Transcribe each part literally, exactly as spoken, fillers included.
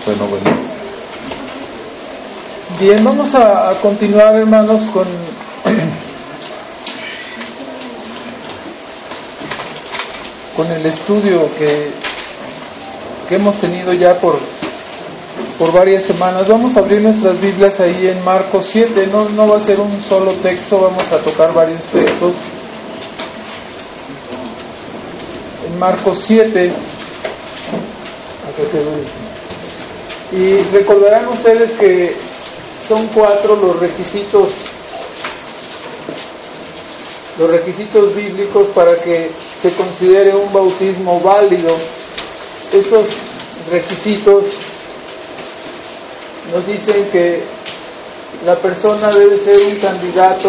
Bueno, bueno. Bien, vamos a, a continuar, hermanos, con con el estudio que, que hemos tenido ya por, por varias semanas. Vamos a abrir nuestras Biblias ahí en Marcos siete. No, no va a ser un solo texto, vamos a tocar varios textos. En Marcos siete. Y recordarán ustedes que son cuatro los requisitos los requisitos bíblicos para que se considere un bautismo válido. Estos requisitos nos dicen que la persona debe ser un candidato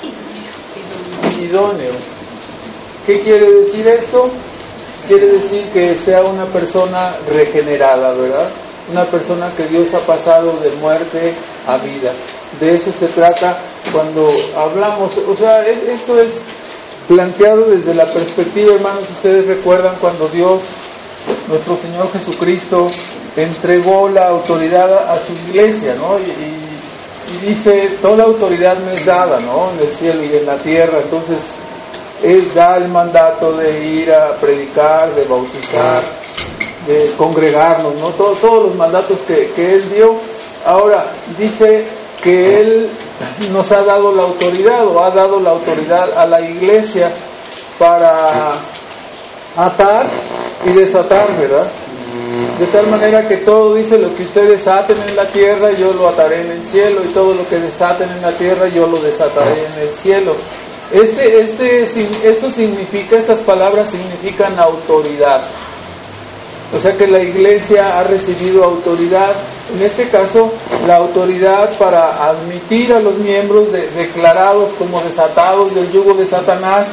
idóneo. ¿Qué quiere decir esto? Quiere decir que sea una persona regenerada, ¿verdad? Una persona que Dios ha pasado de muerte a vida. De eso se trata cuando hablamos. O sea, esto es planteado desde la perspectiva, hermanos. Ustedes recuerdan cuando Dios, nuestro Señor Jesucristo, entregó la autoridad a su iglesia, ¿no? Y, y, y dice, toda autoridad me es dada, ¿no? En el cielo y en la tierra. Entonces, Él da el mandato de ir a predicar, de bautizar, de congregarnos, ¿no? Todos, todos los mandatos que, que Él dio. Ahora, dice que Él nos ha dado la autoridad, o ha dado la autoridad a la iglesia para atar y desatar, ¿verdad? De tal manera que todo dice, lo que ustedes aten en la tierra, yo lo ataré en el cielo, y todo lo que desaten en la tierra, yo lo desataré en el cielo. Este, este, esto significa, estas palabras significan autoridad. O sea que la iglesia ha recibido autoridad, en este caso la autoridad para admitir a los miembros de, declarados como desatados del yugo de Satanás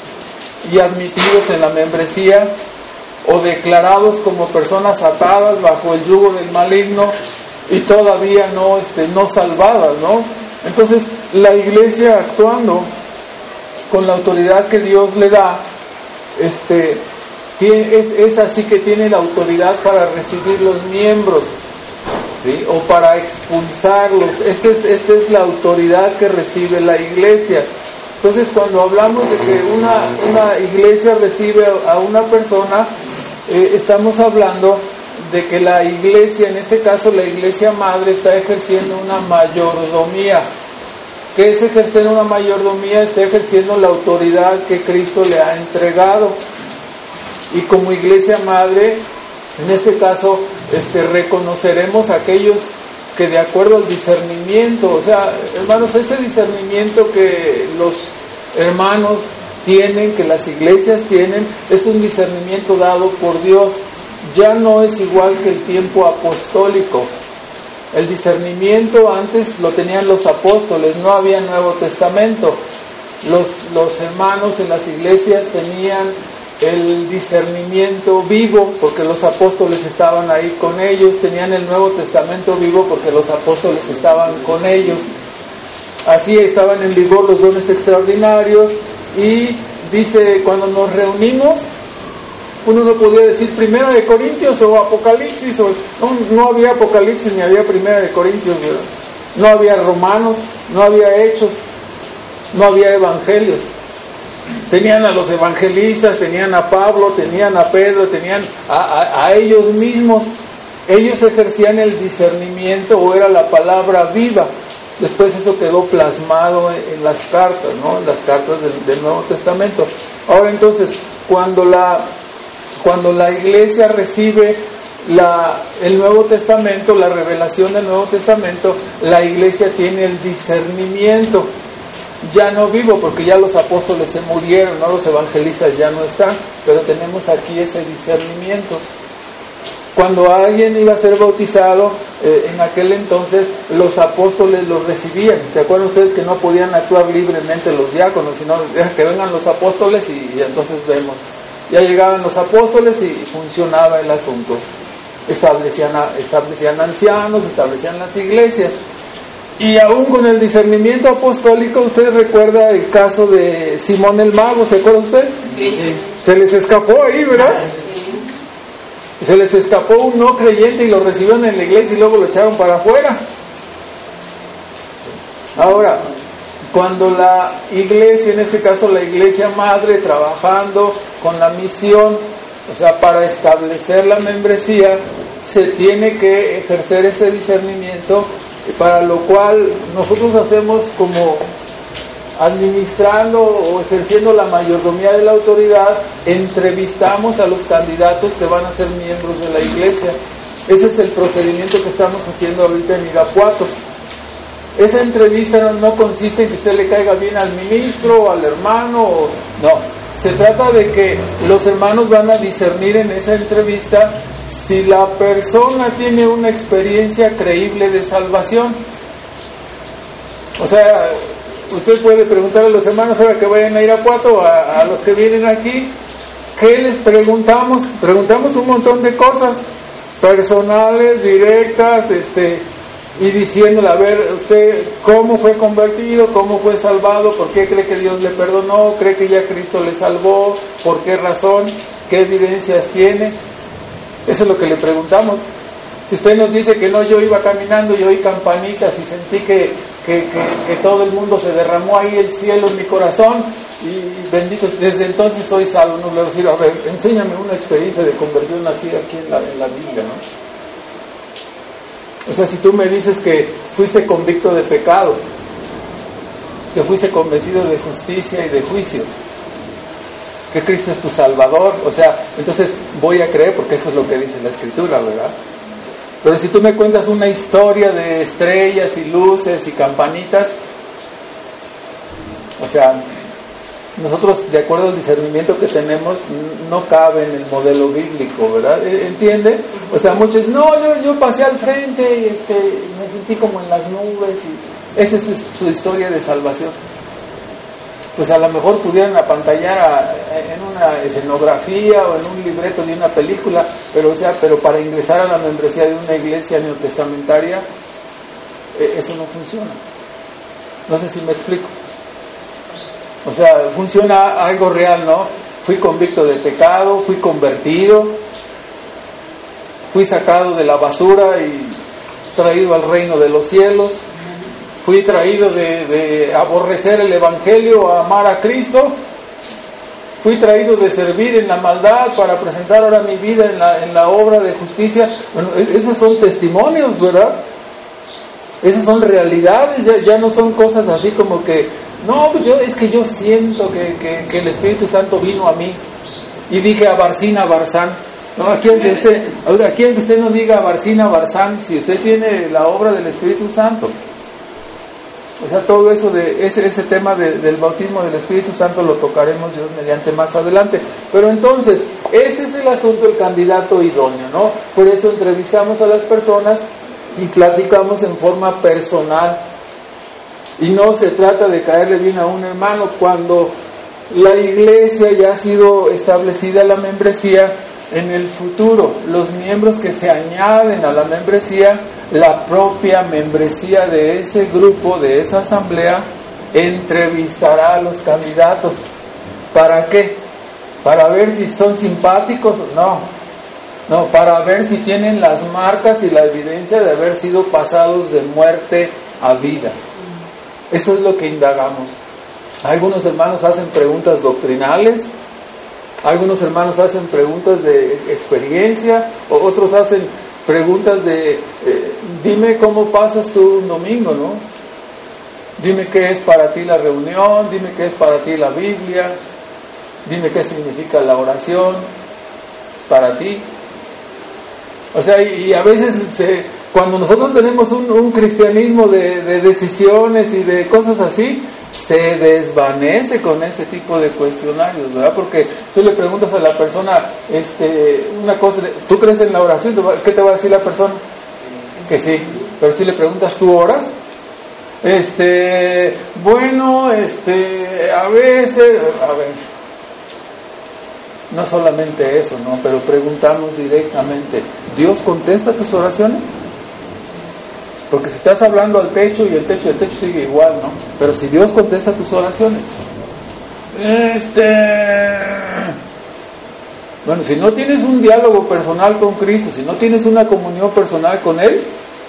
y admitidos en la membresía, o declarados como personas atadas bajo el yugo del maligno y todavía no, este, no salvadas, ¿no? Entonces la iglesia, actuando con la autoridad que Dios le da, este Tiene, es, es así que tiene la autoridad para recibir los miembros, ¿sí? O para expulsarlos. Esta es, esta es la autoridad que recibe la iglesia. Entonces, cuando hablamos de que una, una iglesia recibe a una persona, eh, estamos hablando de que la iglesia, en este caso la iglesia madre, está ejerciendo una mayordomía. ¿Qué es ejercer una mayordomía? Está ejerciendo la autoridad que Cristo le ha entregado. Y como iglesia madre, en este caso, este, reconoceremos a aquellos que de acuerdo al discernimiento, o sea, hermanos, ese discernimiento que los hermanos tienen, que las iglesias tienen, es un discernimiento dado por Dios. Ya no es igual que el tiempo apostólico. El discernimiento antes lo tenían los apóstoles, no había Nuevo Testamento. Los, los hermanos en las iglesias tenían el discernimiento vivo porque los apóstoles estaban ahí con ellos, tenían el Nuevo Testamento vivo porque los apóstoles estaban con ellos. Así estaban en vigor los dones extraordinarios. Y dice, cuando nos reunimos, uno no podía decir Primera de Corintios o Apocalipsis, o, no, no había Apocalipsis ni había Primera de Corintios, ¿verdad? No había Romanos, no había Hechos, no había Evangelios. Tenían a los evangelistas, tenían a Pablo, tenían a Pedro, tenían a, a, a ellos mismos. Ellos ejercían el discernimiento, o era la palabra viva. Después eso quedó plasmado en, en las cartas, ¿no? En las cartas del, del Nuevo Testamento. Ahora entonces, cuando la, cuando la iglesia recibe la, el Nuevo Testamento, la revelación del Nuevo Testamento, la iglesia tiene el discernimiento. Ya no vivo porque ya los apóstoles se murieron, ¿no? Los evangelistas ya no están, pero tenemos aquí ese discernimiento. Cuando alguien iba a ser bautizado, eh, en aquel entonces los apóstoles los recibían. ¿Se acuerdan ustedes que no podían actuar libremente los diáconos, sino deja que vengan los apóstoles y, y entonces vemos? Ya llegaban los apóstoles y funcionaba el asunto. Establecían, establecían ancianos, establecían las iglesias. Y aún con el discernimiento apostólico, usted recuerda el caso de Simón el Mago, ¿se acuerda usted? Sí. Se les escapó ahí, ¿verdad? Sí. Se les escapó un no creyente y lo recibieron en la iglesia y luego lo echaron para afuera. Ahora, cuando la iglesia, en este caso la iglesia madre, trabajando con la misión, o sea, para establecer la membresía, se tiene que ejercer ese discernimiento, para lo cual nosotros hacemos como administrando o ejerciendo la mayordomía de la autoridad, entrevistamos a los candidatos que van a ser miembros de la iglesia. Ese es el procedimiento que estamos haciendo ahorita en Irapuato. Esa entrevista no, no consiste en que usted le caiga bien al ministro o al hermano, o, no. Se trata de que los hermanos van a discernir en esa entrevista si la persona tiene una experiencia creíble de salvación. O sea, usted puede preguntar a los hermanos ahora que vayan a Irapuato, a, a los que vienen aquí, ¿qué les preguntamos? Preguntamos un montón de cosas personales, directas, este, y diciéndole, a ver, usted cómo fue convertido, cómo fue salvado, por qué cree que Dios le perdonó, cree que ya Cristo le salvó, por qué razón, qué evidencias tiene. Eso es lo que le preguntamos. Si usted nos dice que no, yo iba caminando y oí campanitas y sentí que, que, que, que todo el mundo se derramó ahí el cielo en mi corazón y bendito, desde entonces soy salvo, no le voy a decir, a ver, enséñame una experiencia de conversión así aquí en la, en la Biblia, ¿no? O sea, si tú me dices que fuiste convicto de pecado, que fuiste convencido de justicia y de juicio, que Cristo es tu Salvador, o sea, entonces voy a creer porque eso es lo que dice la Escritura, ¿verdad? Pero si tú me cuentas una historia de estrellas y luces y campanitas, o sea, nosotros, de acuerdo al discernimiento que tenemos, no cabe en el modelo bíblico, ¿verdad? ¿Entiende? O sea, muchos dicen, no, yo, yo pasé al frente y este, me sentí como en las nubes, y esa es su, su historia de salvación. Pues a lo mejor pudieran apantallar a, en una escenografía o en un libreto de una película, pero o sea, pero para ingresar a la membresía de una iglesia neotestamentaria, eh, eso no funciona. No sé si me explico. O sea, funciona algo real, ¿no? Fui convicto de pecado, fui convertido, fui sacado de la basura y traído al reino de los cielos, fui traído de, de aborrecer el evangelio a amar a Cristo, fui traído de servir en la maldad para presentar ahora mi vida en la, en la obra de justicia. Bueno, esos son testimonios, ¿verdad? Esas son realidades, ya, ya no son cosas así como que, no, pues yo, es que yo siento que, que, que el Espíritu Santo vino a mí y dije a Barzina Barzán. No, aquí aunque usted, aquí aunque usted no diga Barzina Barzán, si usted tiene la obra del Espíritu Santo. O sea, todo eso de ese, ese tema de, del bautismo del Espíritu Santo lo tocaremos Dios mediante más adelante. Pero entonces, ese es el asunto del candidato idóneo, ¿no? Por eso entrevistamos a las personas y platicamos en forma personal. Y no se trata de caerle bien a un hermano. Cuando la iglesia ya ha sido establecida la membresía, en el futuro los miembros que se añaden a la membresía, la propia membresía de ese grupo, de esa asamblea, entrevistará a los candidatos. ¿Para qué? ¿Para ver si son simpáticos o no? No, para ver si tienen las marcas y la evidencia de haber sido pasados de muerte a vida. Eso es lo que indagamos. Algunos hermanos hacen preguntas doctrinales, algunos hermanos hacen preguntas de experiencia, o otros hacen preguntas de eh, dime cómo pasas tú un domingo, ¿no? Dime qué es para ti la reunión, dime qué es para ti la Biblia, dime qué significa la oración para ti. O sea, y, y a veces se, cuando nosotros tenemos un, un cristianismo de, de decisiones y de cosas así, se desvanece con ese tipo de cuestionarios, ¿verdad? Porque tú le preguntas a la persona este, una cosa, ¿tú crees en la oración? ¿Qué te va a decir la persona? Que sí. Pero si le preguntas, ¿tú oras? Este, bueno, este, a veces, a ver, no solamente eso, ¿no? Pero preguntamos directamente, ¿Dios contesta tus oraciones? Porque si estás hablando al techo y el techo el techo sigue igual, ¿no? Pero si Dios contesta tus oraciones, este, Bueno, si no tienes un diálogo personal con Cristo, si no tienes una comunión personal con Él,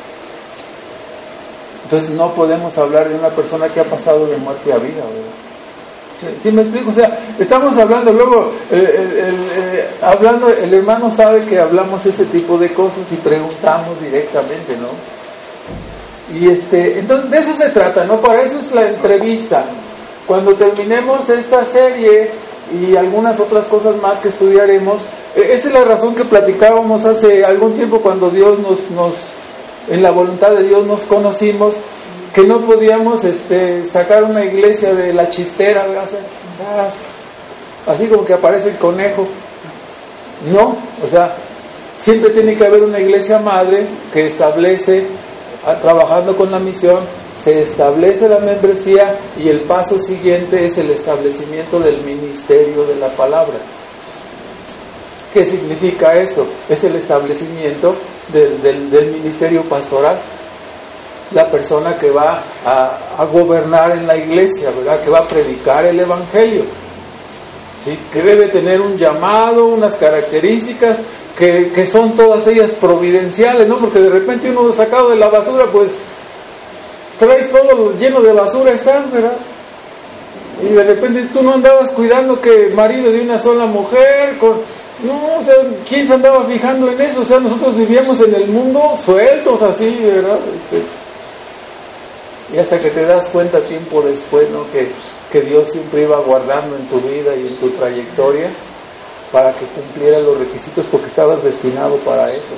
entonces no podemos hablar de una persona que ha pasado de muerte a vida, ¿verdad? ¿Sí me explico? O sea, estamos hablando luego, eh, el, el, eh, hablando, el hermano sabe que hablamos ese tipo de cosas y preguntamos directamente, ¿no? Y este, entonces de eso se trata, ¿no? Para eso es la entrevista. Cuando terminemos esta serie y algunas otras cosas más que estudiaremos, eh, esa es la razón que platicábamos hace algún tiempo cuando Dios nos, nos en la voluntad de Dios nos conocimos, que no podíamos este, sacar una iglesia de la chistera, ¿verdad? O sea, así como que aparece el conejo. No, o sea, siempre tiene que haber una iglesia madre que establece, trabajando con la misión, se establece la membresía y el paso siguiente es el establecimiento del ministerio de la palabra. ¿Qué significa eso? Es el establecimiento del, del, del ministerio pastoral. La persona que va a, a gobernar en la iglesia, ¿verdad? Que va a predicar el evangelio, ¿sí? Que debe tener un llamado, unas características que, que son todas ellas providenciales, ¿no? Porque de repente uno sacado de la basura, pues traes todo lleno de basura, estás, ¿verdad? Y de repente tú no andabas cuidando que marido de una sola mujer, con... no, o sea, ¿quién se andaba fijando en eso? O sea, nosotros vivíamos en el mundo sueltos así, ¿verdad? Este, y hasta que te das cuenta tiempo después, ¿no? Que, que Dios siempre iba guardando en tu vida y en tu trayectoria para que cumpliera los requisitos porque estabas destinado para eso.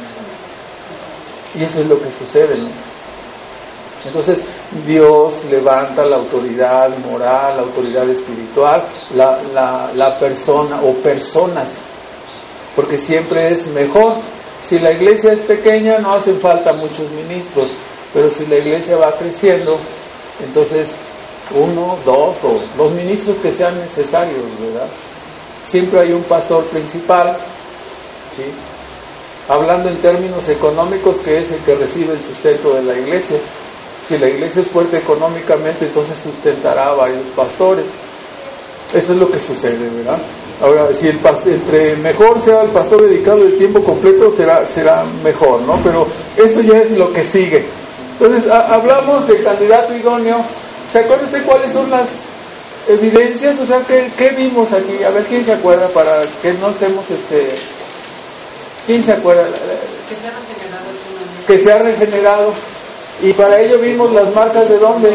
Y eso es lo que sucede, ¿no? Entonces Dios levanta la autoridad moral, la autoridad espiritual, la, la, la persona o personas, porque siempre es mejor. Si la iglesia es pequeña no hacen falta muchos ministros, pero si la iglesia va creciendo, entonces uno, dos o los ministros que sean necesarios, ¿verdad? Siempre hay un pastor principal, ¿sí? Hablando en términos económicos, que es el que recibe el sustento de la iglesia. Si la iglesia es fuerte económicamente, entonces sustentará a varios pastores. Eso es lo que sucede, ¿verdad? Ahora, si el pastor, entre mejor sea el pastor dedicado de tiempo completo, será será mejor, ¿no? Pero eso ya es lo que sigue. Entonces, a, hablamos de candidato idóneo. ¿Se acuerdan de cuáles son las evidencias? O sea, ¿qué, qué vimos aquí? A ver, ¿quién se acuerda para que no estemos, este... ¿Quién se acuerda? Que se ha regenerado su nombre. Que se ha regenerado. Y para ello vimos las marcas de dónde?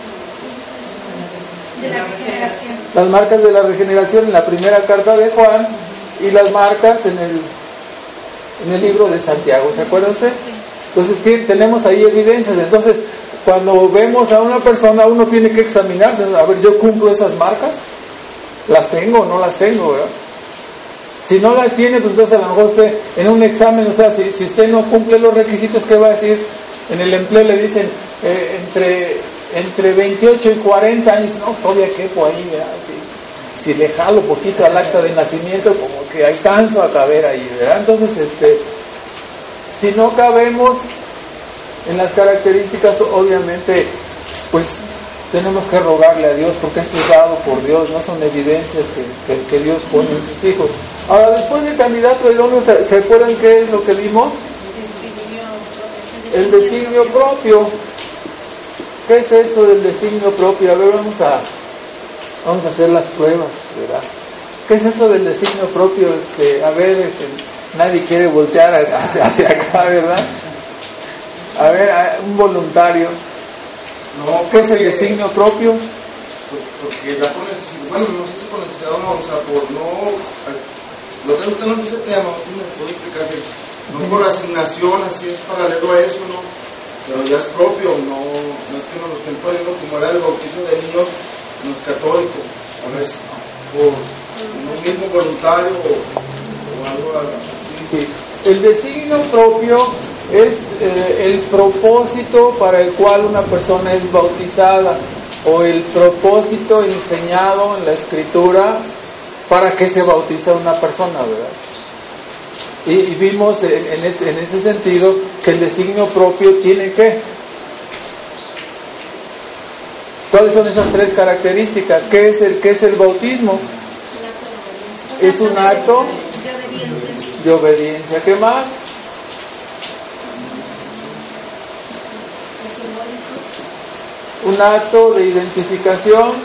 De la regeneración. Las marcas de la regeneración en la primera carta de Juan y las marcas en el en el libro de Santiago, ¿se acuerdan ustedes? Entonces tenemos ahí evidencias. Entonces, cuando vemos a una persona, uno tiene que examinarse, a ver, ¿yo cumplo esas marcas? ¿Las tengo o no las tengo, verdad? Si no las tiene, pues entonces a lo mejor usted en un examen, o sea, si, si usted no cumple los requisitos, ¿qué va a decir? En el empleo le dicen eh, entre entre veintiocho y cuarenta años, no, todavía quepo ahí, ¿verdad? Si, si le jalo poquito al acta de nacimiento, como que alcanzo a caber ahí, ¿verdad? Entonces, este, si no cabemos en las características, obviamente, pues tenemos que rogarle a Dios, porque esto es dado por Dios, no son evidencias que, que, que Dios pone en sus hijos. Ahora, después del candidato idóneo, ¿se, ¿se acuerdan qué es lo que vimos? El designio propio. ¿Qué es esto del designio propio? A ver, vamos a vamos a hacer las pruebas, ¿verdad? ¿Qué es esto del designio propio? Este, a ver, este, nadie quiere voltear hacia, hacia acá, ¿verdad? A ver, un voluntario. No, ¿qué es el designio propio? Pues porque ya por necesidad, bueno, no sé si por necesidad o no, o sea, por no, lo que usted no se tema, así me puedo explicar que no por asignación, así es paralelo a eso, ¿no? Pero ya es propio, no, no es que nos lo estén poniendo como era el bautizo de niños en los católicos, a veces por un mismo voluntario o, o algo así. Sí. El designio propio es eh, el propósito para el cual una persona es bautizada, o el propósito enseñado en la Escritura para que se bautiza una persona, ¿verdad? Y, y vimos en, en, este, en ese sentido que el designio propio tiene que... ¿Cuáles son esas tres características? ¿Qué es el, qué es el bautismo? Es un acto de obediencia. ¿Qué más? Un acto de identificación.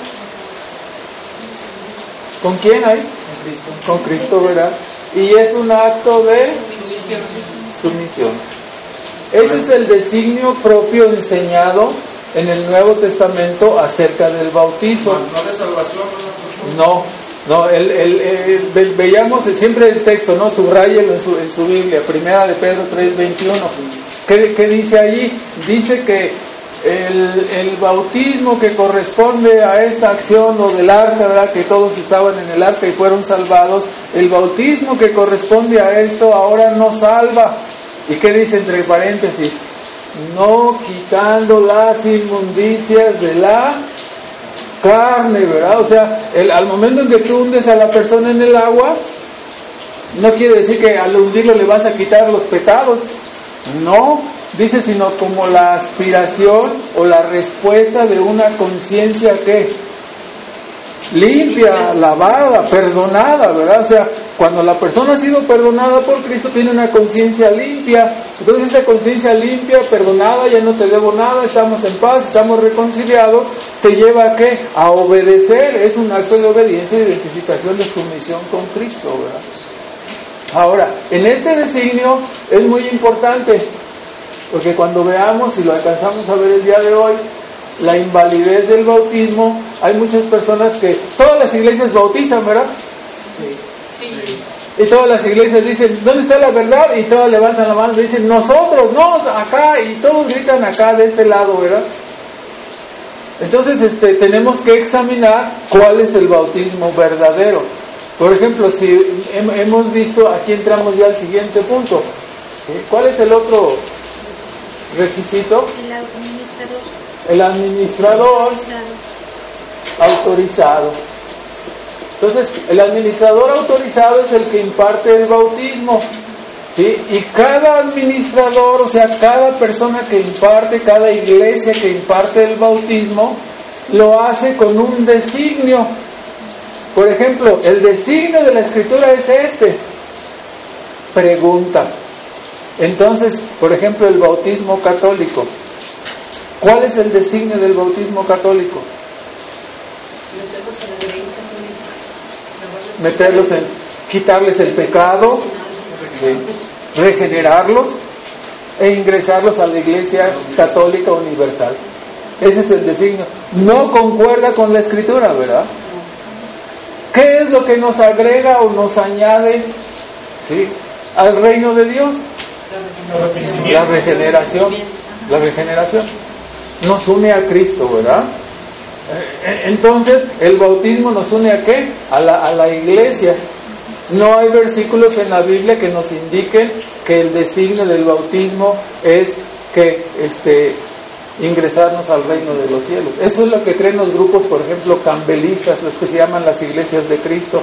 ¿Con quién hay? Con Cristo. Con Cristo, ¿verdad? Y es un acto de Sumisión. sumisión. Ese es el designio propio enseñado en el Nuevo Testamento acerca del bautizo. No, no de salvación, no. No, no, el, el, el, ve, veíamos siempre el texto, ¿no? Subráyelo en su, en su Biblia, Primera de Pedro tres veintiuno. ¿Qué, qué dice allí? Dice que el, el bautismo que corresponde a esta acción o del arca, ¿verdad? Que todos estaban en el arca y fueron salvados. El bautismo que corresponde a esto ahora no salva. ¿Y qué dice entre paréntesis? No quitando las inmundicias de la carne, ¿verdad? O sea, el, al momento en que tú hundes a la persona en el agua, no quiere decir que al hundirlo le vas a quitar los pecados. No, dice, sino como la aspiración o la respuesta de una conciencia que limpia, lavada, perdonada, ¿verdad? O sea, cuando la persona ha sido perdonada por Cristo, tiene una conciencia limpia. Entonces esa conciencia limpia, perdonada, ya no te debo nada, estamos en paz, estamos reconciliados, te lleva a ¿qué? A obedecer. Es un acto de obediencia y de identificación de sumisión con Cristo, ¿verdad? Ahora, en este designio es muy importante, porque cuando veamos, si lo alcanzamos a ver el día de hoy, la invalidez del bautismo, hay muchas personas que, todas las iglesias bautizan, ¿verdad? Sí. Y todas las iglesias dicen, ¿dónde está la verdad? Y todas levantan la mano y dicen, nosotros, no, acá, y todos gritan acá, de este lado, ¿verdad? Entonces, este, tenemos que examinar cuál es el bautismo verdadero. Por ejemplo, si hemos visto, aquí entramos ya al siguiente punto. ¿Cuál es el otro requisito? El administrador. El administrador autorizado. Entonces, el administrador autorizado es el que imparte el bautismo, ¿sí? Y cada administrador, o sea, cada persona que imparte, cada iglesia que imparte el bautismo, lo hace con un designio. Por ejemplo, el designio de la Escritura es este. Pregunta. Entonces, por ejemplo, el bautismo católico. ¿Cuál es el designio del bautismo católico? Meterlos en, quitarles el pecado, ¿sí? Regenerarlos e ingresarlos a la Iglesia Católica Universal. Ese es el designio. No concuerda con la Escritura, ¿verdad? ¿Qué es lo que nos agrega o nos añade, ¿sí?, al reino de Dios? La regeneración. La regeneración. Nos une a Cristo, ¿verdad? Entonces, el bautismo nos une a ¿qué? A la, a la iglesia. No hay versículos en la Biblia que nos indiquen que el designio del bautismo es que este, ingresarnos al reino de los cielos. Eso es lo que creen los grupos, por ejemplo, cambelistas, los que se llaman las iglesias de Cristo.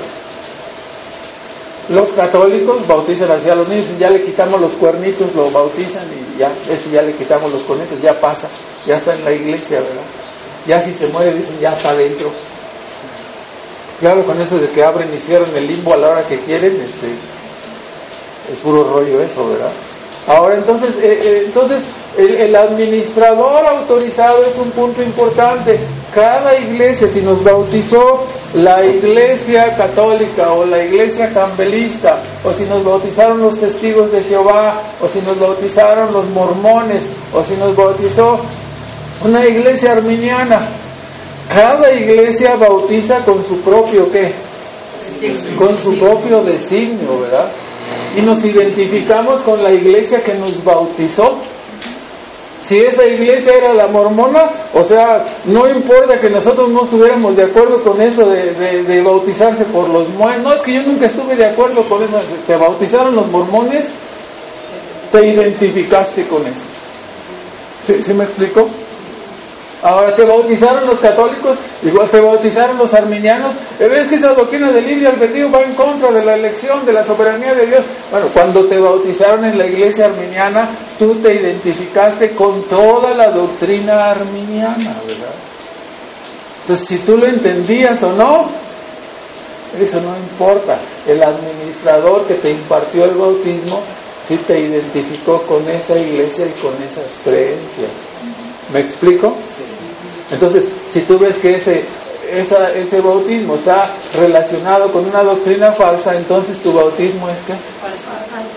Los católicos bautizan así a los niños, ya le quitamos los cuernitos, lo bautizan y ya, eso ya le quitamos los cuernitos, ya pasa, ya está en la iglesia, ¿verdad? Ya si se muere, dicen, ya está adentro. Claro, con eso de que abren y cierran el limbo a la hora que quieren, este, es puro rollo eso, ¿verdad? Ahora, entonces, eh, eh, entonces el, el administrador autorizado es un punto importante. Cada iglesia, si nos bautizó la iglesia católica o la iglesia campbelista, o si nos bautizaron los testigos de Jehová, o si nos bautizaron los mormones, o si nos bautizó una iglesia arminiana, cada iglesia bautiza con su propio ¿qué? Con su propio designio, ¿verdad? Y nos identificamos con la iglesia que nos bautizó. Si esa iglesia era la mormona, o sea, no importa que nosotros no estuviéramos de acuerdo con eso de, de, de bautizarse por los mormones. No, es que yo nunca estuve de acuerdo con eso. Te bautizaron los mormones, te identificaste con eso. ¿Sí, ¿sí me explico? Ahora, te bautizaron los católicos, igual te bautizaron los arminianos. ¿Ves que esa doctrina del libre albedrío va en contra de la elección, de la soberanía de Dios? Bueno, cuando te bautizaron en la iglesia arminiana, tú te identificaste con toda la doctrina arminiana, ¿verdad? Entonces, si tú lo entendías o no, Eso no importa. El administrador que te impartió el bautismo sí te identificó con esa iglesia y con esas creencias. ¿Me explico? Entonces, si tú ves que ese, esa, ese bautismo está relacionado con una doctrina falsa, entonces tu bautismo es ¿qué? Falso.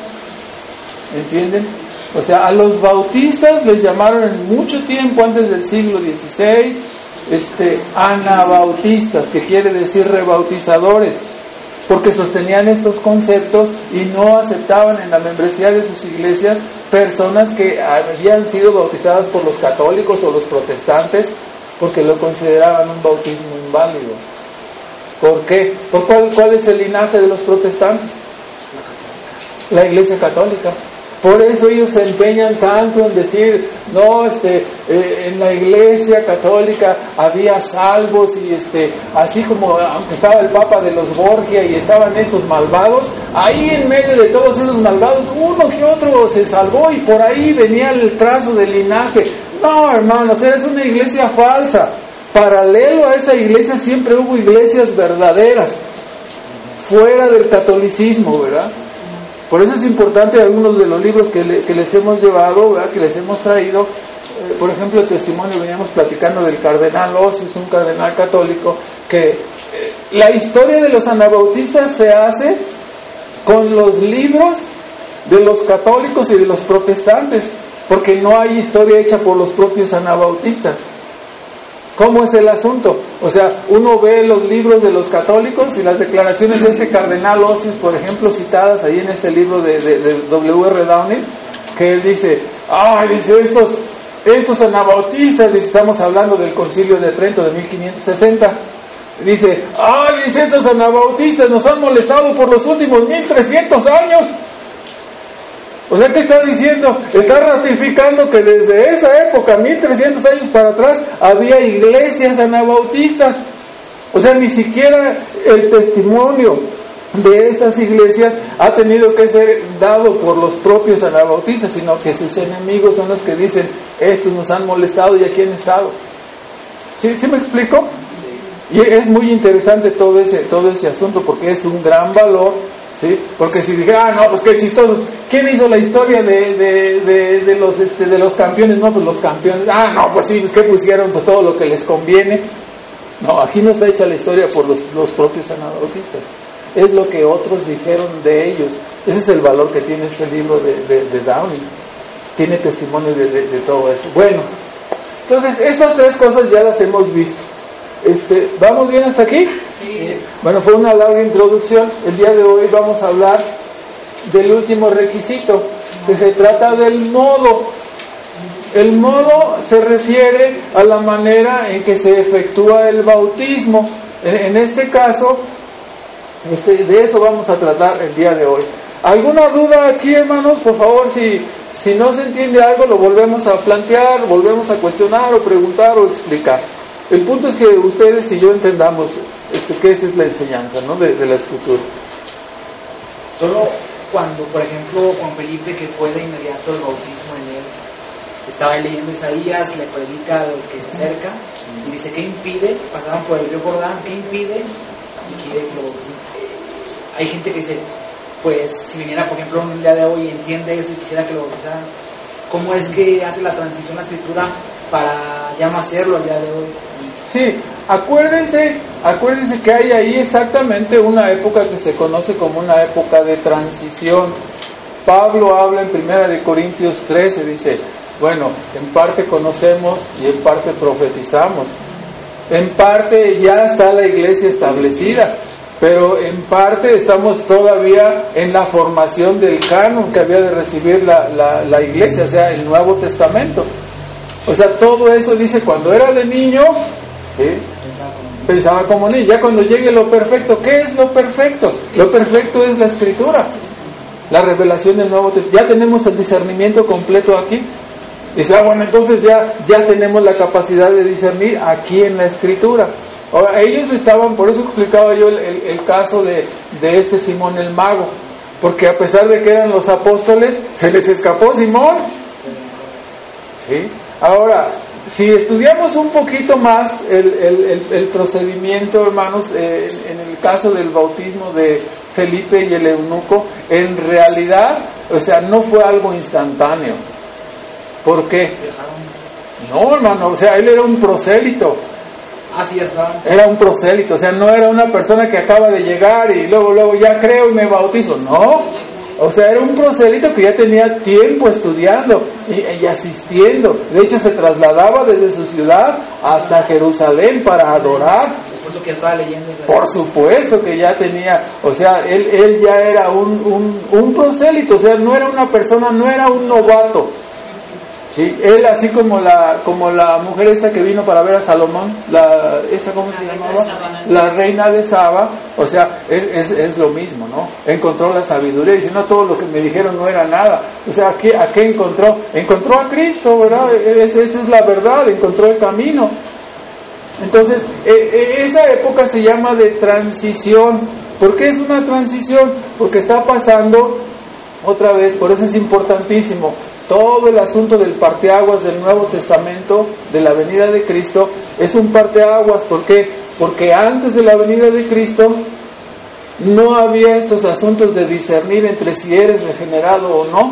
¿Entienden? O sea, a los bautistas les llamaron en mucho tiempo antes del siglo dieciséis este, anabautistas, que quiere decir rebautizadores, porque sostenían estos conceptos y no aceptaban en la membresía de sus iglesias personas que habían sido bautizadas por los católicos o los protestantes, porque lo consideraban un bautismo inválido. ¿Por qué? ¿Por cuál, cuál es el linaje de los protestantes? La iglesia católica. Por eso ellos se empeñan tanto en decir, no, este, eh, en la iglesia católica había salvos y este, así como aunque estaba el Papa de los Borgia y estaban estos malvados, ahí en medio de todos esos malvados, uno que otro se salvó y por ahí venía el trazo del linaje. No, hermanos, es una iglesia falsa. Paralelo a esa iglesia siempre hubo iglesias verdaderas, fuera del catolicismo, ¿verdad? Por eso es importante algunos de los libros que, le, que les hemos llevado, ¿verdad? Que les hemos traído. Eh, por ejemplo, el testimonio, veníamos platicando del cardenal Osius, un cardenal católico, que eh, la historia de los anabautistas se hace con los libros de los católicos y de los protestantes, porque no hay historia hecha por los propios anabautistas. ¿Cómo es el asunto? O sea, uno ve los libros de los católicos y las declaraciones de este cardenal Osius, por ejemplo, citadas ahí en este libro de, de, de W R Downing, que él dice, ay, dice, estos, estos anabautistas, dice, estamos hablando del Concilio de Trento de mil quinientos sesenta, dice, ay, dice, estos anabautistas nos han molestado por los últimos mil trescientos años. O sea, ¿qué está diciendo? Está ratificando que desde esa época, mil trescientos años para atrás, había iglesias anabautistas. O sea, ni siquiera el testimonio de estas iglesias ha tenido que ser dado por los propios anabautistas, sino que sus enemigos son los que dicen, estos nos han molestado y aquí han estado. ¿Sí, ¿sí me explico? Y es muy interesante todo ese, todo ese asunto, porque es un gran valor. ¿Sí? Porque si dije, ah, no, pues qué chistoso, ¿quién hizo la historia de, de, de, de los este, de los campeones? No, pues los campeones, ah, no, pues sí, pues ¿qué pusieron? Pues todo lo que les conviene. No, aquí no está hecha la historia por los, los propios anabautistas, es lo que otros dijeron de ellos. Ese es el valor que tiene este libro de, de, de Downing, tiene testimonio de, de, de todo eso. Bueno, entonces estas tres cosas ya las hemos visto. Este, ¿Vamos bien hasta aquí? Sí. Bueno, fue una larga introducción. El día de hoy vamos a hablar del último requisito, que se trata del modo. El modo se refiere a la manera en que se efectúa el bautismo. En, en este caso, este, de eso vamos a tratar el día de hoy. ¿Alguna duda aquí, hermanos? Por favor, si, si no se entiende algo, lo volvemos a plantear, volvemos a cuestionar o preguntar o explicar. El punto es que ustedes y yo entendamos este, que esa es la enseñanza, ¿no? de, de la Escritura. Solo cuando, por ejemplo, Juan Felipe, que fue de inmediato el bautismo en él, estaba leyendo Isaías, le predica al que se acerca y dice, ¿qué impide? Pasaban por el río Jordán, ¿qué impide? Y quiere que lo bauticen. Hay gente que dice, pues si viniera, por ejemplo, un día de hoy y entiende eso y quisiera que lo bautizaran, ¿cómo es que hace la transición la Escritura para ya no hacerlo al día de hoy? Sí, acuérdense, acuérdense que hay ahí exactamente una época que se conoce como una época de transición. Pablo habla en primera de Corintios trece, dice, bueno, en parte conocemos y en parte profetizamos. En parte ya está la iglesia establecida, pero en parte estamos todavía en la formación del canon que había de recibir la, la, la iglesia, o sea, el Nuevo Testamento. O sea, todo eso dice, cuando era de niño, ¿sí? Pensaba como niño. Ya cuando llegue lo perfecto, ¿qué es lo perfecto? Lo perfecto es la Escritura, la revelación del Nuevo Testamento. Ya tenemos el discernimiento completo aquí. Dice, ah, bueno, entonces ya, ya tenemos la capacidad de discernir aquí en la Escritura. Ahora, ellos estaban, por eso explicaba yo el, el, el caso de, de este Simón el Mago, porque a pesar de que eran los apóstoles, se les escapó Simón. ¿Sí? Ahora, si estudiamos un poquito más el, el, el, el procedimiento, hermanos, eh, en el caso del bautismo de Felipe y el eunuco, en realidad, o sea, no fue algo instantáneo. ¿Por qué? No, hermano, o sea, él era un prosélito. Ah, sí, ya estaba. Era un prosélito, o sea, no era una persona que acaba de llegar y luego, luego ya creo y me bautizo. No, o sea, era un prosélito que ya tenía tiempo estudiando y, y asistiendo. De hecho, se trasladaba desde su ciudad hasta Jerusalén para adorar. Por eso que estaba leyendo. Por supuesto que ya tenía, o sea, él, él ya era un, un, un prosélito, o sea, no era una persona, no era un novato. Sí, él así como la como la mujer esta que vino para ver a Salomón, la esta cómo se llamaba, la reina de Saba, o sea, es, es, es lo mismo, ¿no? Encontró la sabiduría y dice, no, todo lo que me dijeron no era nada, o sea, ¿a qué, a qué encontró? Encontró a Cristo, ¿verdad? Es, esa es la verdad, encontró el camino. Entonces, eh, esa época se llama de transición. ¿Por qué es una transición? Porque está pasando otra vez, por eso es importantísimo. Todo el asunto del parteaguas del Nuevo Testamento, de la venida de Cristo, es un parteaguas. ¿Por qué? Porque antes de la venida de Cristo no había estos asuntos de discernir entre si eres regenerado o no.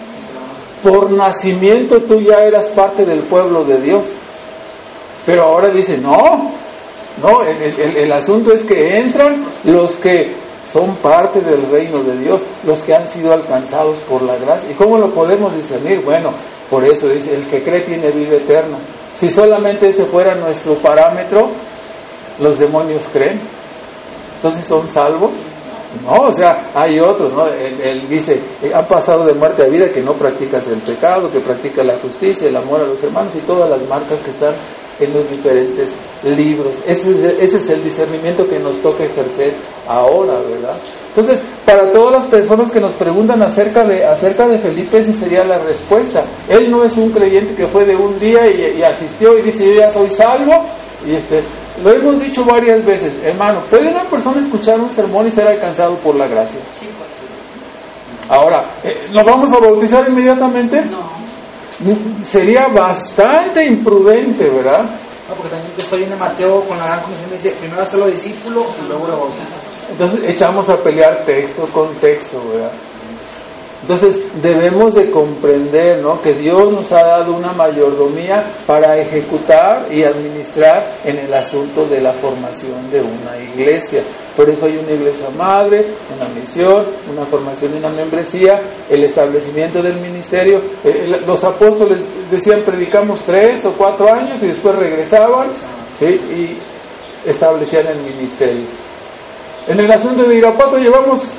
Por nacimiento tú ya eras parte del pueblo de Dios. Pero ahora dice, no, no, el, el, el asunto es que entran los que son parte del reino de Dios, los que han sido alcanzados por la gracia. ¿Y cómo lo podemos discernir? Bueno, por eso dice, el que cree tiene vida eterna. Si solamente ese fuera nuestro parámetro, los demonios creen, entonces son salvos. No, o sea, hay otros, ¿no? Él, él dice, han pasado de muerte a vida, que no practicas el pecado, que practicas la justicia, el amor a los hermanos y todas las marcas que están en los diferentes libros. Ese es, ese es el discernimiento que nos toca ejercer ahora, ¿verdad? Entonces, para todas las personas que nos preguntan acerca de acerca de Felipe, esa sería la respuesta. Él no es un creyente que fue de un día y, y asistió y dice, yo ya soy salvo, y este... Lo hemos dicho varias veces, hermano, ¿puede una persona escuchar un sermón y ser alcanzado por la gracia? Sí, pues. Ahora, ¿nos vamos a bautizar inmediatamente? No. Sería bastante imprudente, ¿verdad? No, porque también después viene Mateo con la gran comisión y dice, primero hazlo discípulo y luego lo bautiza. Entonces echamos a pelear texto con texto, ¿verdad? Entonces debemos de comprender, ¿no?, que Dios nos ha dado una mayordomía para ejecutar y administrar en el asunto de la formación de una iglesia. Por eso hay una iglesia madre, una misión, una formación y una membresía, el establecimiento del ministerio. Eh, los apóstoles decían, predicamos tres o cuatro años y después regresaban, ¿sí?, y establecían el ministerio. En el asunto de Irapuato llevamos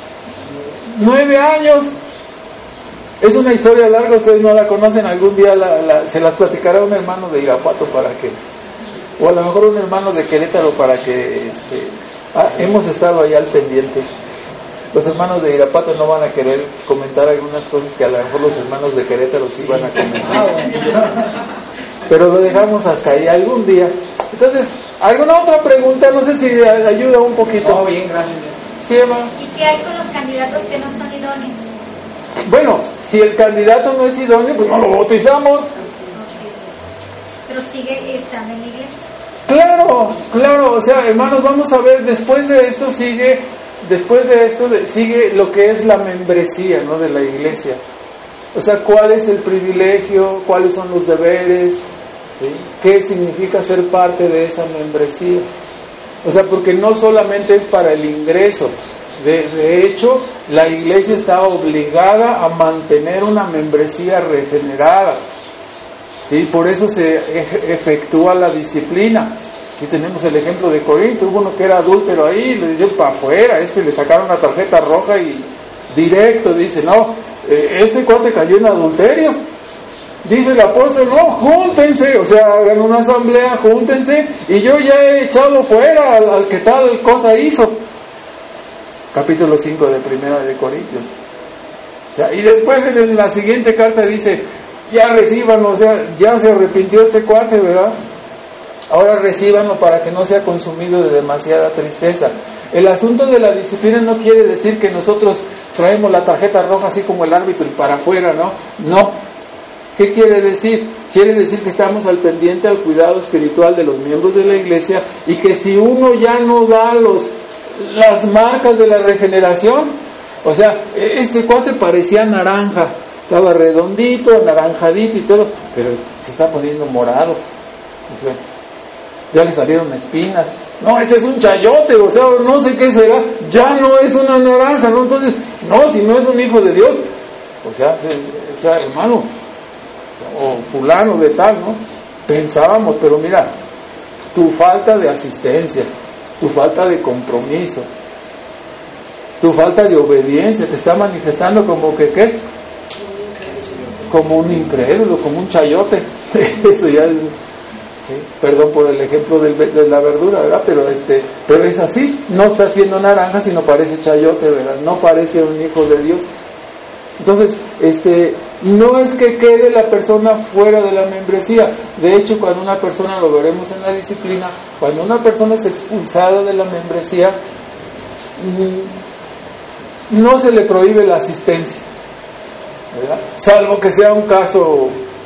nueve años. Es una historia larga, ustedes no la conocen, algún día la, la, se las platicará un hermano de Irapuato para que, o a lo mejor un hermano de Querétaro para que, este, ah, hemos estado ahí al pendiente. Los hermanos de Irapuato no van a querer comentar algunas cosas que a lo mejor los hermanos de Querétaro sí van a comentar, pero lo dejamos hasta ahí algún día. Entonces, ¿alguna otra pregunta? No sé si ayuda un poquito. Oh, bien, gracias. Sí, Emma. ¿Y qué hay con los candidatos que no son idóneos? Bueno, si el candidato no es idóneo, pues no lo bautizamos. Pero sigue estando en la iglesia. Claro, claro, o sea, hermanos, vamos a ver, después de esto sigue, después de esto sigue lo que es la membresía, ¿no?, de la iglesia. O sea, ¿cuál es el privilegio? ¿Cuáles son los deberes? ¿Sí? ¿Qué significa ser parte de esa membresía? O sea, porque no solamente es para el ingreso. De, de hecho, la iglesia está obligada a mantener una membresía regenerada. ¿Sí? Por eso se efectúa la disciplina. Si tenemos el ejemplo de Corinto, hubo uno que era adúltero ahí, le dio para afuera, este le sacaron una tarjeta roja y directo dice, no, este cuate cayó en adulterio. Dice el apóstol, no, júntense, o sea, hagan una asamblea, júntense, y yo ya he echado fuera al, al que tal cosa hizo. Capítulo cinco de Primera de Corintios. O sea, y después en la siguiente carta dice, ya recíbanlo, o sea, ya se arrepintió este cuate, ¿verdad? Ahora recíbanlo para que no sea consumido de demasiada tristeza. El asunto de la disciplina no quiere decir que nosotros traemos la tarjeta roja así como el árbitro y para afuera, ¿no? No. ¿Qué quiere decir? Quiere decir que estamos al pendiente, al cuidado espiritual de los miembros de la iglesia, y que si uno ya no da los, las marcas de la regeneración, o sea, este cuate parecía naranja, estaba redondito, anaranjadito y todo, pero se está poniendo morado, o sea, ya le salieron espinas. No, este es un chayote, o sea, no sé qué será, ya no es una naranja, ¿no? Entonces, no, si no es un hijo de Dios, o sea, o sea, hermano, o fulano de tal, ¿no? Pensábamos, pero mira, tu falta de asistencia, tu falta de compromiso, tu falta de obediencia te está manifestando como que, ¿qué? Como un incrédulo, como un chayote. Eso ya es, sí, perdón por el ejemplo del, de la verdura, ¿verdad? Pero este, pero es así, no está siendo naranja, sino parece chayote, ¿verdad? No parece un hijo de Dios. Entonces, este, no es que quede la persona fuera de la membresía. De hecho, cuando una persona, lo veremos en la disciplina, cuando una persona es expulsada de la membresía, no se le prohíbe la asistencia, ¿verdad? Salvo que sea un caso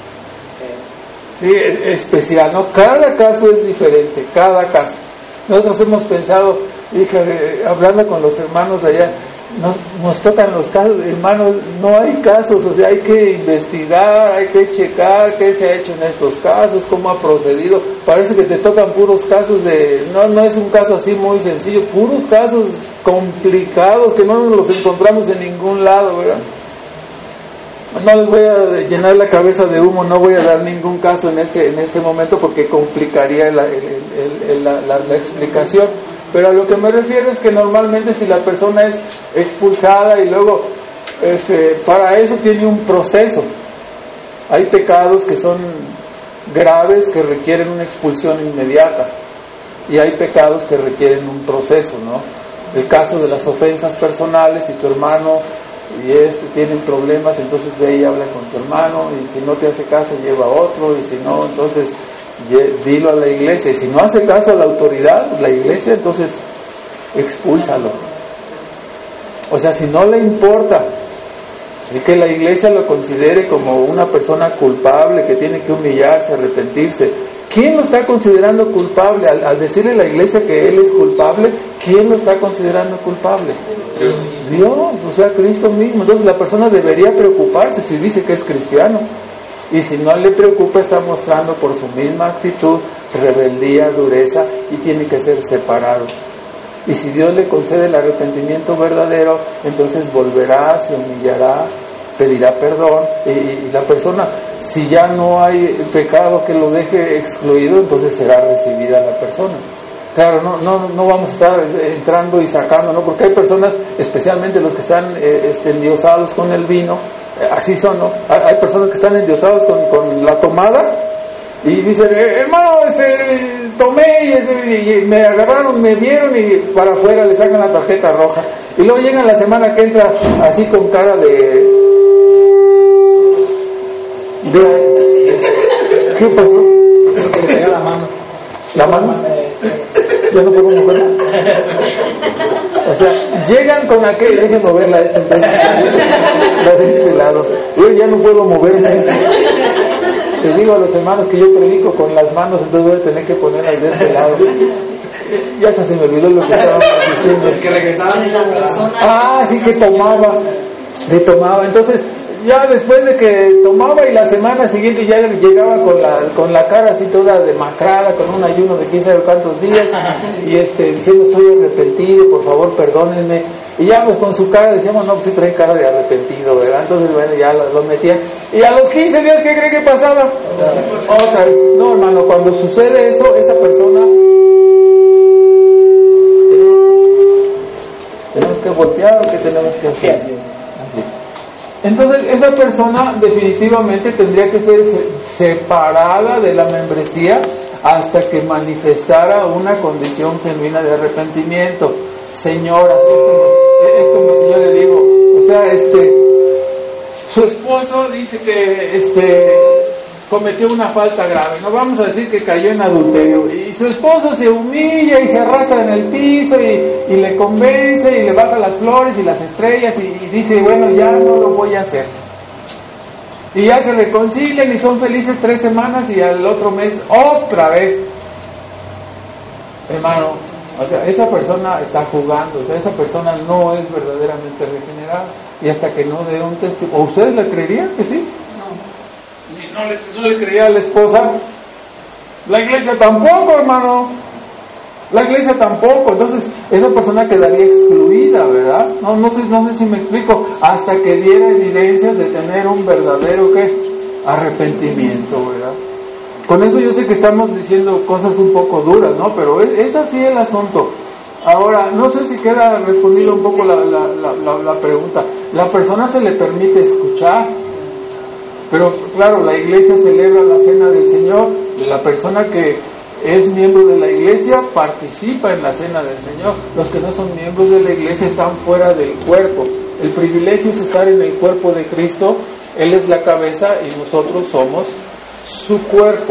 sí, especial, ¿no? Cada caso es diferente, cada caso. Nosotros hemos pensado, dije, hablando con los hermanos de allá, nos, nos tocan los casos, hermanos, no hay casos, o sea, hay que investigar, hay que checar qué se ha hecho en estos casos, cómo ha procedido. Parece que te tocan puros casos de, no, no es un caso así muy sencillo, puros casos complicados que no los encontramos en ningún lado, ¿verdad? No les voy a llenar la cabeza de humo, no voy a dar ningún caso en este en este momento porque complicaría la, el, el, el, la, la, la explicación. Pero a lo que me refiero es que normalmente si la persona es expulsada y luego este, para eso tiene un proceso. Hay pecados que son graves que requieren una expulsión inmediata y hay pecados que requieren un proceso, ¿no? El caso de las ofensas personales, si tu hermano y este tienen problemas, entonces ve y habla con tu hermano, y si no te hace caso lleva a otro, y si no, entonces dilo a la iglesia, y si no hace caso a la autoridad, la iglesia, entonces expúlsalo. O sea, si no le importa y que la iglesia lo considere como una persona culpable que tiene que humillarse, arrepentirse, ¿quién lo está considerando culpable? Al, al decirle a la iglesia que él es culpable, ¿quién lo está considerando culpable? Dios, o sea, Cristo mismo. Entonces la persona debería preocuparse si dice que es cristiano. Y si no le preocupa, está mostrando por su misma actitud rebeldía, dureza, y tiene que ser separado. Y si Dios le concede el arrepentimiento verdadero, entonces volverá, se humillará, pedirá perdón, y, y la persona, si ya no hay pecado que lo deje excluido, entonces será recibida la persona. Claro, no, no, no vamos a estar entrando y sacando, ¿no? Porque hay personas, especialmente los que están eh, este, endiosados con el vino, eh, así son, ¿no? Hay, hay personas que están endiosados con, con la tomada y dicen, eh, hermano, este, tomé y, este, y me agarraron, me vieron y para afuera le sacan la tarjeta roja. Y luego llegan la semana que entra así con cara de... de ¿qué pasó? Se le dio la mano. ¿La mano? Yo no puedo moverla. O sea, llegan con aquel, déjenme moverla esta entonces, la de este lado. Yo ya no puedo moverme. Te digo a los hermanos que yo predico con las manos, entonces voy a tener que ponerlas de este lado. Ya hasta se me olvidó lo que estaba diciendo. Que regresaba de la persona. Ah, sí que tomaba, le tomaba. Entonces, ya después de que tomaba y la semana siguiente ya llegaba con la con la cara así toda demacrada, con un ayuno de quién sabe cuántos días, y este diciendo estoy arrepentido, por favor perdónenme, y ya pues con su cara decíamos, no, pues sí trae cara de arrepentido, ¿verdad? Entonces bueno, ya lo, lo metía, y a los quince días, ¿qué cree que pasaba? Otra vez. No, hermano, cuando sucede eso, esa persona tenemos que voltear, o que tenemos que hacer así. Entonces esa persona definitivamente tendría que ser separada de la membresía hasta que manifestara una condición genuina de arrepentimiento. Señoras, es como, es como si yo le digo, o sea, este, su esposo dice que este cometió una falta grave, no vamos a decir que cayó en adulterio, y su esposo se humilla y se arrastra en el piso y, y le convence y le baja las flores y las estrellas y, y dice, bueno, ya no lo voy a hacer. Y ya se reconcilian y son felices tres semanas y al otro mes otra vez. Hermano, o sea, esa persona está jugando, o sea, esa persona no es verdaderamente regenerada. Y hasta que no dé un testimonio, ¿o ustedes le creerían que sí? No. Y no, les, no le creía a la esposa. La iglesia tampoco, hermano. La iglesia tampoco. Entonces, esa persona quedaría excluida, ¿verdad? No, no sé, no sé si me explico. Hasta que diera evidencias de tener un verdadero, ¿qué? Arrepentimiento, ¿verdad? Con eso yo sé que estamos diciendo cosas un poco duras, ¿no? Pero es, es así el asunto. Ahora, no sé si queda respondida un poco la, la, la, la, la pregunta. La persona se le permite escuchar, pero claro, la iglesia celebra la cena del Señor, y la persona que es miembro de la iglesia participa en la cena del Señor. Los que no son miembros de la iglesia están fuera del cuerpo. El privilegio es estar en el cuerpo de Cristo. Él es la cabeza y nosotros somos su cuerpo.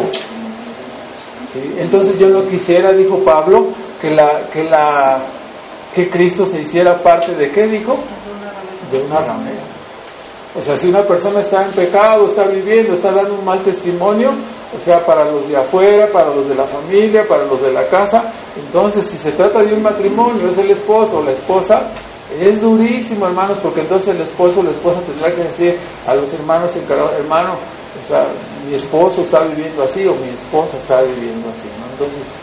¿Sí? Entonces yo no quisiera, dijo Pablo, que la que la que Cristo se hiciera parte de ¿qué dijo? De una ramera. O sea, si una persona está en pecado, está viviendo, está dando un mal testimonio, o sea, para los de afuera, para los de la familia, para los de la casa, entonces si se trata de un matrimonio, es el esposo o la esposa, es durísimo, hermanos, porque entonces el esposo o la esposa tendrá que decir a los hermanos encargados, hermano, o sea, mi esposo está viviendo así o mi esposa está viviendo así, ¿no? Entonces,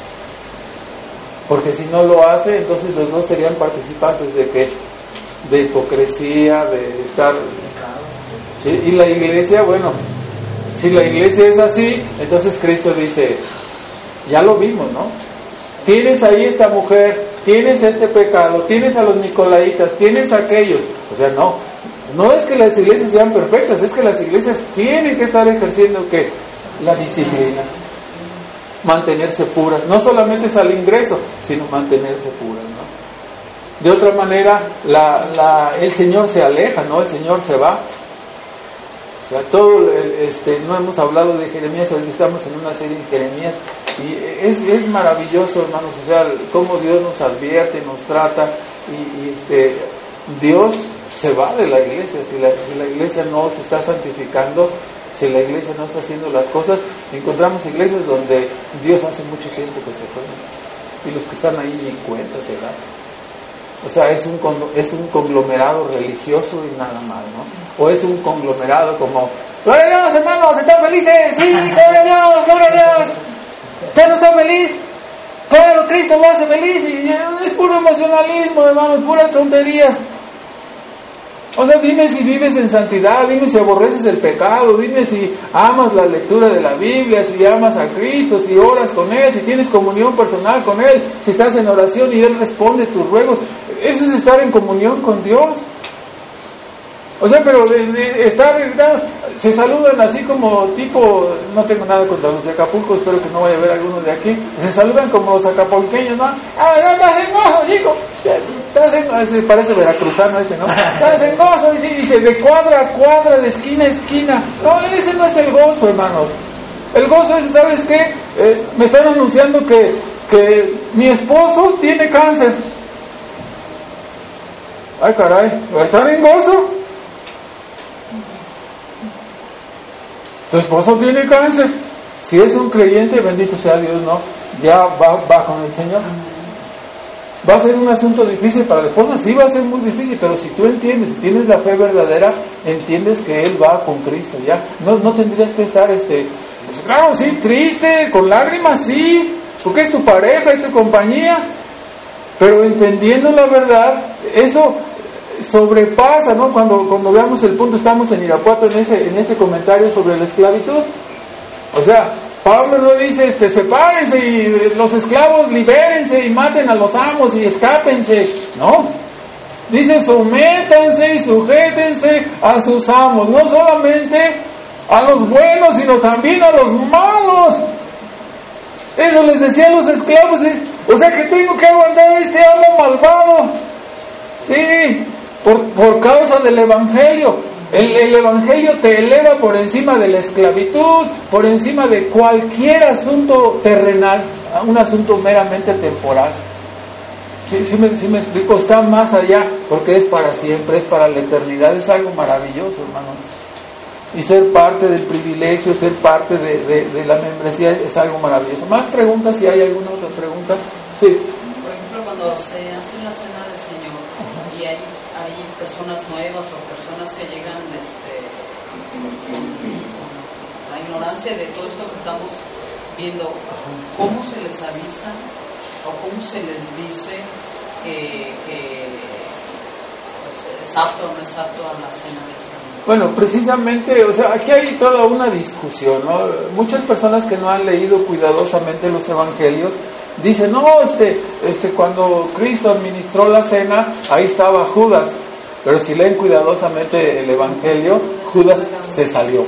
porque si no lo hace, entonces los dos serían participantes de qué, de hipocresía, de estar, ¿sí? Y la iglesia, bueno, si la iglesia es así, entonces Cristo dice, ya lo vimos, ¿no? Tienes ahí esta mujer, tienes este pecado, tienes a los nicolaitas, tienes aquellos, o sea, no, no es que las iglesias sean perfectas, es que las iglesias tienen que estar ejerciendo ¿qué? La disciplina, mantenerse puras, no solamente es al ingreso, sino mantenerse puras, ¿no? De otra manera, la, la, el Señor se aleja, ¿no? El Señor se va. O sea, todo, este, no hemos hablado de Jeremías, hoy estamos en una serie de Jeremías, y es, es maravilloso, hermanos, o sea, cómo Dios nos advierte, nos trata, y, y este, Dios se va de la iglesia, si la, si la iglesia no se está santificando, si la iglesia no está haciendo las cosas, encontramos iglesias donde Dios hace mucho tiempo que se fue, y los que están ahí ni cuenta se dan. O sea, es un, es un conglomerado religioso y nada más, ¿no? O es un conglomerado como, ¡gloria a Dios, hermanos! ¿Están felices? ¡Sí! ¡Gloria a Dios! ¡Gloria a Dios! ¿Usted no está feliz? Claro, Cristo lo hace feliz y es puro emocionalismo, hermanos, puras tonterías. O sea, dime si vives en santidad, dime si aborreces el pecado, dime si amas la lectura de la Biblia, si amas a Cristo, si oras con Él, si tienes comunión personal con Él, si estás en oración y Él responde tus ruegos. Eso es estar en comunión con Dios. O sea, pero de, de estar, se saludan así como tipo, no tengo nada contra los de Acapulco, espero que no vaya a haber alguno de aquí, se saludan como los acapulqueños, ¿no? ¡Ah, estás en gozo, chico! Estás en, se parece veracruzano ese, ¿no? Estás en gozo, y dice, de cuadra a cuadra, de esquina a esquina. No, ese no es el gozo, hermanos. El gozo es, ¿sabes qué? Eh, me están anunciando que, que mi esposo tiene cáncer. Ay, caray, ¿están en gozo? Tu esposo tiene cáncer. Si es un creyente, bendito sea Dios, no, ya va, va con el Señor. Va a ser un asunto difícil para la esposa, sí va a ser muy difícil, pero si tú entiendes, si tienes la fe verdadera, entiendes que Él va con Cristo, ya. No, no tendrías que estar, este, pues claro, sí, triste, con lágrimas, sí, porque es tu pareja, es tu compañía, pero entendiendo la verdad, eso sobrepasa, ¿no? Cuando, cuando veamos el punto, estamos en Irapuato en ese, en ese comentario sobre la esclavitud. O sea, Pablo no dice, este, sepárense y los esclavos libérense y maten a los amos y escápense, ¿no? Dice, sométanse y sujétense a sus amos, no solamente a los buenos, sino también a los malos. Eso les decía a los esclavos, o sea que tengo que aguantar a este amo malvado. Sí, por, por causa del Evangelio. El, el Evangelio te eleva por encima de la esclavitud, por encima de cualquier asunto terrenal, un asunto meramente temporal. Sí, sí, me, sí me explico, está más allá, porque es para siempre, es para la eternidad, es algo maravilloso, hermanos. Y ser parte del privilegio, ser parte de, de, de la membresía es algo maravilloso. ¿Más preguntas? Si hay alguna otra pregunta. Sí. Por ejemplo, cuando se hace la cena del Señor, uh-huh, y hay, hay personas nuevas o personas que llegan este, con la ignorancia de todo esto que estamos viendo, ¿cómo se les avisa o cómo se les dice que, que pues, es apto o no es apto a la cena del Señor? Bueno, precisamente, o sea, aquí hay toda una discusión, ¿no? Muchas personas que no han leído cuidadosamente los evangelios dicen, no, este, este, cuando Cristo administró la cena, ahí estaba Judas, pero si leen cuidadosamente el evangelio, Judas se salió,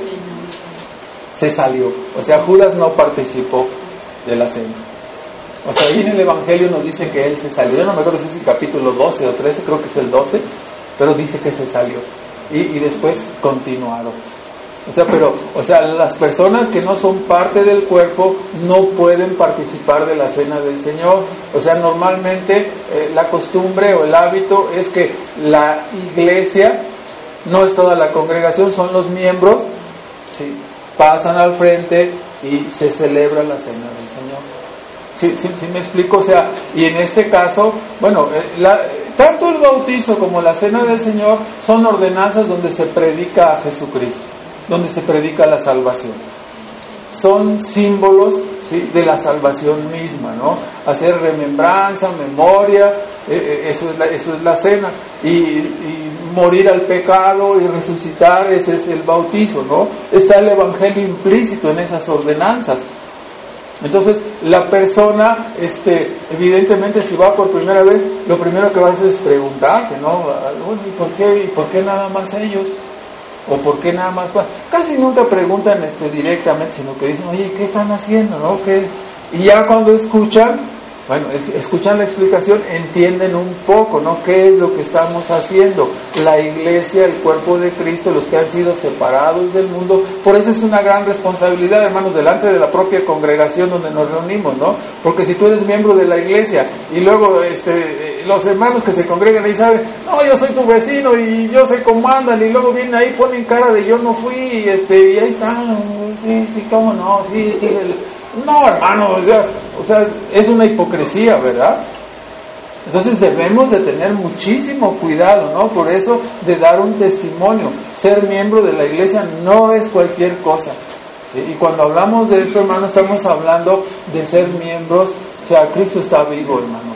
se salió, o sea, Judas no participó de la cena. O sea, ahí en el evangelio nos dice que él se salió. Yo no me acuerdo si es el capítulo doce o trece, creo que es el doce, pero dice que se salió. Y, y después continuaron. O sea, pero, o sea, las personas que no son parte del cuerpo no pueden participar de la cena del Señor. O sea, normalmente eh, la costumbre o el hábito es que la iglesia, no es toda la congregación, son los miembros, ¿sí?, pasan al frente y se celebra la cena del Señor. ¿Sí, sí, sí me explico? O sea, y en este caso, bueno, la, tanto el bautizo como la cena del Señor son ordenanzas donde se predica a Jesucristo, donde se predica la salvación. Son símbolos, ¿sí?, de la salvación misma, ¿no? Hacer remembranza, memoria, eh, eso, es la, eso es la cena. Y, y morir al pecado y resucitar, ese es el bautizo, ¿no? Está el evangelio implícito en esas ordenanzas. Entonces, la persona, este, evidentemente, si va por primera vez, lo primero que va a hacer es preguntarte, ¿no? Bueno, ¿y por qué, y por qué nada más ellos? ¿O por qué nada más? Casi nunca preguntan este, directamente, sino que dicen, oye, ¿qué están haciendo? ¿No? ¿Qué? Y ya cuando escuchan, bueno, escuchan la explicación, entienden un poco, ¿no? ¿Qué es lo que estamos haciendo? La iglesia, el cuerpo de Cristo, los que han sido separados del mundo. Por eso es una gran responsabilidad, hermanos, delante de la propia congregación donde nos reunimos, ¿no? Porque si tú eres miembro de la iglesia y luego este, los hermanos que se congregan ahí saben, no, yo soy tu vecino y yo sé cómo andan, y luego vienen ahí, ponen cara de yo no fui, y, este, y ahí están, sí, sí, cómo no, sí, sí, el... No, hermano, o sea, o sea, es una hipocresía, ¿verdad? Entonces debemos de tener muchísimo cuidado, ¿no? Por eso de dar un testimonio. Ser miembro de la iglesia no es cualquier cosa, ¿sí? Y cuando hablamos de esto, hermano, estamos hablando de ser miembros, o sea, Cristo está vivo, hermanos.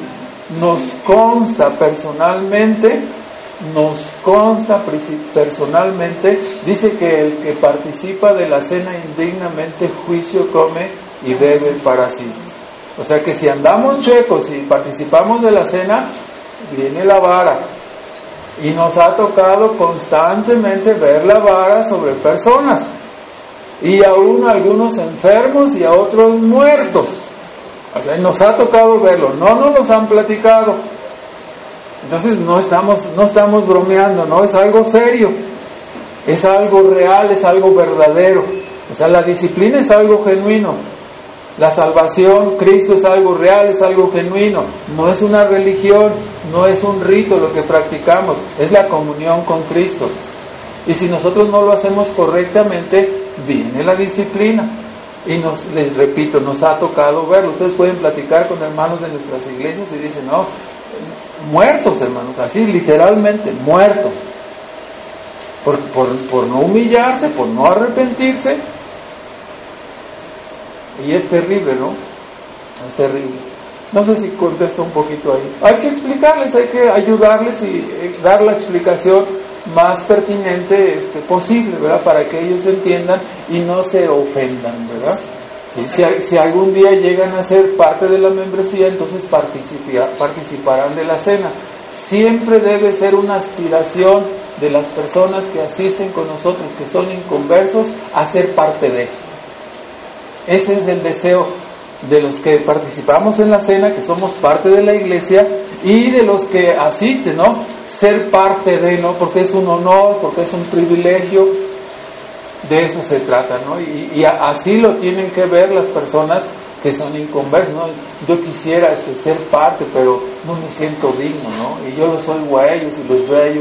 Nos consta personalmente, nos consta personalmente, dice que el que participa de la cena indignamente juicio come y bebe para sí. O sea que si andamos checos y participamos de la cena, viene la vara. Y nos ha tocado constantemente ver la vara sobre personas, y aún algunos enfermos y a otros muertos. O sea, nos ha tocado verlo, no nos los han platicado. Entonces no estamos, no estamos bromeando, ¿no? Es algo serio, es algo real, es algo verdadero. O sea, la disciplina es algo genuino. La salvación, Cristo es algo real, es algo genuino. No es una religión, no es un rito lo que practicamos, es la comunión con Cristo. Y si nosotros no lo hacemos correctamente, viene la disciplina. Y nos, les repito, nos ha tocado verlo. Ustedes pueden platicar con hermanos de nuestras iglesias y dicen, no, muertos, hermanos, así literalmente muertos, por, por, por no humillarse, por no arrepentirse. Y es terrible, ¿no? Es terrible. No sé si contesto un poquito ahí. Hay que explicarles, hay que ayudarles y eh, dar la explicación más pertinente este, posible, ¿verdad? Para que ellos entiendan y no se ofendan, ¿verdad? Sí, si, si algún día llegan a ser parte de la membresía, entonces participarán de la cena. Siempre debe ser una aspiración de las personas que asisten con nosotros, que son inconversos, a ser parte de. Ese es el deseo de los que participamos en la cena, que somos parte de la iglesia, y de los que asisten, ¿no? Ser parte de, ¿no? Porque es un honor, porque es un privilegio. De eso se trata, ¿no? Y, y así lo tienen que ver las personas que son inconversos, ¿no? Yo quisiera este, ser parte, pero no me siento digno, ¿no? Y yo los oigo a ellos y los veo a ellos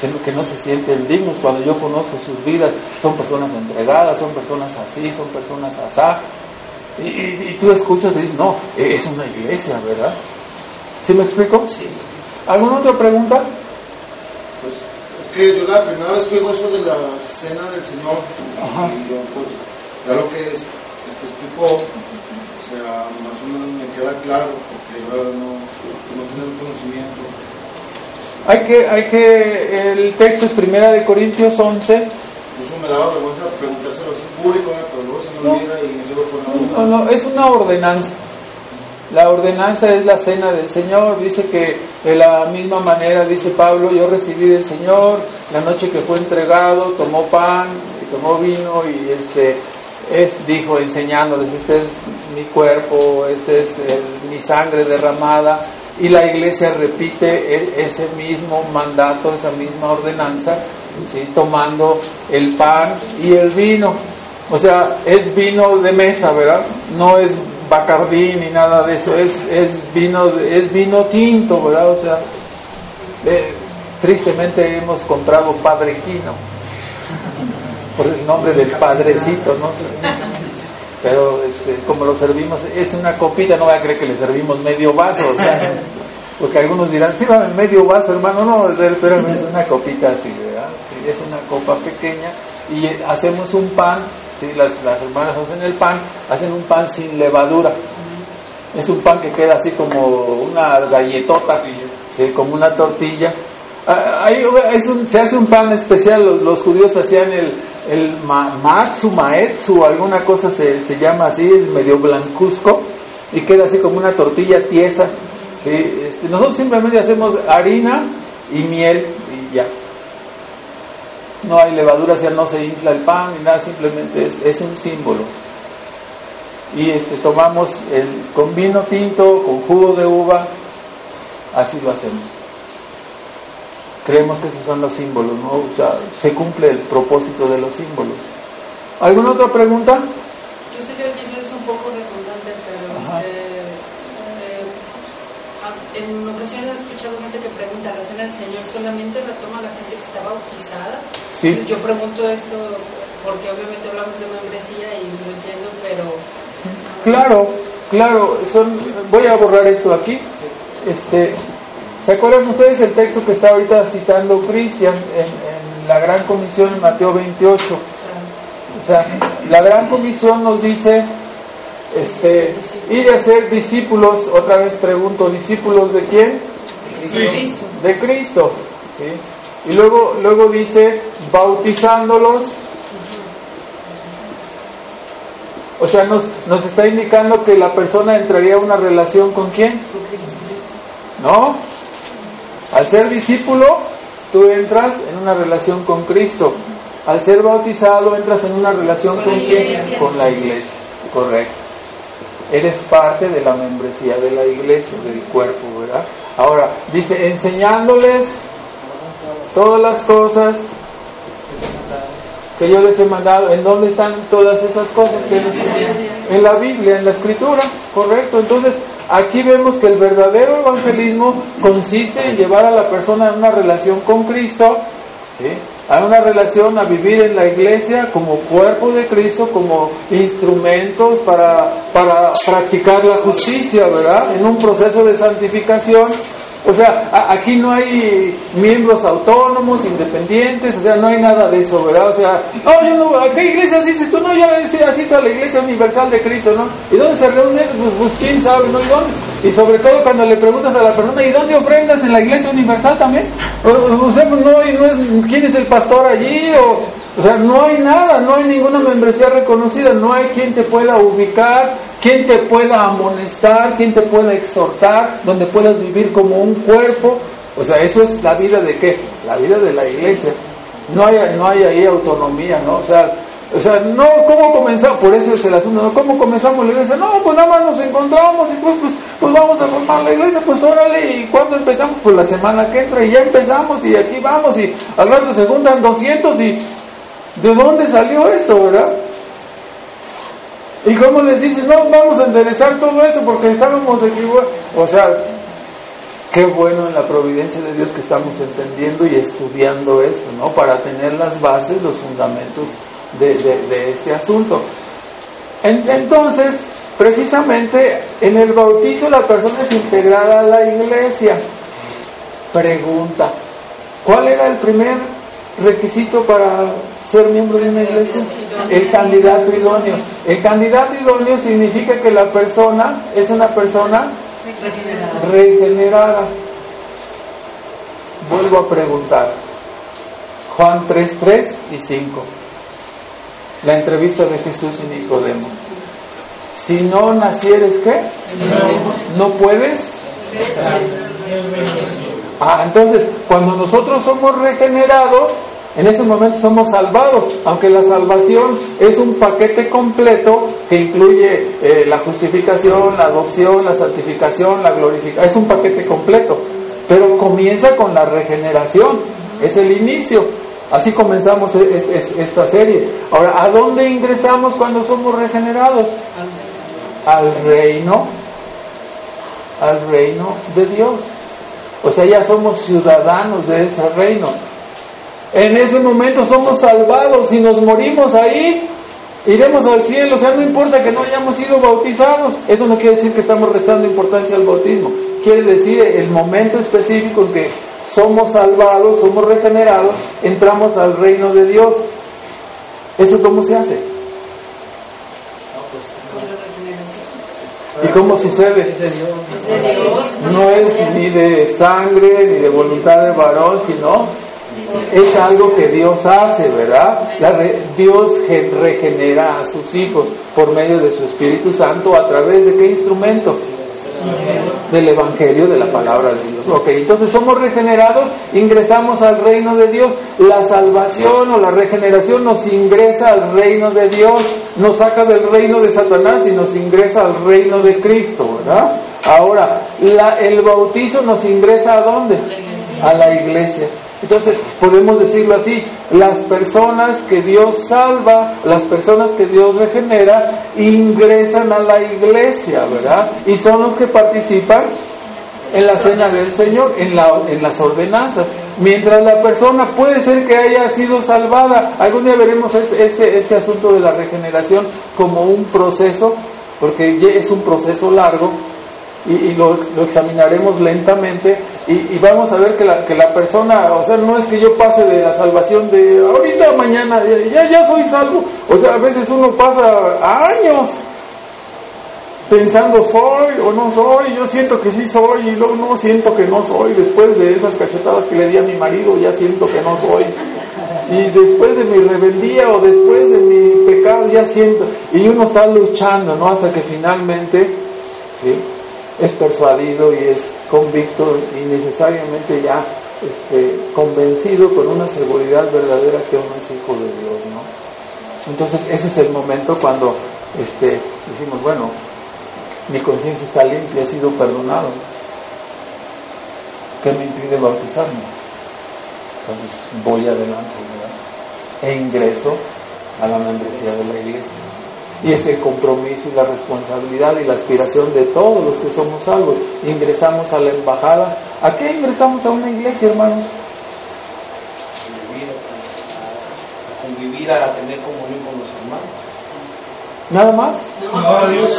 que no, que no se sienten dignos. Cuando yo conozco sus vidas, son personas entregadas, son personas así, son personas asá. Y, y, y tú escuchas y dices, no, es una iglesia, ¿verdad? ¿Sí me explico? Sí. ¿Alguna otra pregunta? Pues es que yo la primera vez que oigo eso de la cena del Señor, Ajá. y yo pues ya lo que es, es que explicó, o sea, más o menos me queda claro, porque yo no, no tengo el conocimiento. Hay que, hay que, el texto es Primera de Corintios once. Incluso me daba vergüenza preguntárselo así en público, ¿no? Pero luego se me No. olvida y me llevo por la duda. No, no, es una ordenanza. La ordenanza es la cena del Señor. Dice que de la misma manera, dice Pablo, yo recibí del Señor, la noche que fue entregado, tomó pan y tomó vino y este es, dijo, enseñándoles, este es mi cuerpo, este es el, mi sangre derramada, y la iglesia repite e, ese mismo mandato, esa misma ordenanza, ¿sí? Tomando el pan y el vino. O sea, es vino de mesa, ¿verdad? No es Bacardí ni nada de eso, es, es vino es vino tinto, ¿verdad? O sea, eh, tristemente hemos comprado Padre Quino por el nombre del padrecito, ¿no? Pero este, como lo servimos, es una copita, no voy a creer que le servimos medio vaso, o sea, porque algunos dirán, sí, dame medio vaso, hermano, no, pero es una copita así, ¿verdad? Sí, es una copa pequeña y hacemos un pan. Sí, las, las hermanas hacen el pan, hacen un pan sin levadura. Es un pan que queda así como una galletota, sí, como una tortilla. Ah, ahí es un, se hace un pan especial, los, los judíos hacían el, el ma, matzu, maetzu, alguna cosa se, se llama así, es medio blancuzco, y queda así como una tortilla tiesa. Sí, este, nosotros simplemente hacemos harina y miel y ya. No hay levadura, o sea, no se infla el pan ni nada, simplemente es, es un símbolo. Y este tomamos el, con vino tinto, con jugo de uva, así lo hacemos. Creemos que esos son los símbolos, ¿no? O sea, se cumple el propósito de los símbolos. ¿Alguna otra pregunta? Yo sé que quizás es un poco redundante, pero este, en ocasiones he escuchado gente que pregunta, ¿la cena del Señor solamente la toma la gente que está bautizada? Sí. Entonces, yo pregunto esto porque obviamente hablamos de membresía y lo entiendo, pero... Claro, claro, son, voy a borrar esto aquí. Este, ¿se acuerdan ustedes el texto que está ahorita citando Cristian en, en la Gran Comisión en Mateo veintiocho? O sea, la Gran Comisión nos dice... Este, ir a ser discípulos, otra vez pregunto, ¿discípulos de quién? De Cristo. De Cristo, ¿sí? Y luego, luego dice, bautizándolos. O sea, nos, nos está indicando que la persona entraría a una relación con quién? ¿No? Al ser discípulo, tú entras en una relación con Cristo. Al ser bautizado, entras en una relación con quién? Con la iglesia, correcto. Eres parte de la membresía de la iglesia, del cuerpo, ¿verdad? Ahora, dice, enseñándoles todas las cosas que yo les he mandado. ¿En dónde están todas esas cosas? Que les... En la Biblia, en la Escritura, correcto. Entonces, aquí vemos que el verdadero evangelismo consiste en llevar a la persona a una relación con Cristo, ¿sí? A una relación, a vivir en la iglesia como cuerpo de Cristo, como instrumentos para, para practicar la justicia, ¿verdad? En un proceso de santificación. O sea, a, aquí no hay miembros autónomos, independientes, o sea, no hay nada de eso, ¿verdad? O sea, no, yo no, ¿a qué iglesia dices tú? No, yo asisto a la iglesia universal de Cristo, ¿no? ¿Y dónde se reúne? Pues, pues quién sabe, ¿no? ¿Y dónde? Y sobre todo cuando le preguntas a la persona, ¿y dónde ofrendas? ¿En la iglesia universal también? O, o sea, pues no, no es, ¿quién es el pastor allí? O, o sea, no hay nada, no hay ninguna membresía reconocida, no hay quien te pueda ubicar, quien te pueda amonestar, quien te pueda exhortar, donde puedas vivir como un cuerpo. O sea, eso es la vida de ¿qué? La vida de la iglesia. No hay, no hay ahí autonomía, ¿no? O sea, o sea, no, ¿cómo comenzamos? Por eso es el asunto, ¿no? ¿Cómo comenzamos la iglesia? No, pues nada más nos encontramos y pues, pues, pues vamos a formar la iglesia, pues órale, ¿y cuándo empezamos? Pues la semana que entra y ya empezamos y aquí vamos y al rato se juntan doscientos y ¿de dónde salió esto, verdad? ¿Y cómo les dices? No, vamos a enderezar todo esto porque estábamos equivocados. O sea, Qué bueno en la providencia de Dios que estamos entendiendo y estudiando esto, ¿no? Para tener las bases, los fundamentos de, de, de este asunto. En, entonces, precisamente en el bautizo la persona es integrada a la iglesia. Pregunta, ¿cuál era el primer requisito para ser miembro de una iglesia? El candidato idóneo. El candidato idóneo significa que la persona es una persona regenerada. regenerada. Vuelvo a preguntar. Juan tres, tres y cinco. La entrevista de Jesús y Nicodemo. Si no nacieres, ¿qué? No puedes. Ah, entonces, cuando nosotros somos regenerados, en ese momento somos salvados, aunque la salvación es un paquete completo que incluye eh, la justificación, la adopción, la santificación, la glorificación, es un paquete completo, pero comienza con la regeneración, es el inicio. Así comenzamos es, es, esta serie. Ahora, ¿a dónde ingresamos cuando somos regenerados? Al reino, al reino de Dios. O sea, ya somos ciudadanos de ese reino. En ese momento somos salvados. Si nos morimos ahí, iremos al cielo. O sea, no importa que no hayamos sido bautizados. Eso no quiere decir que estamos restando importancia al bautismo. Quiere decir el momento específico en que somos salvados, somos regenerados, entramos al reino de Dios. ¿Eso cómo se hace? ¿Y cómo sucede? No es ni de sangre, ni de voluntad de varón, sino es algo que Dios hace, ¿verdad? La re, Dios regenera a sus hijos por medio de su Espíritu Santo. ¿A través de qué instrumento? Del Evangelio, de la palabra de Dios. Ok, entonces somos regenerados, ingresamos al reino de Dios. La salvación o la regeneración nos ingresa al reino de Dios, nos saca del reino de Satanás y nos ingresa al reino de Cristo, ¿verdad? Ahora, la, el bautizo nos ingresa ¿a dónde? A la iglesia. Entonces, podemos decirlo así, las personas que Dios salva, las personas que Dios regenera, ingresan a la iglesia, ¿verdad? Y son los que participan en la cena del Señor, en, la, en las ordenanzas. Mientras la persona puede ser que haya sido salvada, algún día veremos este, este asunto de la regeneración como un proceso, porque es un proceso largo, y, y lo, lo examinaremos lentamente, y, y vamos a ver que la, que la persona, o sea, no es que yo pase de la salvación de ahorita a mañana, ya, ya soy salvo. O sea, a veces uno pasa años pensando soy o no soy, yo siento que sí soy y luego no siento que no soy, después de esas cachetadas que le di a mi marido ya siento que no soy, y después de mi rebeldía o después de mi pecado ya siento, y uno está luchando, ¿no? Hasta que finalmente, ¿sí?, es persuadido y es convicto y necesariamente ya este, convencido con una seguridad verdadera que uno es hijo de Dios, ¿no? Entonces ese es el momento cuando este, decimos, bueno, mi conciencia está limpia, he sido perdonado, ¿qué me impide bautizarme? Entonces voy adelante, ¿verdad? E ingreso a la membresía de la iglesia. Y es el compromiso y la responsabilidad y la aspiración de todos los que somos salvos. Ingresamos a la embajada. ¿A qué ingresamos a una iglesia, hermano? Convivir, a, a convivir, a tener comunión con los hermanos. ¿Nada más? No, no, Dios.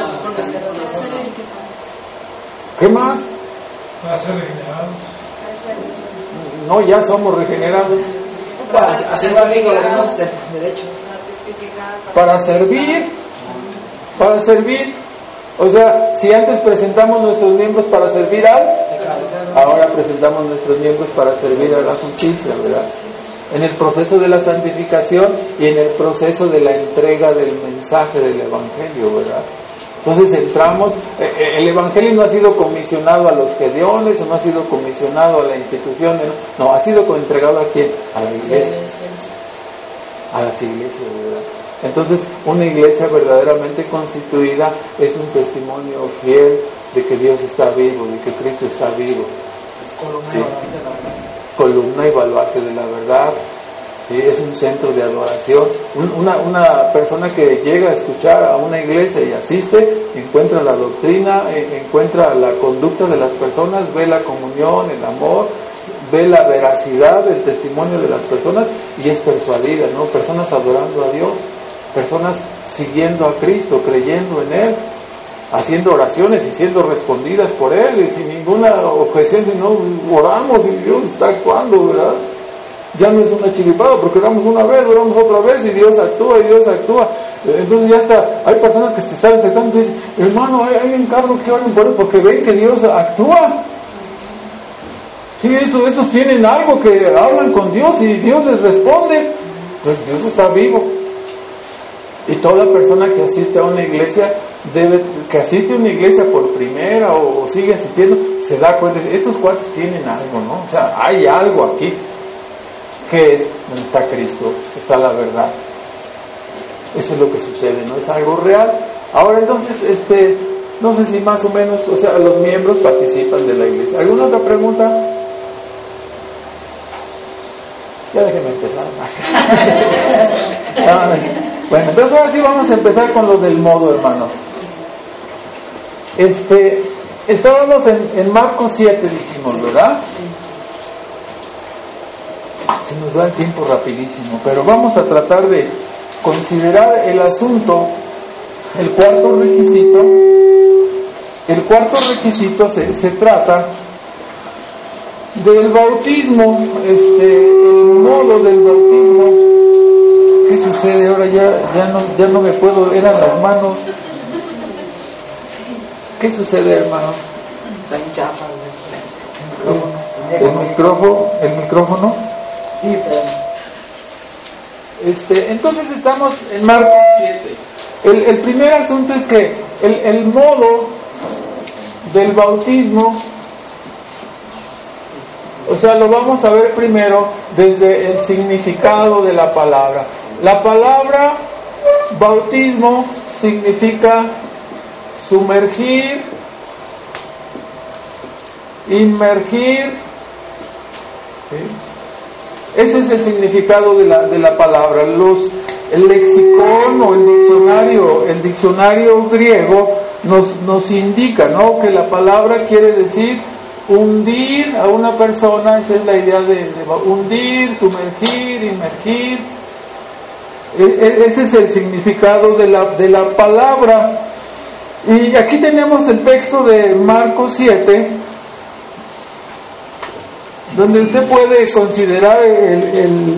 ¿Qué más? Para ser regenerados. No, ya somos regenerados. Para hacer amigo de algunos derechos. Para servir. Para servir. O sea, si antes presentamos nuestros miembros para servir al, ahora presentamos nuestros miembros para servir a la justicia, ¿verdad? En el proceso de la santificación y en el proceso de la entrega del mensaje del Evangelio, ¿verdad? Entonces entramos, el Evangelio no ha sido comisionado a los gediones, o no ha sido comisionado a la institución, no, ha sido entregado a quién, a la iglesia, a las iglesias, ¿verdad? Entonces una iglesia verdaderamente constituida es un testimonio fiel de que Dios está vivo, de que Cristo está vivo. Es columna Sí. y baluarte de la verdad. Columna y baluarte de la verdad. ¿sí? Es un centro de adoración. Un, una, una persona que llega a escuchar a una iglesia y asiste, encuentra la doctrina, eh, encuentra la conducta de las personas, ve la comunión, el amor, ve la veracidad del testimonio de las personas y es persuadida, ¿no? Personas adorando a Dios, personas siguiendo a Cristo, creyendo en Él, haciendo oraciones y siendo respondidas por Él, y sin ninguna objeción, sino oramos y Dios está actuando, ¿verdad? Ya no es una chiripada, porque oramos una vez, oramos otra vez y Dios actúa y Dios actúa. Entonces ya está, hay personas que se están acercando y dicen, hermano, hay, hay un carro que oren por él porque ven que Dios actúa. Sí, estos, estos tienen algo que hablan con Dios y Dios les responde. Pues Dios está vivo. Y toda persona que asiste a una iglesia, debe, que asiste a una iglesia por primera o, o sigue asistiendo, se da cuenta, estos cuates tienen algo, ¿no? O sea, hay algo aquí. ¿Qué es? Donde está Cristo, está la verdad. Eso es lo que sucede, ¿no? Es algo real. Ahora entonces, este, no sé si más o menos, o sea, los miembros participan de la iglesia. ¿Alguna otra pregunta? Ya déjenme empezar. Bueno, entonces ahora sí vamos a empezar con lo del modo, hermanos. Este, estábamos en, en Marcos siete, dijimos, ¿verdad? Se nos va el tiempo rapidísimo, pero vamos a tratar de considerar el asunto. El cuarto requisito, el cuarto requisito se, se trata del bautismo, este, el modo del bautismo. ¿Qué sucede ahora? Ya, ya no, ya no me puedo, eran las manos. ¿Qué sucede, hermano? Están chafas. El micrófono, el micrófono. Sí, pero... Este, entonces estamos en Marcos siete. El, el primer asunto es que el, el modo del bautismo, o sea, lo vamos a ver primero desde el significado de la palabra. La palabra bautismo significa sumergir, inmergir, ¿sí? Ese es el significado de la, de la palabra. Los, el lexicón o el diccionario, el diccionario griego nos, nos indica, ¿no?, que la palabra quiere decir hundir a una persona. Esa es la idea de, de hundir, sumergir, inmergir. E, ese es el significado de la, de la palabra. Y aquí tenemos el texto de Marcos siete, donde usted puede considerar el, el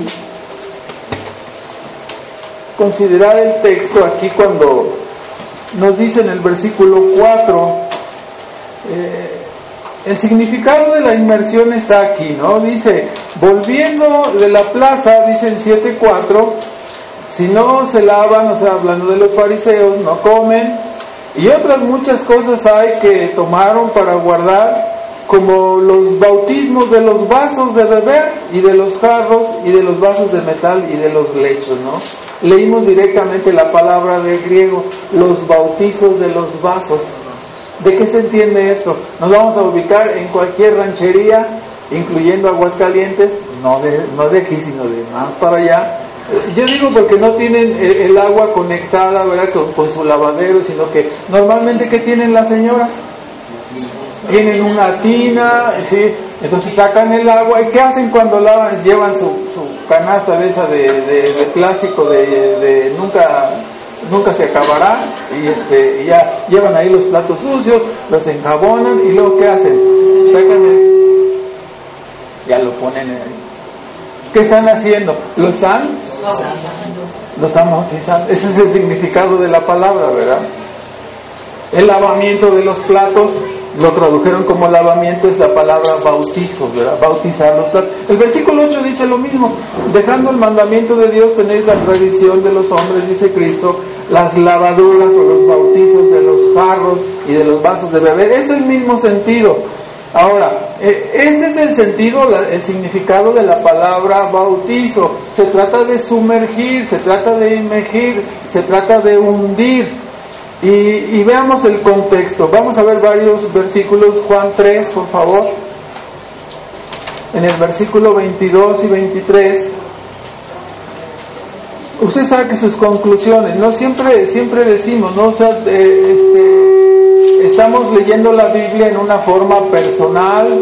considerar el texto aquí cuando nos dice en el versículo cuatro, eh, el significado de la inmersión está aquí, ¿no? Dice, volviendo de la plaza, dice en siete cuatro, si no se lavan, o sea, hablando de los fariseos, no comen, y otras muchas cosas hay que tomaron para guardar, como los bautismos de los vasos de beber y de los jarros y de los vasos de metal y de los lechos, ¿no? Leímos directamente la palabra de griego, los bautizos de los vasos. ¿De qué se entiende esto? Nos vamos a ubicar en cualquier ranchería, incluyendo Aguascalientes, no de, no de aquí, sino de más para allá. Yo digo porque no tienen el agua conectada, ¿verdad?, con, con su lavadero, sino que normalmente, ¿qué tienen las señoras? Tienen una tina, ¿sí? Entonces sacan el agua. ¿Y qué hacen cuando lavan? Llevan su, su canasta de esa de, de, de plástico de, de nunca nunca se acabará, y este y ya llevan ahí los platos sucios, los enjabonan, y luego ¿qué hacen? Sacan el, ya lo ponen ahí. ¿Qué están haciendo? ¿Lo están? Lo están bautizando. Ese es el significado de la palabra, ¿verdad? El lavamiento de los platos lo tradujeron como lavamiento, es la palabra bautizo, ¿verdad? Bautizar los platos. El versículo ocho dice lo mismo, dejando el mandamiento de Dios tenéis la tradición de los hombres, dice Cristo, las lavaduras o los bautizos de los jarros y de los vasos de beber. Es el mismo sentido. Ahora, este es el sentido, el significado de la palabra bautizo. Se trata de sumergir, se trata de inmergir, se trata de hundir. Y, y veamos el contexto. Vamos a ver varios versículos. Juan tres, por favor. En el versículo veintidós y veintitrés usted saque sus conclusiones, ¿no? Siempre, siempre decimos, ¿no? O sea, eh, este, estamos leyendo la Biblia en una forma personal.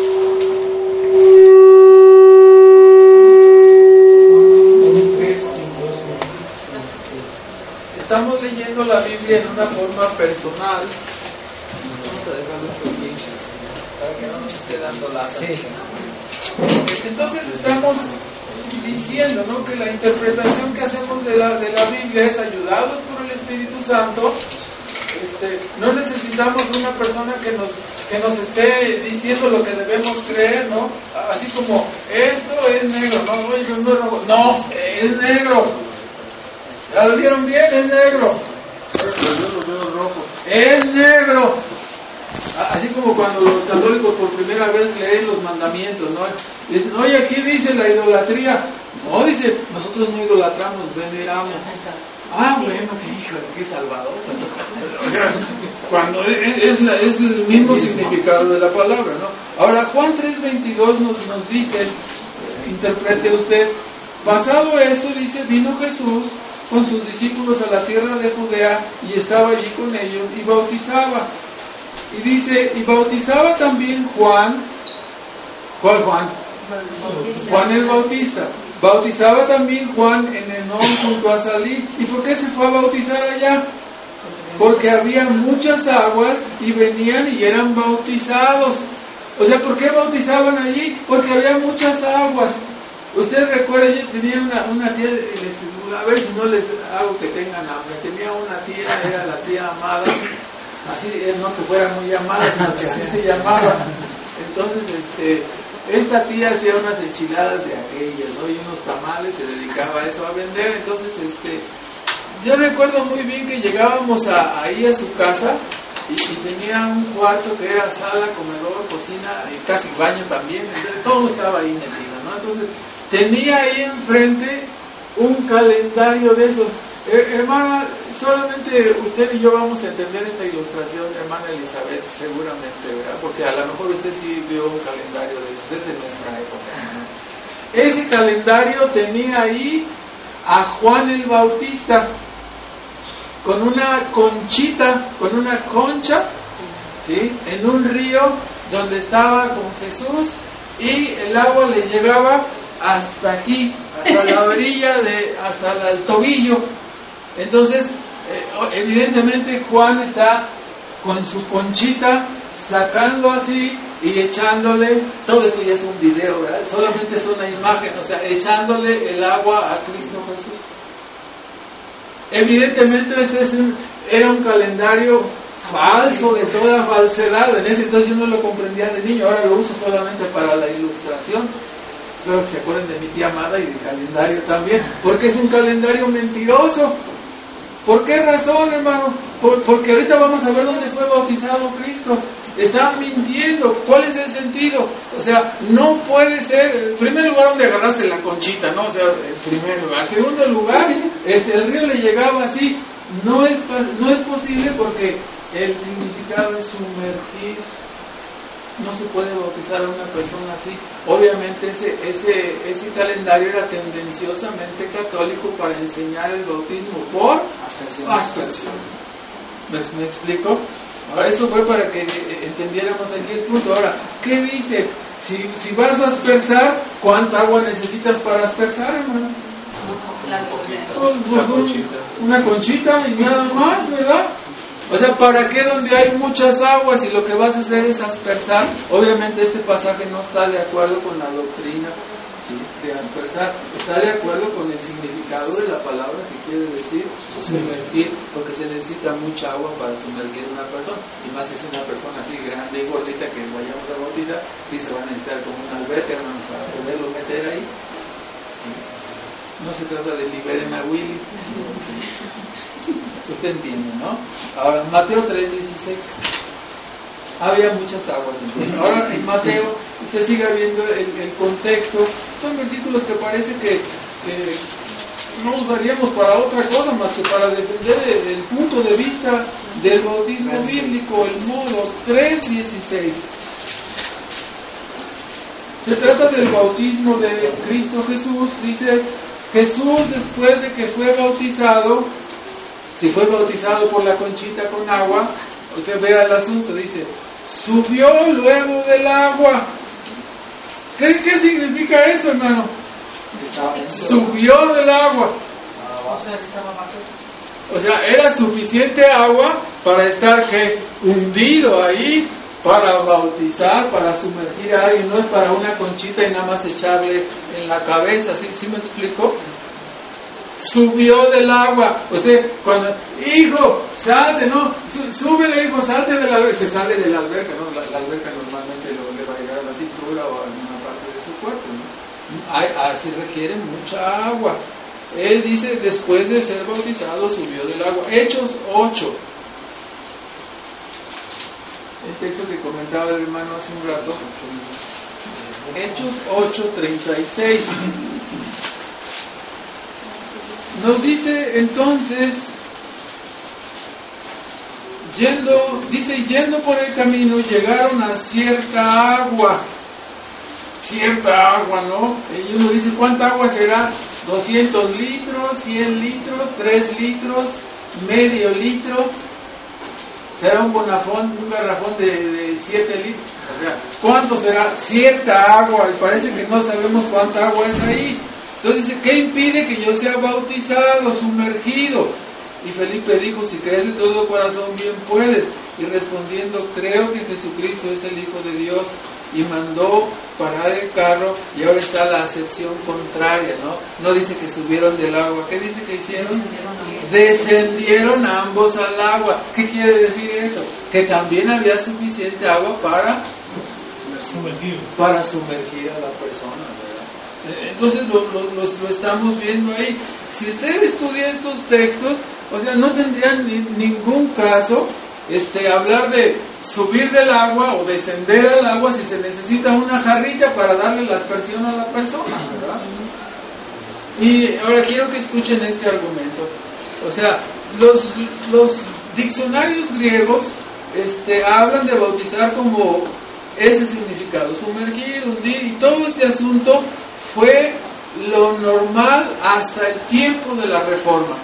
Estamos leyendo la Biblia en una forma personal. Vamos a dejarlo aquí para que no nos esté dando la sí. Entonces estamos diciendo, ¿no?, que la interpretación que hacemos de la, de la Biblia es ayudados por el Espíritu Santo. Este, no necesitamos una persona que nos que nos esté diciendo lo que debemos creer, ¿no? Así como, esto es negro, no, oye, no es rojo, no, es negro. ¿Ya lo vieron bien? Es negro. Es negro. Así como cuando los católicos por primera vez leen los mandamientos, ¿no? Dicen, oye, aquí dice la idolatría. No, dice, nosotros no idolatramos, veneramos. Ah, bueno, qué hijo, qué salvador. O sea, cuando es, es, la, es el mismo significado de la palabra, ¿no? Ahora, Juan tres veintidós nos, nos dice, interprete usted, pasado esto, dice, vino Jesús con sus discípulos a la tierra de Judea y estaba allí con ellos y bautizaba. Y dice, y bautizaba también Juan. ¿Cuál Juan? Juan el Bautista. Bautizaba también Juan en Enón junto a Salim. ¿Y por qué se fue a bautizar allá? Porque había muchas aguas y venían y eran bautizados. O sea, ¿por qué bautizaban allí? Porque había muchas aguas. Usted recuerda, yo tenía una, una tía, les, a ver si no les hago que tengan hambre. Tenía una tía, era la tía Amada. Así, no que fuera muy amada, sino que así se llamaba. Entonces, este, esta tía hacía unas enchiladas de aquellas, ¿no? Y unos tamales, se dedicaba a eso, a vender. Entonces, este, yo recuerdo muy bien que llegábamos a, ahí a su casa y, y tenía un cuarto que era sala, comedor, cocina y casi baño también. Entonces, todo estaba ahí metido, ¿no? Entonces, tenía ahí enfrente un calendario de esos. Eh, hermana, solamente usted y yo vamos a entender esta ilustración, hermana Elizabeth, seguramente, ¿verdad? Porque a lo mejor usted sí vio un calendario de esos, es de nuestra época, ¿no? Ese calendario tenía ahí a Juan el Bautista con una conchita, con una concha, ¿sí?, en un río donde estaba con Jesús y el agua le llegaba hasta aquí, hasta la orilla, de, hasta el tobillo. Entonces, eh, evidentemente Juan está con su conchita sacando así y echándole, todo esto ya es un video, ¿verdad? Solamente es una imagen, o sea, echándole el agua a Cristo Jesús. Evidentemente ese es un, era un calendario falso, de toda falsedad. En ese entonces yo no lo comprendía de niño, ahora lo uso solamente para la ilustración. Espero que se acuerden de mi tía Amada y del calendario también, porque es un calendario mentiroso. ¿Por qué razón, hermano? Por, porque ahorita vamos a ver dónde fue bautizado Cristo. Están mintiendo. ¿Cuál es el sentido? O sea, no puede ser. En primer lugar, donde agarraste la conchita, ¿no? O sea, en primer lugar. En segundo lugar, este, el río le llegaba así. No es, no es posible porque el significado es sumergir. No se puede bautizar a una persona así. Obviamente ese, ese, ese calendario era tendenciosamente católico para enseñar el bautismo por aspersión. ¿Me, ¿Me explico? Ahora eso fue para que entendiéramos aquí el punto. Ahora, ¿qué dice? Si, si vas a aspersar, ¿cuánta agua necesitas para aspersar, hermano? Pues, pues, un, una conchita y nada más, ¿verdad? O sea, ¿para qué donde hay muchas aguas y lo que vas a hacer es aspersar? Obviamente este pasaje no está de acuerdo con la doctrina, ¿sí?, de aspersar. Está de acuerdo con el significado de la palabra que quiere decir sumergir, porque se necesita mucha agua para sumergir a una persona. Y más si es una persona así grande y gordita que vayamos a bautizar, sí se va a necesitar como una alberca, hermanos, para poderlo meter ahí. ¿Sí? No se trata de liberen a Willy. Usted entiende, ¿no? Ahora, Mateo tres dieciséis. Había muchas aguas. Entonces, ahora en Mateo, usted siga viendo el, el contexto. Son versículos que parece que, que no usaríamos para otra cosa más que para defender el, el punto de vista del bautismo bíblico, el modo. Tres dieciséis. Se trata del bautismo de Cristo Jesús. Dice: Jesús, después de que fue bautizado, si fue bautizado por la conchita con agua, usted vea el asunto, dice, subió luego del agua. ¿Qué, qué significa eso, hermano? Subió del agua. O sea, que estaba bajo. O sea, era suficiente agua para estar ¿qué? Hundido ahí, para bautizar, para sumergir a alguien. No es para una conchita y nada más echarle en la cabeza. ¿Sí, ¿sí me explico? Subió del agua. Usted, cuando, hijo, salte, ¿no? Súbele, hijo, salte de la alberca. Se sale de la alberca, ¿no? La, la alberca normalmente lo, le va a llegar a la cintura o a alguna parte de su cuerpo, ¿no? Hay, así requiere mucha agua. Él dice, después de ser bautizado, subió del agua. Hechos ocho. El texto que comentaba el hermano hace un rato. Hechos ocho, treinta y seis. Nos dice entonces, yendo, dice, yendo por el camino, llegaron a cierta agua. Cierta agua, ¿no? Y uno dice, ¿cuánta agua será? doscientos litros, cien litros, tres litros, medio litro. Será un bonafón, un garrafón de, de siete litros. O sea, ¿cuánto será? Cierta agua. Y parece que no sabemos cuánta agua es ahí. Entonces dice, ¿qué impide que yo sea bautizado, sumergido? Y Felipe dijo, si crees de todo corazón, bien puedes. Y respondiendo, creo que Jesucristo es el Hijo de Dios. Y mandó parar el carro, y ahora está la acepción contraria, ¿no? No dice que subieron del agua. ¿Qué dice que hicieron? Descendieron ambos al agua. ¿Qué quiere decir eso? Que también había suficiente agua para sumergir, para sumergir a la persona, ¿verdad? Entonces lo, lo, lo, lo estamos viendo ahí. Si usted estudia estos textos, o sea, no tendrían ni, ningún caso Este, hablar de subir del agua o descender al agua si se necesita una jarrita para darle la aspersión a la persona, ¿verdad? Y ahora quiero que escuchen este argumento. O sea, los, los diccionarios griegos este, hablan de bautizar como ese significado, sumergir, hundir, y todo este asunto fue lo normal hasta el tiempo de la Reforma.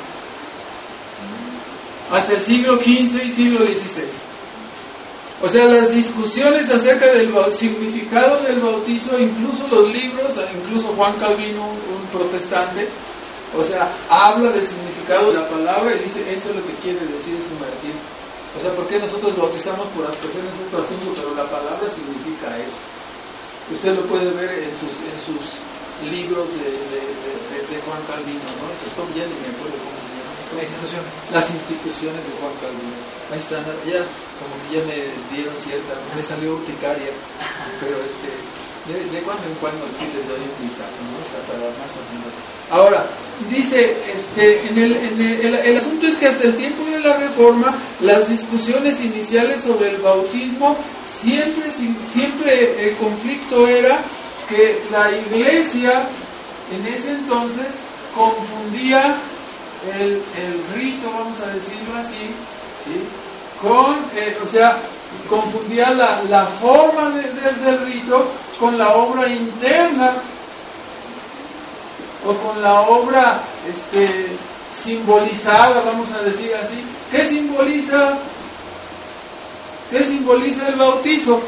Hasta el siglo quince y siglo dieciséis. O sea, las discusiones acerca del significado del bautizo, incluso los libros, incluso Juan Calvino, un, un protestante, o sea, habla del significado de la palabra y dice, eso es lo que quiere decir sumergir. O sea, ¿por qué nosotros bautizamos por aspersión? Es otro asunto, pero la palabra significa esto. Usted lo puede ver en sus, en sus libros de, de, de, de Juan Calvino, ¿no? Eso es como ya ni me acuerdo cómo se llama. La institución. Las instituciones de Juan Calvino. Ahí están, ya, como que ya me dieron cierta, me salió urticaria, pero este, de, de cuando en cuando sí les doy un vistazo, ¿no? O sea, para más o menos. Ahora, dice, este, en el, en el, el, el asunto es que hasta el tiempo de la Reforma, las discusiones iniciales sobre el bautismo, siempre, siempre el conflicto era que la Iglesia, en ese entonces, confundía El, el rito, vamos a decirlo así, ¿sí? Con, eh, o sea, confundía la, la forma de, de, del rito con la obra interna o con la obra este, simbolizada, vamos a decir así. ¿Qué simboliza? ¿Qué simboliza el bautizo?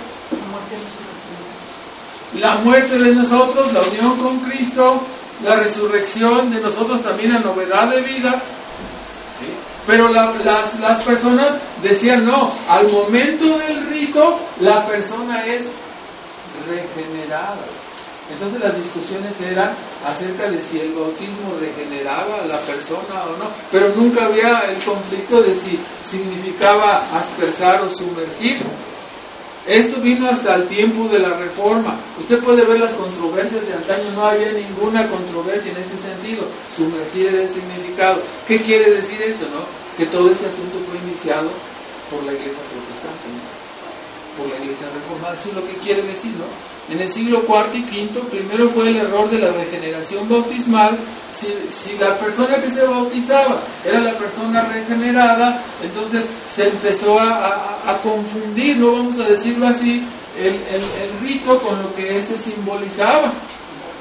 La muerte de nosotros, la unión con Cristo, la resurrección de nosotros, también la novedad de vida, ¿sí? Pero la, las, las personas decían no, al momento del rito la persona es regenerada. Entonces las discusiones eran acerca de si el bautismo regeneraba a la persona o no, pero nunca había el conflicto de si significaba aspersar o sumergir. Esto vino hasta el tiempo de la Reforma. Usted puede ver las controversias de antaño, no había ninguna controversia en ese sentido. Sumergir era el significado. ¿Qué quiere decir esto, no? Que todo este asunto fue iniciado por la Iglesia protestante, ¿no? Por la Iglesia reformada. Eso es lo que quiere decir, ¿no? En el siglo cuarto y quinto, primero fue el error de la regeneración bautismal. Si, si la persona que se bautizaba era la persona regenerada, entonces se empezó a, a, a confundir, no vamos a decirlo así, el, el, el rito con lo que ese simbolizaba.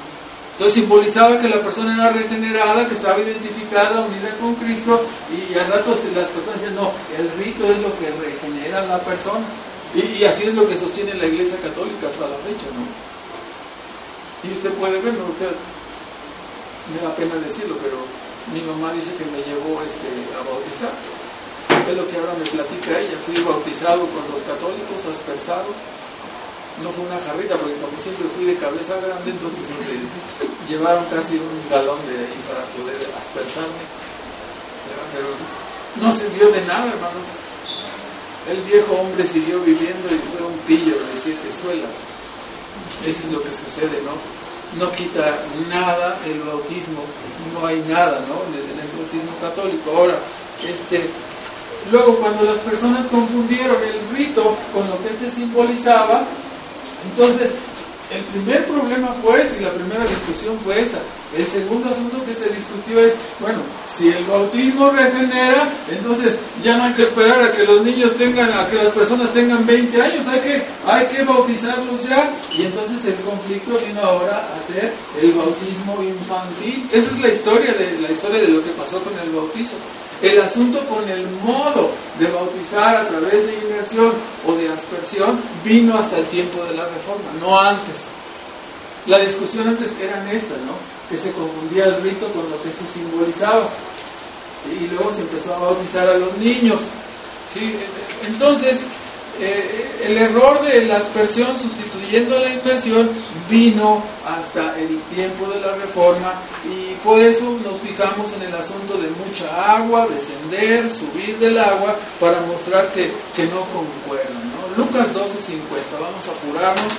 Entonces simbolizaba que la persona era regenerada, que estaba identificada, unida con Cristo, y al rato las personas decían, no, el rito es lo que regenera a la persona. Y, y así es lo que sostiene la Iglesia Católica hasta la fecha, ¿no? Y usted puede verlo, usted, me da pena decirlo, pero mi mamá dice que me llevó este, a bautizar. Es lo que ahora me platica ella. Fui bautizado con los católicos, aspersado. No fue una jarrita, porque como siempre fui de cabeza grande, entonces este, llevaron casi un galón de ahí para poder aspersarme. Pero no sirvió de nada, hermanos. El viejo hombre siguió viviendo y fue un pillo de siete suelas. Eso es lo que sucede, ¿no? No quita nada el bautismo, no hay nada, ¿no? En el, en el bautismo católico. Ahora, este, luego cuando las personas confundieron el rito con lo que este simbolizaba, entonces el primer problema fue ese, y la primera discusión fue esa. El segundo asunto que se discutió es, bueno, si el bautismo regenera, entonces ya no hay que esperar a que los niños tengan, a que las personas tengan veinte años, hay que, hay que bautizarlos ya. Y entonces el conflicto vino ahora a ser el bautismo infantil. Esa es la historia de, la historia de lo que pasó con el bautizo. El asunto con el modo de bautizar a través de inmersión o de aspersión vino hasta el tiempo de la Reforma, no antes. La discusión antes era esta, ¿no? Que se confundía el rito con lo que se simbolizaba. Y luego se empezó a bautizar a los niños, ¿sí? Entonces, eh, el error de la aspersión sustituyendo la inmersión vino hasta el tiempo de la Reforma, y por eso nos fijamos en el asunto de mucha agua, descender, subir del agua, para mostrar que, que no concuerdan, ¿no? Lucas doce cincuenta, vamos a apurarnos.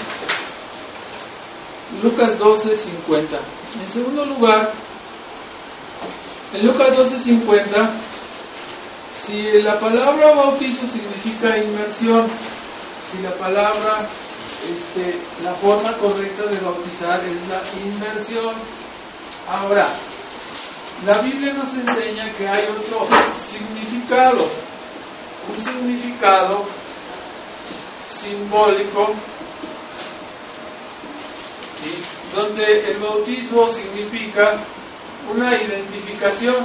Lucas doce cincuenta. En segundo lugar, en Lucas doce cincuenta, si la palabra bautizo significa inmersión, si la palabra, este, la forma correcta de bautizar es la inmersión. Ahora, la Biblia nos enseña que hay otro significado, un significado simbólico, ¿sí? Donde el bautismo significa una identificación.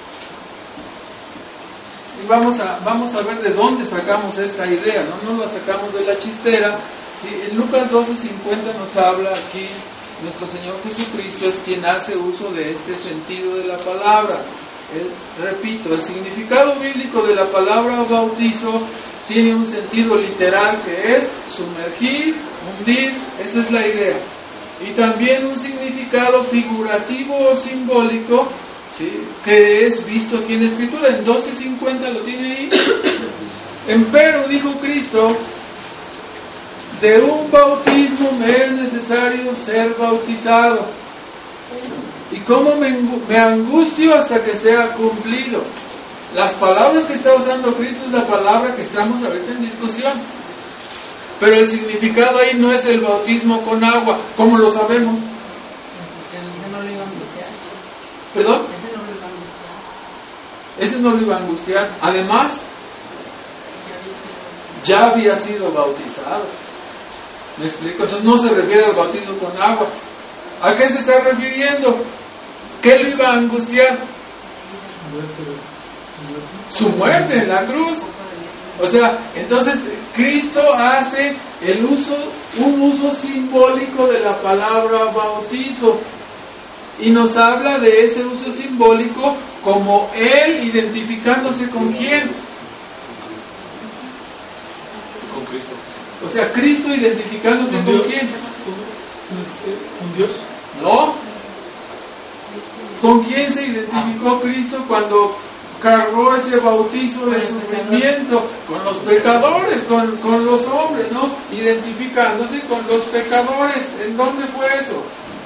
Y vamos a, vamos a ver de dónde sacamos esta idea, no nos la sacamos de la chistera, ¿sí? En Lucas doce cincuenta nos habla aquí, nuestro Señor Jesucristo es quien hace uso de este sentido de la palabra. El, repito, el significado bíblico de la palabra bautizo tiene un sentido literal que es sumergir, hundir, esa es la idea. Y también un significado figurativo o simbólico, ¿sí? Que es visto aquí en la Escritura. En doce cincuenta lo tiene ahí. Empero, dijo Cristo, de un bautismo me es necesario ser bautizado. ¿Y cómo me, me angustio hasta que sea cumplido? Las palabras que está usando Cristo es la palabra que estamos ahorita en discusión. Pero el significado ahí no es el bautismo con agua, como lo sabemos. Ese no lo iba a angustiar. ¿Perdón? Ese no lo iba a angustiar. Ese no lo iba a angustiar. Además, ya había sido bautizado. ¿Me explico? Entonces no se refiere al bautismo con agua. ¿A qué se está refiriendo? ¿Qué lo iba a angustiar? Su muerte en la cruz. O sea, entonces Cristo hace el uso, un uso simbólico de la palabra bautizo, y nos habla de ese uso simbólico como Él identificándose con quién. Con Cristo. O sea, Cristo identificándose con, ¿con quién? ¿Con Dios? No. ¿Con quién se identificó Cristo cuando cargó ese bautizo de sufrimiento? Con los pecadores, con, con los hombres, ¿no? Identificándose con los pecadores. ¿En dónde fue eso?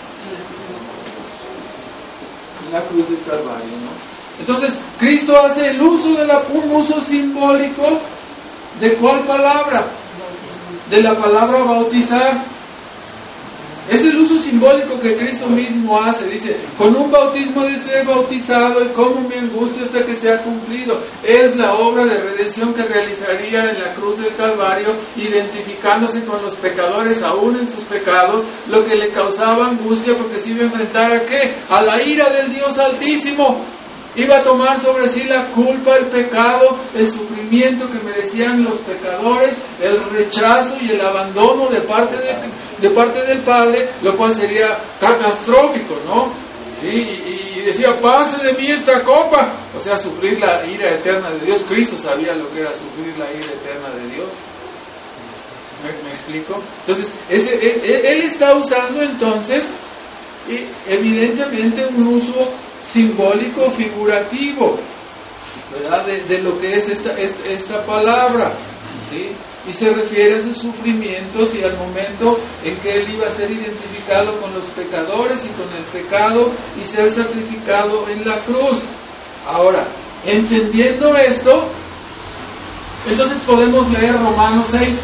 En la cruz del Calvario, ¿no? Entonces, Cristo hace el uso de la, un uso simbólico ¿de cuál palabra? De la palabra bautizar. Es el uso simbólico que Cristo mismo hace. Dice, con un bautismo de ser bautizado y como mi angustia hasta que sea cumplido. Es la obra de redención que realizaría en la cruz del Calvario, identificándose con los pecadores aún en sus pecados, lo que le causaba angustia porque se iba a enfrentar a ¿qué? A la ira del Dios Altísimo. Iba a tomar sobre sí la culpa, el pecado, el sufrimiento que merecían los pecadores, el rechazo y el abandono de parte, de, de parte del Padre, lo cual sería catastrófico, ¿no? Sí, y, y decía, pase de mí esta copa. O sea, sufrir la ira eterna de Dios. Cristo sabía lo que era sufrir la ira eterna de Dios. ¿Me, me explico? Entonces, ese, ese, él está usando entonces, evidentemente, un uso simbólico, figurativo, ¿verdad? De, de lo que es esta, esta, esta palabra, ¿sí? Y se refiere a sus sufrimientos y al momento en que él iba a ser identificado con los pecadores y con el pecado y ser sacrificado en la cruz. Ahora, entendiendo esto, entonces podemos leer Romanos seis.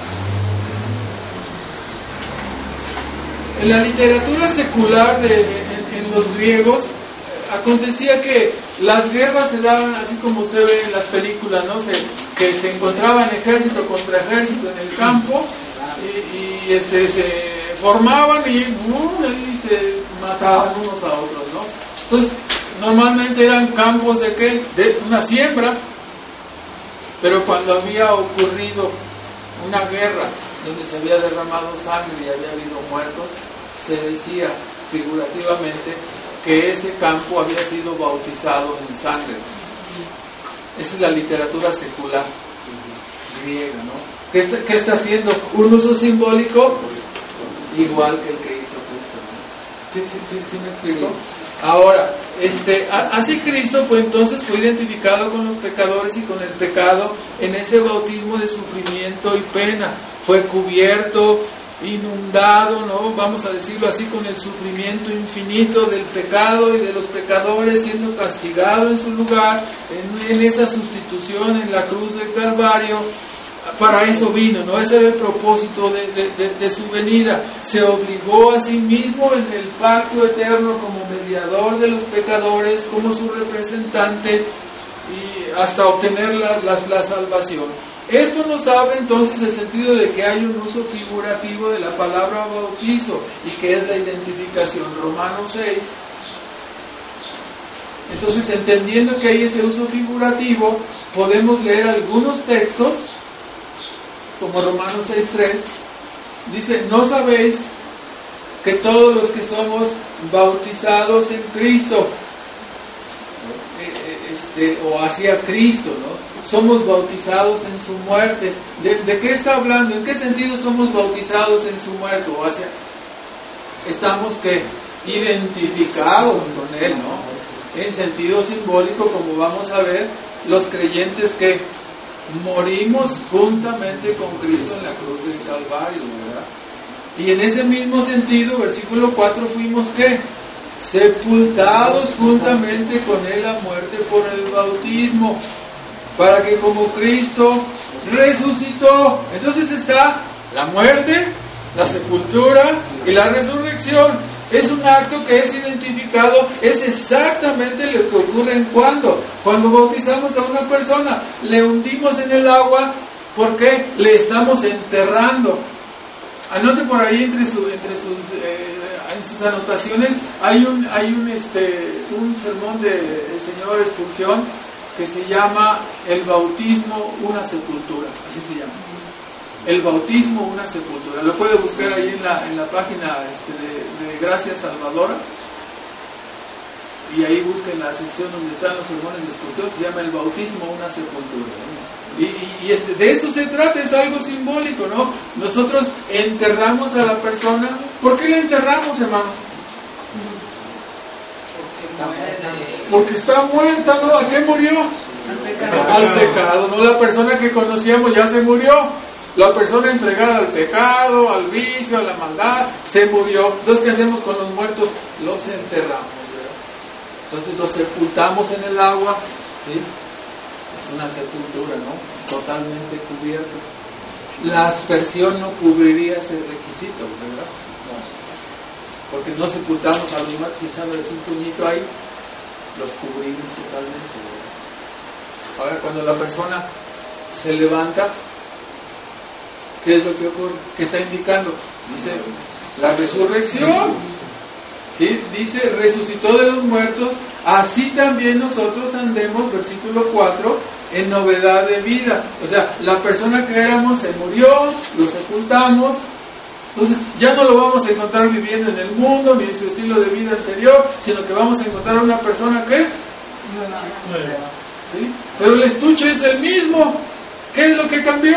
En la literatura secular de, en, en los griegos, acontecía que las guerras se daban así como usted ve en las películas, ¿no? Se, que se encontraban ejército contra ejército en el campo y, y este, se formaban y, uh, y se mataban unos a otros, ¿no? Entonces, normalmente eran campos de qué? De una siembra, pero cuando había ocurrido una guerra donde se había derramado sangre y había habido muertos, se decía figurativamente que ese campo había sido bautizado en sangre. Esa es la literatura secular griega, ¿no? ¿Qué está, qué está haciendo? Un uso simbólico igual que el que hizo Cristo, ¿no? ¿Sí, sí, sí, sí me explico? Ahora, este, así Cristo pues entonces fue identificado con los pecadores y con el pecado en ese bautismo de sufrimiento y pena. Fue cubierto, inundado, ¿no? Vamos a decirlo así, con el sufrimiento infinito del pecado y de los pecadores, siendo castigado en su lugar, en, en esa sustitución en la cruz del Calvario. Para eso vino, ¿no? Ese era el propósito de, de, de, de su venida. Se obligó a sí mismo en el pacto eterno como mediador de los pecadores, como su representante, y hasta obtener la, la, la salvación. Esto nos abre entonces el sentido de que hay un uso figurativo de la palabra bautizo y que es la identificación. Romanos seis. Entonces, entendiendo que hay ese uso figurativo, podemos leer algunos textos, como Romanos seis tres, dice, ¿no sabéis que todos los que somos bautizados en Cristo, este, o hacia Cristo, ¿no? Somos bautizados en su muerte? ¿De, ¿De qué está hablando? ¿En qué sentido somos bautizados en su muerte? O hacia, estamos que identificados con Él, ¿no? En sentido simbólico, como vamos a ver, los creyentes que morimos juntamente con Cristo en la cruz del Calvario, ¿verdad? Y en ese mismo sentido, versículo cuatro, fuimos ¿qué? Sepultados juntamente con Él a muerte por el bautismo, para que como Cristo resucitó. Entonces está la muerte, la sepultura y la resurrección. Es un acto que es identificado, es exactamente lo que ocurre en cuando, cuando bautizamos a una persona, le hundimos en el agua, porque le estamos enterrando. Anote por ahí entre, su, entre sus, eh, en sus anotaciones, hay un, hay un, este, un sermón del señor Spurgeon que se llama El bautismo, una sepultura, así se llama. El bautismo, una sepultura. Lo puede buscar ahí en la, en la página este, de, de Gracia Salvadora, y ahí busquen la sección donde están los sermones de Spurgeon. Se llama El bautismo, una sepultura, ¿no? Y, y, y este, de esto se trata, es algo simbólico, ¿no? Nosotros enterramos a la persona. ¿Por qué la enterramos, hermanos? Porque está muerta, ¿no? ¿A qué murió? Al pecado. Al pecado, ¿no? La persona que conocíamos ya se murió. La persona entregada al pecado, al vicio, a la maldad, se murió. Entonces, ¿qué hacemos con los muertos? Los enterramos, ¿verdad? Entonces los sepultamos en el agua, ¿sí? Es una sepultura, ¿no? Totalmente cubierta. La aspersión no cubriría ese requisito, ¿verdad? No. porque no sepultamos a los muertos echándoles un puñito ahí, los cubrimos totalmente, ¿verdad? Ahora, cuando la persona se levanta, ¿qué es lo que ocurre? ¿Qué está indicando? Dice, la resurrección. ¿Sí? Dice, resucitó de los muertos, así también nosotros andemos, versículo cuatro, en novedad de vida. O sea, la persona que éramos se murió, lo sepultamos, entonces ya no lo vamos a encontrar viviendo en el mundo, ni en su estilo de vida anterior, sino que vamos a encontrar una persona que... ¿Sí? Pero el estuche es el mismo. ¿Qué es lo que cambió?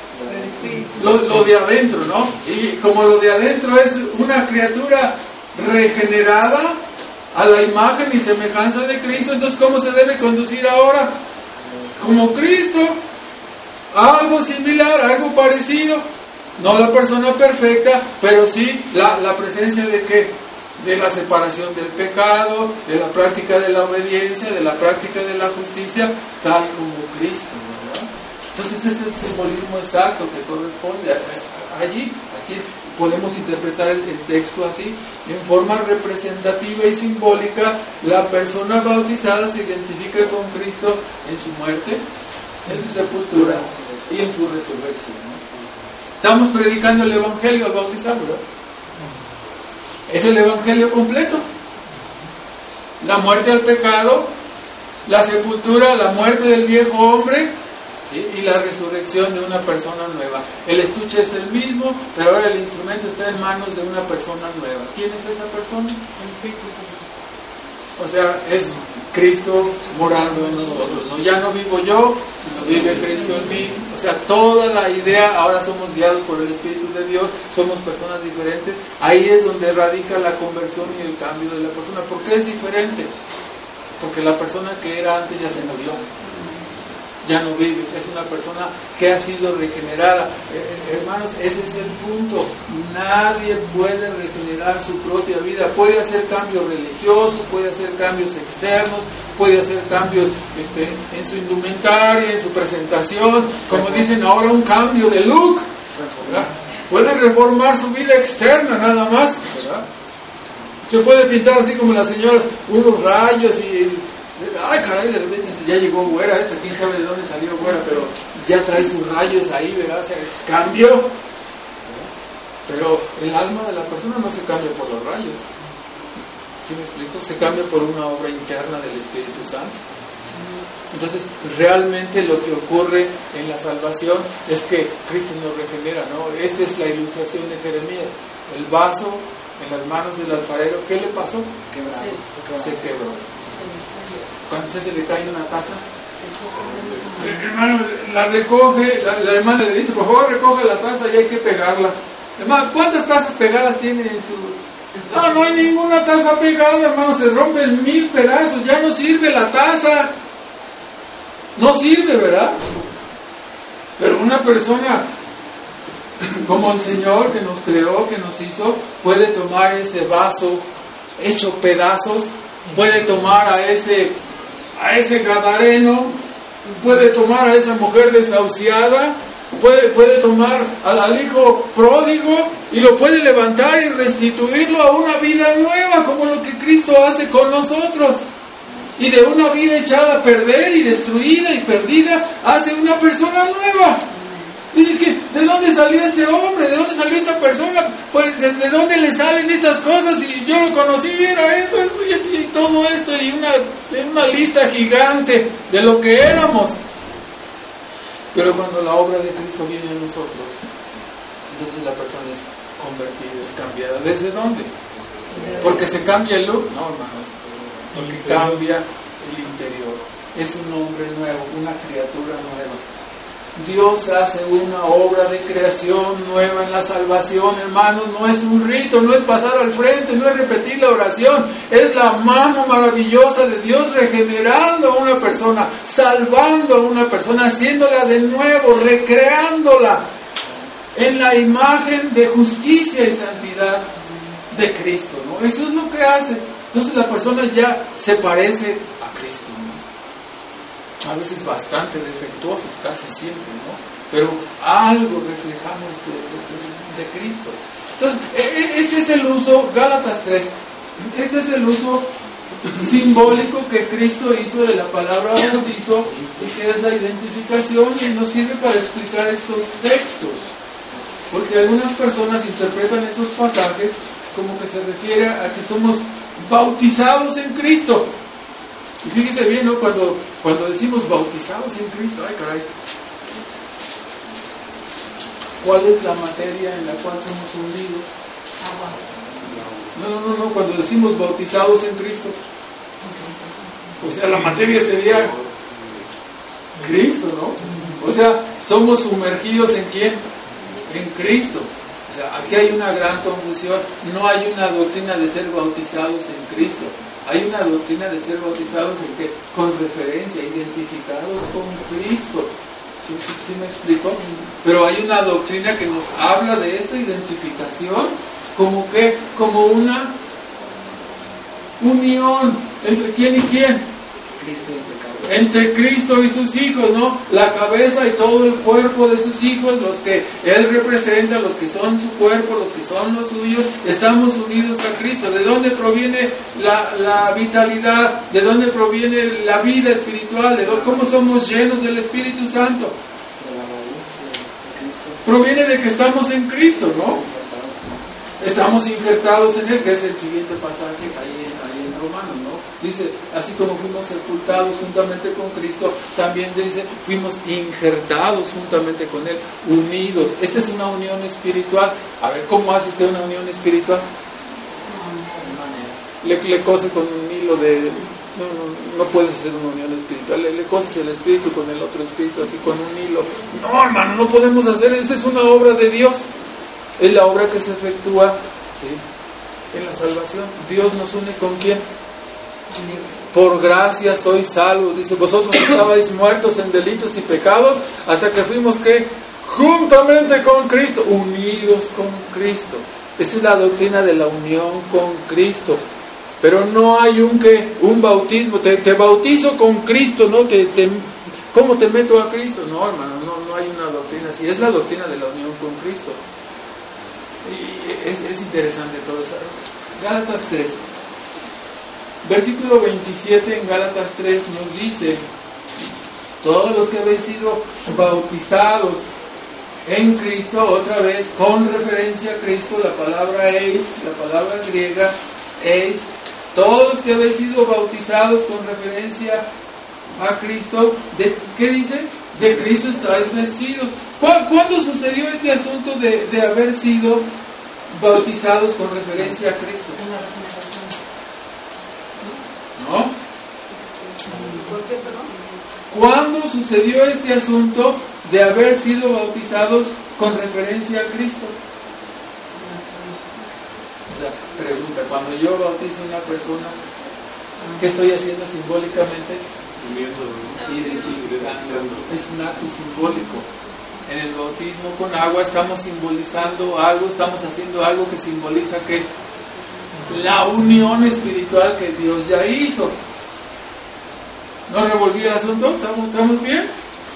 Lo, lo de adentro, ¿no? Y como lo de adentro es una criatura regenerada a la imagen y semejanza de Cristo, entonces ¿cómo se debe conducir ahora? Como Cristo, algo similar, algo parecido, no la persona perfecta, pero sí la, la presencia de ¿qué? De la separación del pecado, de la práctica de la obediencia, de la práctica de la justicia, tal como Cristo, ¿verdad? Entonces ese es el simbolismo exacto que corresponde a, a, allí. Aquí podemos interpretar el, el texto así, en forma representativa y simbólica. La persona bautizada se identifica con Cristo en su muerte, en su sepultura y en su resurrección, ¿no? Estamos predicando el Evangelio al bautizar, ¿verdad? Es el Evangelio completo. La muerte al pecado, la sepultura, la muerte del viejo hombre, ¿sí? Y la resurrección de una persona nueva. El estuche es el mismo, pero ahora el instrumento está en manos de una persona nueva. ¿Quién es esa persona? El Espíritu Santo. O sea, es Cristo morando en nosotros, ¿no? Ya no vivo yo, sino vive Cristo en mí. O sea, toda la idea, ahora somos guiados por el Espíritu de Dios, somos personas diferentes. Ahí es donde radica la conversión y el cambio de la persona. ¿Por qué es diferente? Porque la persona que era antes ya se murió, ya no vive, es una persona que ha sido regenerada. Eh, hermanos, ese es el punto. Nadie puede regenerar su propia vida. Puede hacer cambios religiosos, puede hacer cambios externos, puede hacer cambios este, en su indumentaria, en su presentación, como dicen ahora, un cambio de look, ¿verdad? Puede reformar su vida externa nada más, ¿verdad? Se puede pintar así como las señoras, unos rayos y... ay caray, de repente ya llegó güera esta, quién sabe de dónde salió güera, pero ya trae sus rayos ahí, ¿verdad? O sea, es cambio. Pero el alma de la persona no se cambia por los rayos, ¿sí me explico? Se cambia por una obra interna del Espíritu Santo. Entonces, realmente lo que ocurre en la salvación es que Cristo nos regenera, ¿no? Esta es la ilustración de Jeremías. El vaso en las manos del alfarero, ¿qué le pasó? Quebrado. Se quebró. Cuando se le cae una taza, el hermano la recoge, la, la hermana le dice, por favor recoge la taza y hay que pegarla. Hermano, ¿cuántas tazas pegadas tiene en su...? No, no hay ninguna taza pegada, hermano, se rompe en mil pedazos, ya no sirve la taza. No sirve, ¿verdad? Pero una persona como el Señor que nos creó, que nos hizo, puede tomar ese vaso hecho pedazos, puede tomar a ese a ese gadareno, puede tomar a esa mujer desahuciada, puede, puede tomar al, al hijo pródigo y lo puede levantar y restituirlo a una vida nueva, como lo que Cristo hace con nosotros. Y de una vida echada a perder y destruida y perdida, hace una persona nueva. Dice que, ¿de dónde salió este hombre? ¿De dónde salió esta persona? Pues, ¿de, de dónde le salen estas cosas? Y yo lo conocí, era esto, esto y, esto, y todo esto, y una, una lista gigante de lo que éramos. Pero cuando la obra de Cristo viene a nosotros, entonces la persona es convertida, es cambiada. ¿Desde dónde? Porque se cambia el look, no, hermanos, porque cambia el interior. Es un hombre nuevo, una criatura nueva. Dios hace una obra de creación nueva en la salvación, hermanos. No es un rito, no es pasar al frente, no es repetir la oración. Es la mano maravillosa de Dios regenerando a una persona, salvando a una persona, haciéndola de nuevo, recreándola en la imagen de justicia y santidad de Cristo, ¿no? Eso es lo que hace. Entonces la persona ya se parece a Cristo, ¿no? A veces bastante defectuosos, casi siempre, ¿no? Pero algo reflejamos de, de, de Cristo. Entonces, este es el uso, Gálatas tres, este es el uso simbólico que Cristo hizo de la palabra bautizo, y que es la identificación, y nos sirve para explicar estos textos, porque algunas personas interpretan esos pasajes como que se refiere a que somos bautizados en Cristo. Y fíjese bien, ¿no? Cuando, cuando decimos bautizados en Cristo, ay caray, ¿cuál es la materia en la cual somos hundidos? Agua. No, no, no, no, cuando decimos bautizados en Cristo, o sea, la materia sería Cristo, ¿no? O sea, somos sumergidos en ¿quién? En Cristo. O sea, aquí hay una gran confusión. No hay una doctrina de ser bautizados en Cristo. Hay una doctrina de ser bautizados en que, con referencia, identificados con Cristo. ¿Sí, sí, sí me explico? Pero hay una doctrina que nos habla de esta identificación como que, como una unión entre quién y quién. Cristo y el pecado. Entre Cristo y sus hijos, ¿no? La cabeza y todo el cuerpo de sus hijos, los que Él representa, los que son su cuerpo, los que son los suyos, estamos unidos a Cristo. ¿De dónde proviene la, la vitalidad? ¿De dónde proviene la vida espiritual? ¿De dónde, cómo somos llenos del Espíritu Santo? De la raíz de Cristo. Proviene de que estamos en Cristo, ¿no? Estamos injertados en Él, que es el siguiente pasaje ahí, ahí en Romanos, ¿no? Dice, así como fuimos sepultados juntamente con Cristo, también dice, fuimos injertados juntamente con Él, unidos. Esta es una unión espiritual. A ver, ¿cómo hace usted una unión espiritual? Le, le cose con un hilo de... No, no, no puedes hacer una unión espiritual. Le, le coses el espíritu con el otro espíritu, así con un hilo. No, hermano, no podemos hacer eso. Esa es una obra de Dios. Es la obra que se efectúa, ¿sí?, en la salvación. Dios nos une con ¿quién? Por gracia sois salvos. Dice, vosotros estabais muertos en delitos y pecados hasta que fuimos ¿qué? Juntamente con Cristo, unidos con Cristo. Esa es la doctrina de la unión con Cristo. Pero no hay un ¿qué? Un bautismo. Te, te bautizo con Cristo, ¿no? Te, te, ¿Cómo te meto a Cristo? No, hermano, no, no hay una doctrina así. Es la doctrina de la unión con Cristo. Y es, es interesante todo eso. Gálatas tres, versículo veintisiete en Gálatas tres nos dice, todos los que habéis sido bautizados en Cristo, otra vez con referencia a Cristo, la palabra eis, la palabra griega eis, todos los que habéis sido bautizados con referencia a Cristo, ¿de qué dice? De Cristo estáis vestidos. ¿Cuándo sucedió este asunto de, de haber sido bautizados con referencia a Cristo? ¿No? ¿Cuándo sucedió este asunto de haber sido bautizados con referencia a Cristo? La pregunta, cuando yo bautizo a una persona, ¿qué estoy haciendo simbólicamente? Identificando. Es un acto simbólico. En el bautismo con agua estamos simbolizando algo, estamos haciendo algo que simboliza que la unión espiritual que Dios ya hizo. ¿No revolví el asunto? ¿Estamos, estamos bien?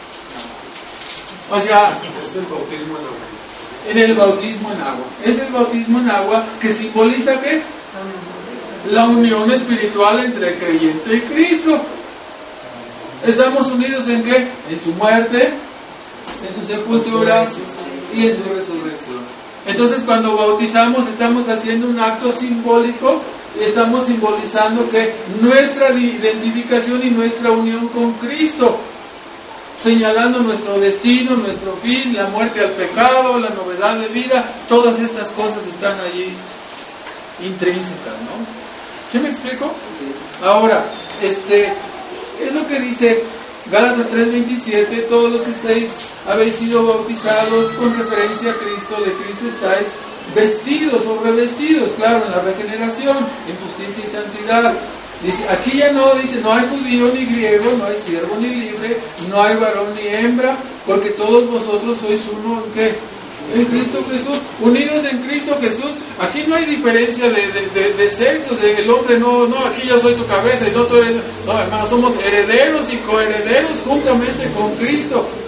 O sea, Es el bautismo en agua. en el bautismo en agua. Es el bautismo en agua que simboliza ¿qué? La unión espiritual entre el creyente y Cristo. ¿Estamos unidos en qué? En su muerte, en su sepultura y en su resurrección. Entonces, cuando bautizamos, estamos haciendo un acto simbólico y estamos simbolizando que nuestra identificación y nuestra unión con Cristo, señalando nuestro destino, nuestro fin, la muerte al pecado, la novedad de vida. Todas estas cosas están allí intrínsecas, ¿no? ¿Sí me explico? Sí. Ahora, este es lo que dice Gálatas tres veintisiete, todos los que estáis, habéis sido bautizados con referencia a Cristo, de Cristo estáis vestidos o revestidos, claro, en la regeneración, en justicia y santidad. Dice, aquí ya no, dice, no hay judío ni griego, no hay siervo ni libre, no hay varón ni hembra, porque todos vosotros sois uno, ¿en qué? En Cristo Jesús, unidos en Cristo Jesús. Aquí no hay diferencia de, de, de, de sexos, de el hombre no, no, aquí yo soy tu cabeza y no tú eres, no, hermanos, somos herederos y coherederos juntamente con Cristo.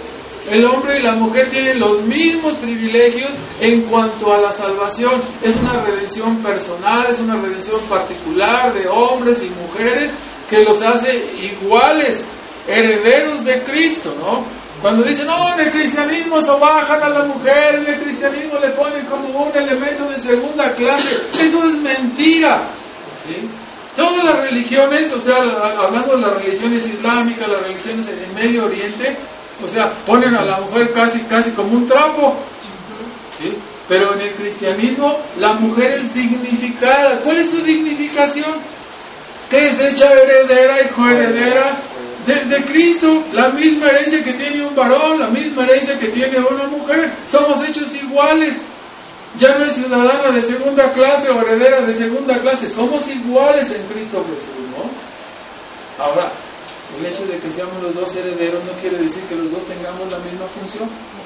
El hombre y la mujer tienen los mismos privilegios en cuanto a la salvación. Es una redención personal, es una redención particular de hombres y mujeres que los hace iguales, herederos de Cristo, ¿no? Cuando dicen, no, en el cristianismo sobajan a la mujer, en el cristianismo le ponen como un elemento de segunda clase, eso es mentira, ¿sí? Todas las religiones, o sea, hablando de las religiones islámicas, las religiones en el Medio Oriente, o sea, ponen a la mujer casi, casi como un trapo, ¿sí? Pero en el cristianismo la mujer es dignificada. ¿Cuál es su dignificación? Que es hecha heredera y coheredera de, de Cristo, la misma herencia que tiene un varón, la misma herencia que tiene una mujer. Somos hechos iguales. Ya no es ciudadana de segunda clase o heredera de segunda clase, somos iguales en Cristo Jesús, ¿no? Ahora, el hecho de que seamos los dos herederos no quiere decir que los dos tengamos la misma función.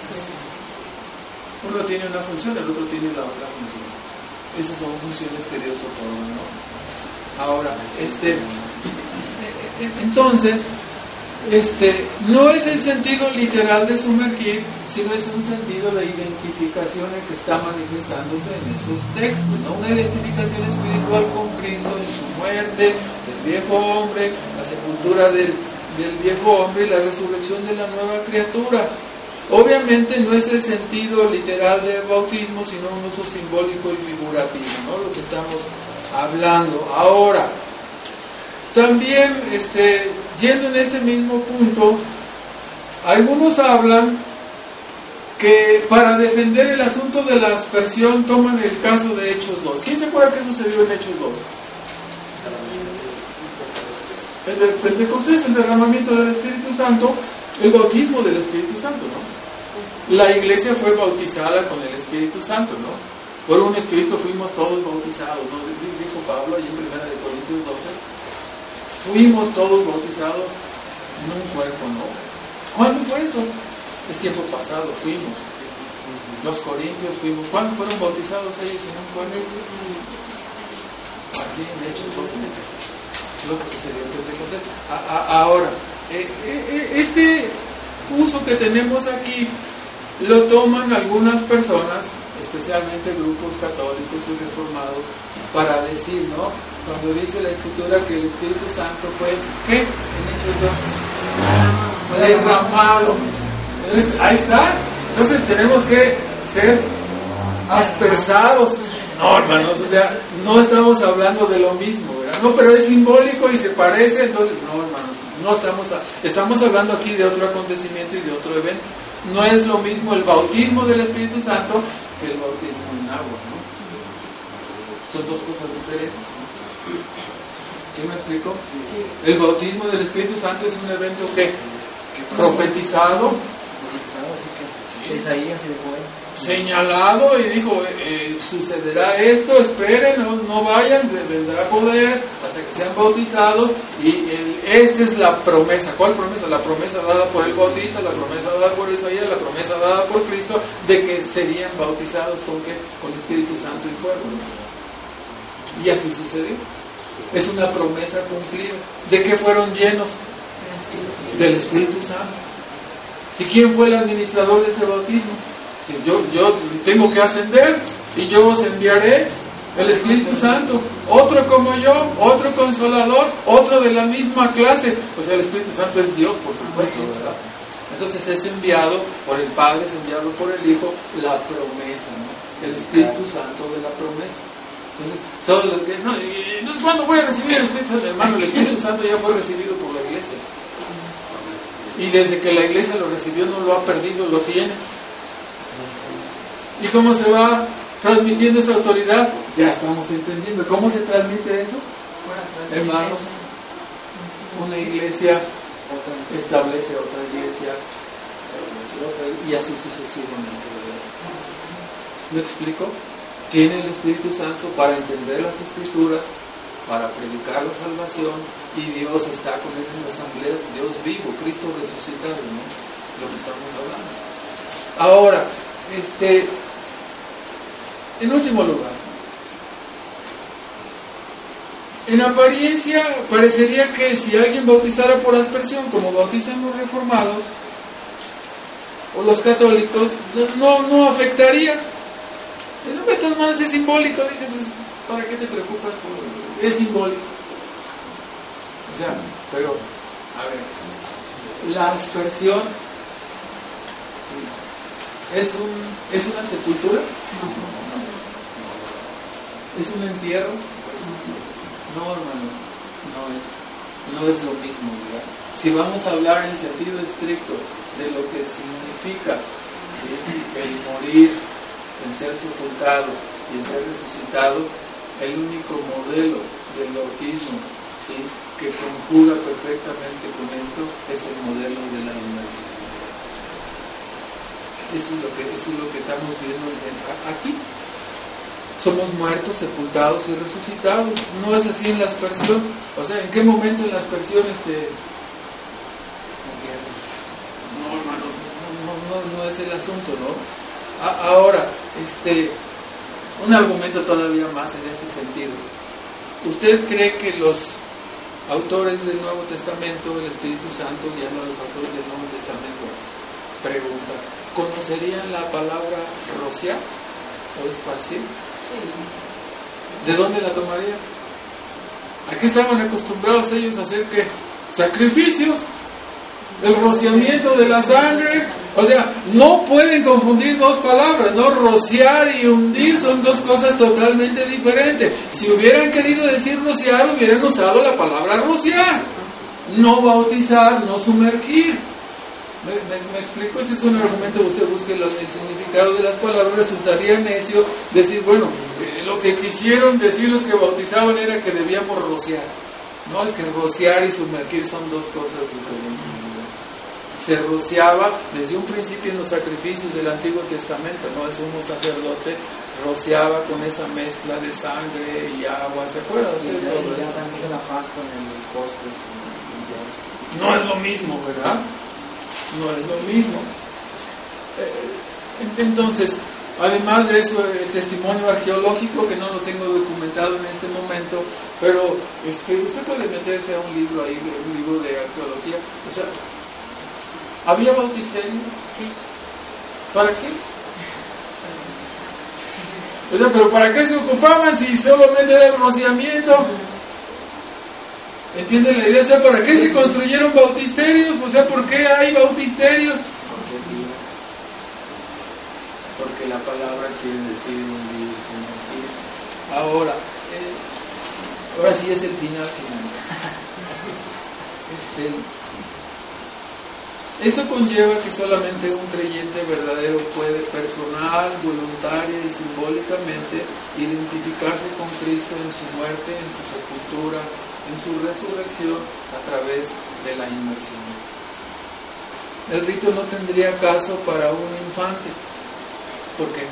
Uno tiene una función, el otro tiene la otra función. Esas son funciones que Dios otorga, ¿no? Ahora, este, entonces, este, no es el sentido literal de sumergir, sino es un sentido de identificación el que está manifestándose en esos textos, ¿no? Una identificación espiritual con Cristo en su muerte, el viejo hombre, la sepultura del, del viejo hombre y la resurrección de la nueva criatura. Obviamente no es el sentido literal del bautismo, sino un uso simbólico y figurativo, ¿no? Lo que estamos hablando ahora. También, este, yendo en este mismo punto, algunos hablan que para defender el asunto de la aspersión toman el caso de Hechos dos. ¿Quién se acuerda qué sucedió en Hechos dos? El de Pentecostés, el derramamiento del Espíritu Santo, el bautismo del Espíritu Santo, ¿no? La iglesia fue bautizada con el Espíritu Santo, ¿no? Por un Espíritu fuimos todos bautizados, ¿no? Dijo Pablo allí en primera de Corintios doce. Fuimos todos bautizados en un cuerpo, ¿no? ¿Cuándo fue eso? Es tiempo pasado, fuimos. Los corintios fuimos. ¿Cuándo fueron bautizados ellos en un cuerpo? Aquí en Hechos dos. Es lo que sucedió en Pentecostés. Ahora, este uso que tenemos aquí lo toman algunas personas, especialmente grupos católicos y reformados, para decir, ¿no? Cuando dice la Escritura que el Espíritu Santo fue, ¿qué? En Hechos dos, derramado. Entonces, ahí está. Entonces tenemos que ser aspersados. No, hermanos, o sea, no estamos hablando de lo mismo, ¿verdad? No, pero es simbólico y se parece, entonces, no, hermanos, no estamos, a, estamos hablando aquí de otro acontecimiento y de otro evento. No es lo mismo el bautismo del Espíritu Santo que el bautismo en agua, ¿no? Son dos cosas diferentes, ¿no? ¿Sí me explico? Sí. El bautismo del Espíritu Santo es un evento que profetizado, profetizado, así que sí. Isaías y de Joel, señalado, y dijo, eh, sucederá esto, esperen, no, no vayan, vendrá poder hasta que sean bautizados, y el, esta es la promesa. ¿Cuál promesa? La promesa dada por el bautista, la promesa dada por Isaías, la promesa dada por Cristo, de que serían bautizados con qué, con el Espíritu Santo y fuego, ¿no? Y así sucedió. Es una promesa cumplida. ¿De qué fueron llenos? Del Espíritu Santo. ¿Y quién fue el administrador de ese bautismo? Si yo, yo tengo que ascender y yo os enviaré el Espíritu Santo, otro como yo, otro consolador, otro de la misma clase. O sea, el Espíritu Santo es Dios, por supuesto, ¿verdad? Entonces es enviado por el Padre, es enviado por el Hijo, la promesa, ¿no? El Espíritu Santo de la promesa. Entonces, todos los que, no, y, no, ¿cuándo voy a recibir el Espíritu Santo? Hermano, el Espíritu Santo ya fue recibido por la iglesia. Y desde que la iglesia lo recibió no lo ha perdido, lo tiene. ¿Y cómo se va transmitiendo esa autoridad? Ya estamos entendiendo. ¿Cómo se transmite eso? Hermanos, una iglesia establece otra iglesia y así sucesivamente. ¿Me explico? Tiene el Espíritu Santo para entender las Escrituras, para predicar la salvación, y Dios está con esas asambleas, Dios vivo, Cristo resucitado, ¿no? Lo que estamos hablando. Ahora, este, en último lugar, en apariencia parecería que si alguien bautizara por aspersión, como bautizan los reformados, o los católicos, no, no, no afectaría. El nombre de todas maneras es simbólico, dice, pues, ¿para qué te preocupas? Es simbólico. O sea, pero, a ver, la aspersión es un es una sepultura, es un entierro. No, hermanos, no es, no es lo mismo, ¿verdad? Si vamos a hablar en sentido estricto de lo que significa, ¿sí?, el morir, el ser sepultado y el ser resucitado, el único modelo del bautismo, ¿sí?, que conjuga perfectamente con esto es el modelo de la inmersión. Eso es lo que, eso es lo que estamos viendo aquí. Somos muertos, sepultados y resucitados. No es así en la aspersión. O sea, ¿en qué momento en la aspersión este... no, hermanos, no, no, no es el asunto, ¿no? A, ahora, este, un argumento todavía más en este sentido. ¿Usted cree que los autores del Nuevo Testamento, el Espíritu Santo, guiando a los autores del Nuevo Testamento, pregunta, ¿conocerían la palabra rociar o esparcir? ¿De dónde la tomarían? ¿A qué estaban acostumbrados ellos a hacer qué? Sacrificios, el rociamiento de la sangre. O sea, no pueden confundir dos palabras, ¿no? Rociar y hundir son dos cosas totalmente diferentes. Si hubieran querido decir rociar, hubieran usado la palabra rociar, no bautizar, no sumergir. ¿Me, me, me explico? Ese es un argumento. Usted busque el, el significado de las palabras. Resultaría necio decir, bueno, eh, lo que quisieron decir los que bautizaban era que debíamos rociar. No, es que rociar y sumergir son dos cosas diferentes. Se rociaba desde un principio en los sacrificios del Antiguo Testamento, ¿no? El sumo sacerdote rociaba con esa mezcla de sangre y agua, ¿se acuerdan ustedes de todo eso? También la paz con el postres. No es lo mismo, ¿verdad? No es lo mismo. Entonces, además de eso, el testimonio arqueológico, que no lo tengo documentado en este momento, pero este, usted puede meterse a un libro ahí, un libro de arqueología. O sea, ¿había bautisterios? Sí. ¿Para qué? O sea, pero ¿para qué se ocupaban si solamente era el rociamiento? ¿Entienden la idea? O sea, ¿para qué se construyeron bautisterios? O sea, ¿por qué hay bautisterios? Porque la palabra quiere decir hundir, sumergir. Ahora, eh, ahora sí es el final final. Este, esto conlleva que solamente un creyente verdadero puede personal, voluntaria y simbólicamente identificarse con Cristo en su muerte, en su sepultura, en su resurrección a través de la inmersión. El rito no tendría caso para un infante. ¿Por qué?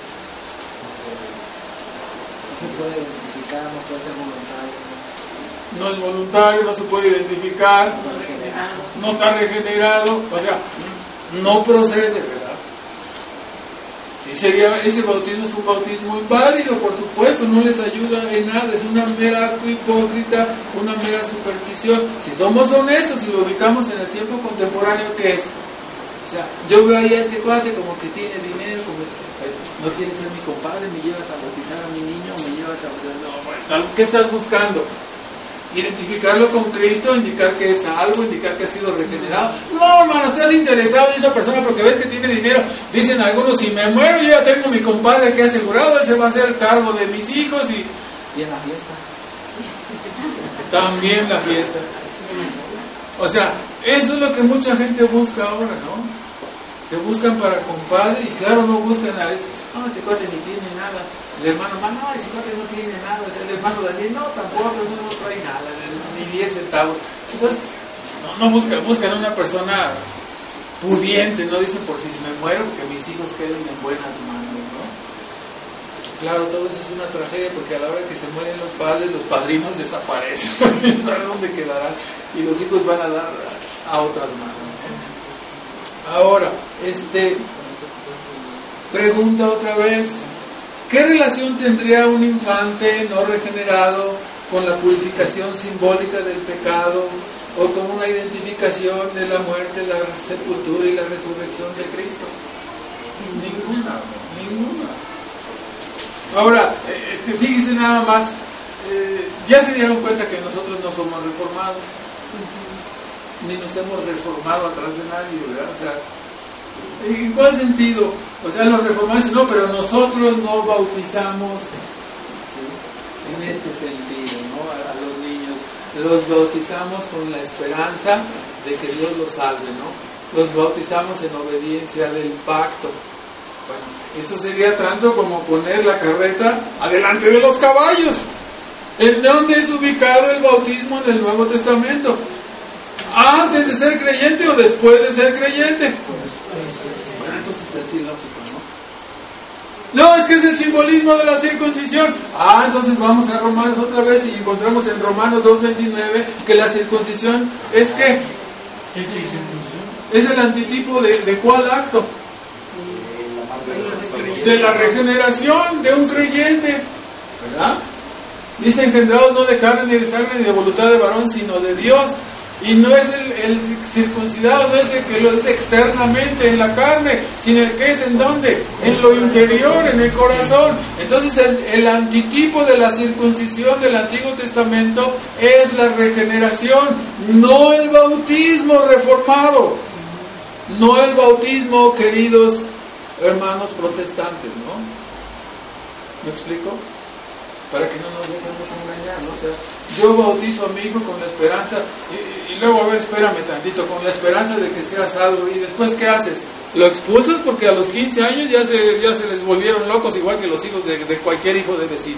Se puede identificar, no puede ser voluntario. No es voluntario, no se puede identificar, no está regenerado, o sea, no procede, ¿verdad? Sí, sería, ese bautismo es un bautismo inválido, por supuesto, no les ayuda en nada, es una mera acto hipócrita, una mera superstición. Si somos honestos y lo ubicamos en el tiempo contemporáneo, ¿qué es? O sea, yo veo ahí a este cuate como que tiene dinero, como que no quieres ser mi compadre, me llevas a bautizar a mi niño, me llevas a... No, bueno, ¿qué estás buscando? Identificarlo con Cristo, indicar que es salvo, indicar que ha sido regenerado. No, hermano, estás interesado en esa persona porque ves que tiene dinero. Dicen algunos, si me muero yo ya tengo mi compadre que ha asegurado, él se va a hacer cargo de mis hijos y... Y en la fiesta. También la fiesta. O sea, eso es lo que mucha gente busca ahora, ¿no? Te buscan para compadre y claro, no buscan a veces, no, este cuate ni tiene nada. El hermano, no, ese cuate no tiene nada. El hermano Daniel, no, tampoco, no, no trae nada, ni diez centavos. Entonces, no, no buscan, buscan una persona pudiente, no dicen por si me muero, que mis hijos queden en buenas manos, ¿no? Claro, todo eso es una tragedia porque a la hora que se mueren los padres, los padrinos desaparecen, no saben dónde quedarán y los hijos van a dar a otras manos, ¿no? Ahora, este, pregunta otra vez, ¿qué relación tendría un infante no regenerado con la purificación simbólica del pecado o con una identificación de la muerte, la sepultura y la resurrección de Cristo? Ninguna, ninguna. Ahora, este, fíjense nada más, eh, ya se dieron cuenta que nosotros no somos reformados, ni nos hemos reformado atrás de nadie, ¿verdad? O sea, ¿en cuál sentido? O sea, los reformados dicen, no, pero nosotros no bautizamos, ¿sí? En este sentido, ¿no? A, a los niños, los bautizamos con la esperanza de que Dios los salve, ¿no? Los bautizamos en obediencia del pacto. Bueno, esto sería tanto como poner la carreta adelante de los caballos. ¿En dónde es ubicado el bautismo en el Nuevo Testamento? ¿Antes de ser creyente o después de ser creyente? Bueno, entonces es así lógico, ¿no? No, es que es el simbolismo de la circuncisión. Ah, entonces vamos a Romanos otra vez y encontramos en Romanos dos veintinueve que la circuncisión es que es el antitipo de, ¿de cuál acto? De la regeneración de un creyente, ¿verdad? Dice, engendrados no de carne ni de sangre ni de voluntad de varón, sino de Dios. Y no es el, el circuncidado, no es el que lo es externamente en la carne, sino el que es en donde, en lo interior, en el corazón. Entonces el, el antitipo de la circuncisión del Antiguo Testamento es la regeneración, no el bautismo reformado, no el bautismo, queridos hermanos protestantes, ¿no? ¿Me explico? Para que no nos dejemos engañar, ¿no? O sea, yo bautizo a mi hijo con la esperanza, y, y luego, a ver, espérame tantito, con la esperanza de que sea salvo, y después, ¿qué haces? ¿Lo expulsas? Porque a los quince años ya se, ya se les volvieron locos, igual que los hijos de, de cualquier hijo de vecino.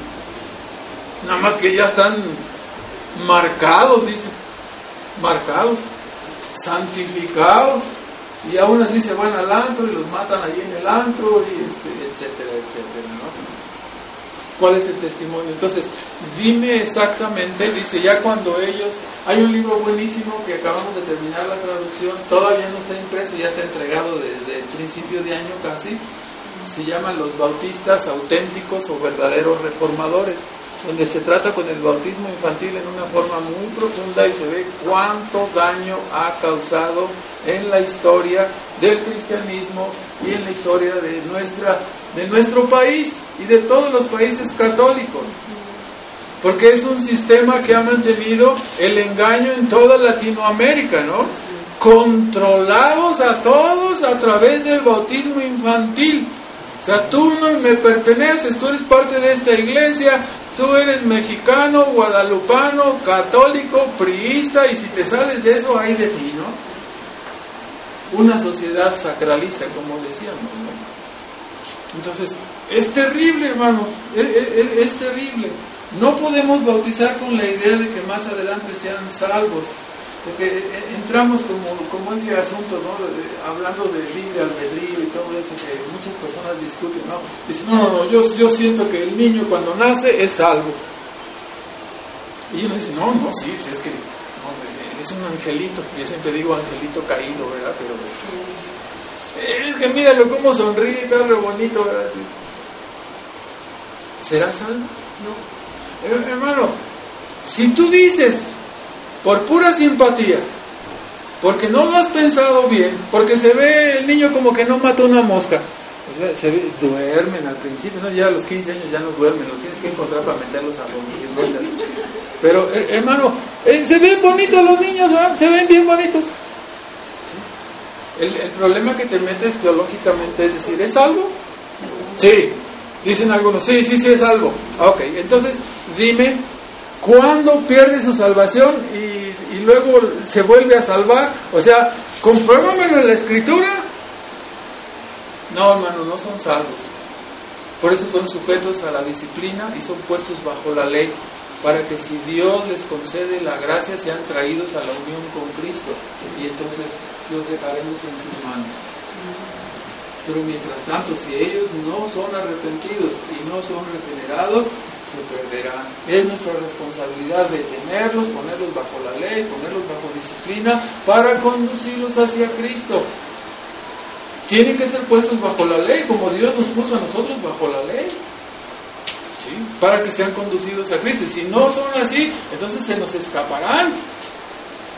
Nada más que ya están marcados, dice, marcados, santificados, y aún así se van al antro y los matan allí en el antro, y este, etcétera, etcétera, ¿no? ¿Cuál es el testimonio? Entonces, dime exactamente, dice, ya cuando ellos, hay un libro buenísimo que acabamos de terminar la traducción, todavía no está impreso, ya está entregado desde el principio de año casi, se llama Los Bautistas Auténticos o Verdaderos Reformadores, donde se trata con el bautismo infantil en una forma muy profunda y se ve cuánto daño ha causado en la historia del cristianismo y en la historia de nuestra de nuestro país y de todos los países católicos, porque es un sistema que ha mantenido el engaño en toda Latinoamérica, ¿no? Controlados a todos a través del bautismo infantil. O sea, tú no me perteneces, tú eres parte de esta iglesia, tú eres mexicano, guadalupano, católico, priista, y si te sales de eso, hay de ti, ¿no? Una sociedad sacralista, como decíamos, ¿no? Entonces, es terrible, hermanos, es, es, es terrible. No podemos bautizar con la idea de que más adelante sean salvos, porque entramos como, como ese asunto, ¿no? De, hablando de libre albedrío y todo eso que muchas personas discuten, ¿no? Dicen, no, no, no, yo, yo siento que el niño cuando nace es salvo. Y uno dice, no, no, sí, pues es que no, es un angelito. Yo siempre digo angelito caído, ¿verdad? Pero es, es que míralo cómo sonríe, está re bonito, ¿verdad? Sí. ¿Será salvo? No. Eh, hermano, si tú dices por pura simpatía, porque no lo has pensado bien, porque se ve el niño como que no mata una mosca, se ve, duermen al principio, ¿no? Ya a los quince años ya no duermen, los tienes que encontrar para meterlos a dormir, ¿no? Pero hermano, eh, se ven bonitos los niños, ¿verdad? Se ven bien bonitos. ¿Sí? El, el problema que te metes teológicamente es decir, ¿es salvo? Sí, dicen algunos, sí, sí, sí es salvo. Ok, entonces dime, ¿cuándo pierde su salvación y, y luego se vuelve a salvar? O sea, compruébamelo en la Escritura. No, hermano, no son salvos. Por eso son sujetos a la disciplina y son puestos bajo la ley, para que si Dios les concede la gracia sean traídos a la unión con Cristo, y entonces los dejaremos en sus manos. Pero mientras tanto, si ellos no son arrepentidos y no son regenerados, se perderán. Es nuestra responsabilidad detenerlos, ponerlos bajo la ley, ponerlos bajo disciplina, para conducirlos hacia Cristo. Tienen que ser puestos bajo la ley, como Dios nos puso a nosotros bajo la ley, ¿sí? Para que sean conducidos a Cristo. Y si no son así, entonces se nos escaparán.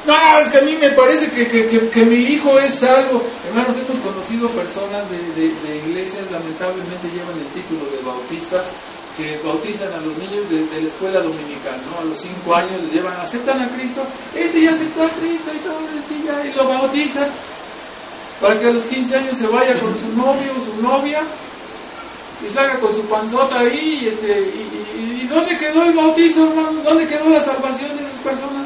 No, es que a mí me parece que, que, que, que mi hijo es salvo. Hermanos, hemos conocido personas de, de, de iglesias, lamentablemente llevan el título de bautistas, que bautizan a los niños de, de la escuela dominical, ¿no? A los cinco años les llevan, aceptan a Cristo, este ya aceptó a Cristo y todo, y, ya, y lo bautizan, para que a los quince años se vaya con su novio o su novia, y salga con su panzota ahí, y, este, y, y, y ¿dónde quedó el bautizo, hermano? ¿Dónde quedó la salvación de esas personas?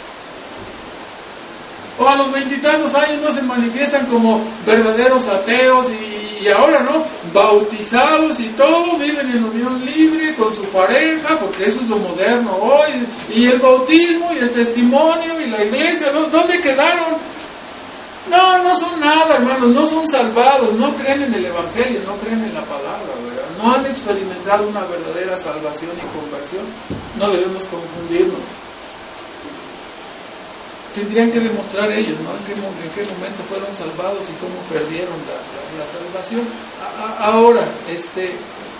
O a los veintitantos años no se manifiestan como verdaderos ateos y, y ahora no, bautizados y todo, viven en unión libre con su pareja, porque eso es lo moderno hoy, y el bautismo y el testimonio y la iglesia, ¿dónde quedaron? No, no son nada, hermanos, no son salvados, no creen en el evangelio, no creen en la palabra, ¿verdad? No han experimentado una verdadera salvación y conversión, no debemos confundirnos. Tendrían que demostrar ellos, ¿no? En qué, en qué momento fueron salvados y cómo perdieron la, la, la salvación. A, a, ahora, este,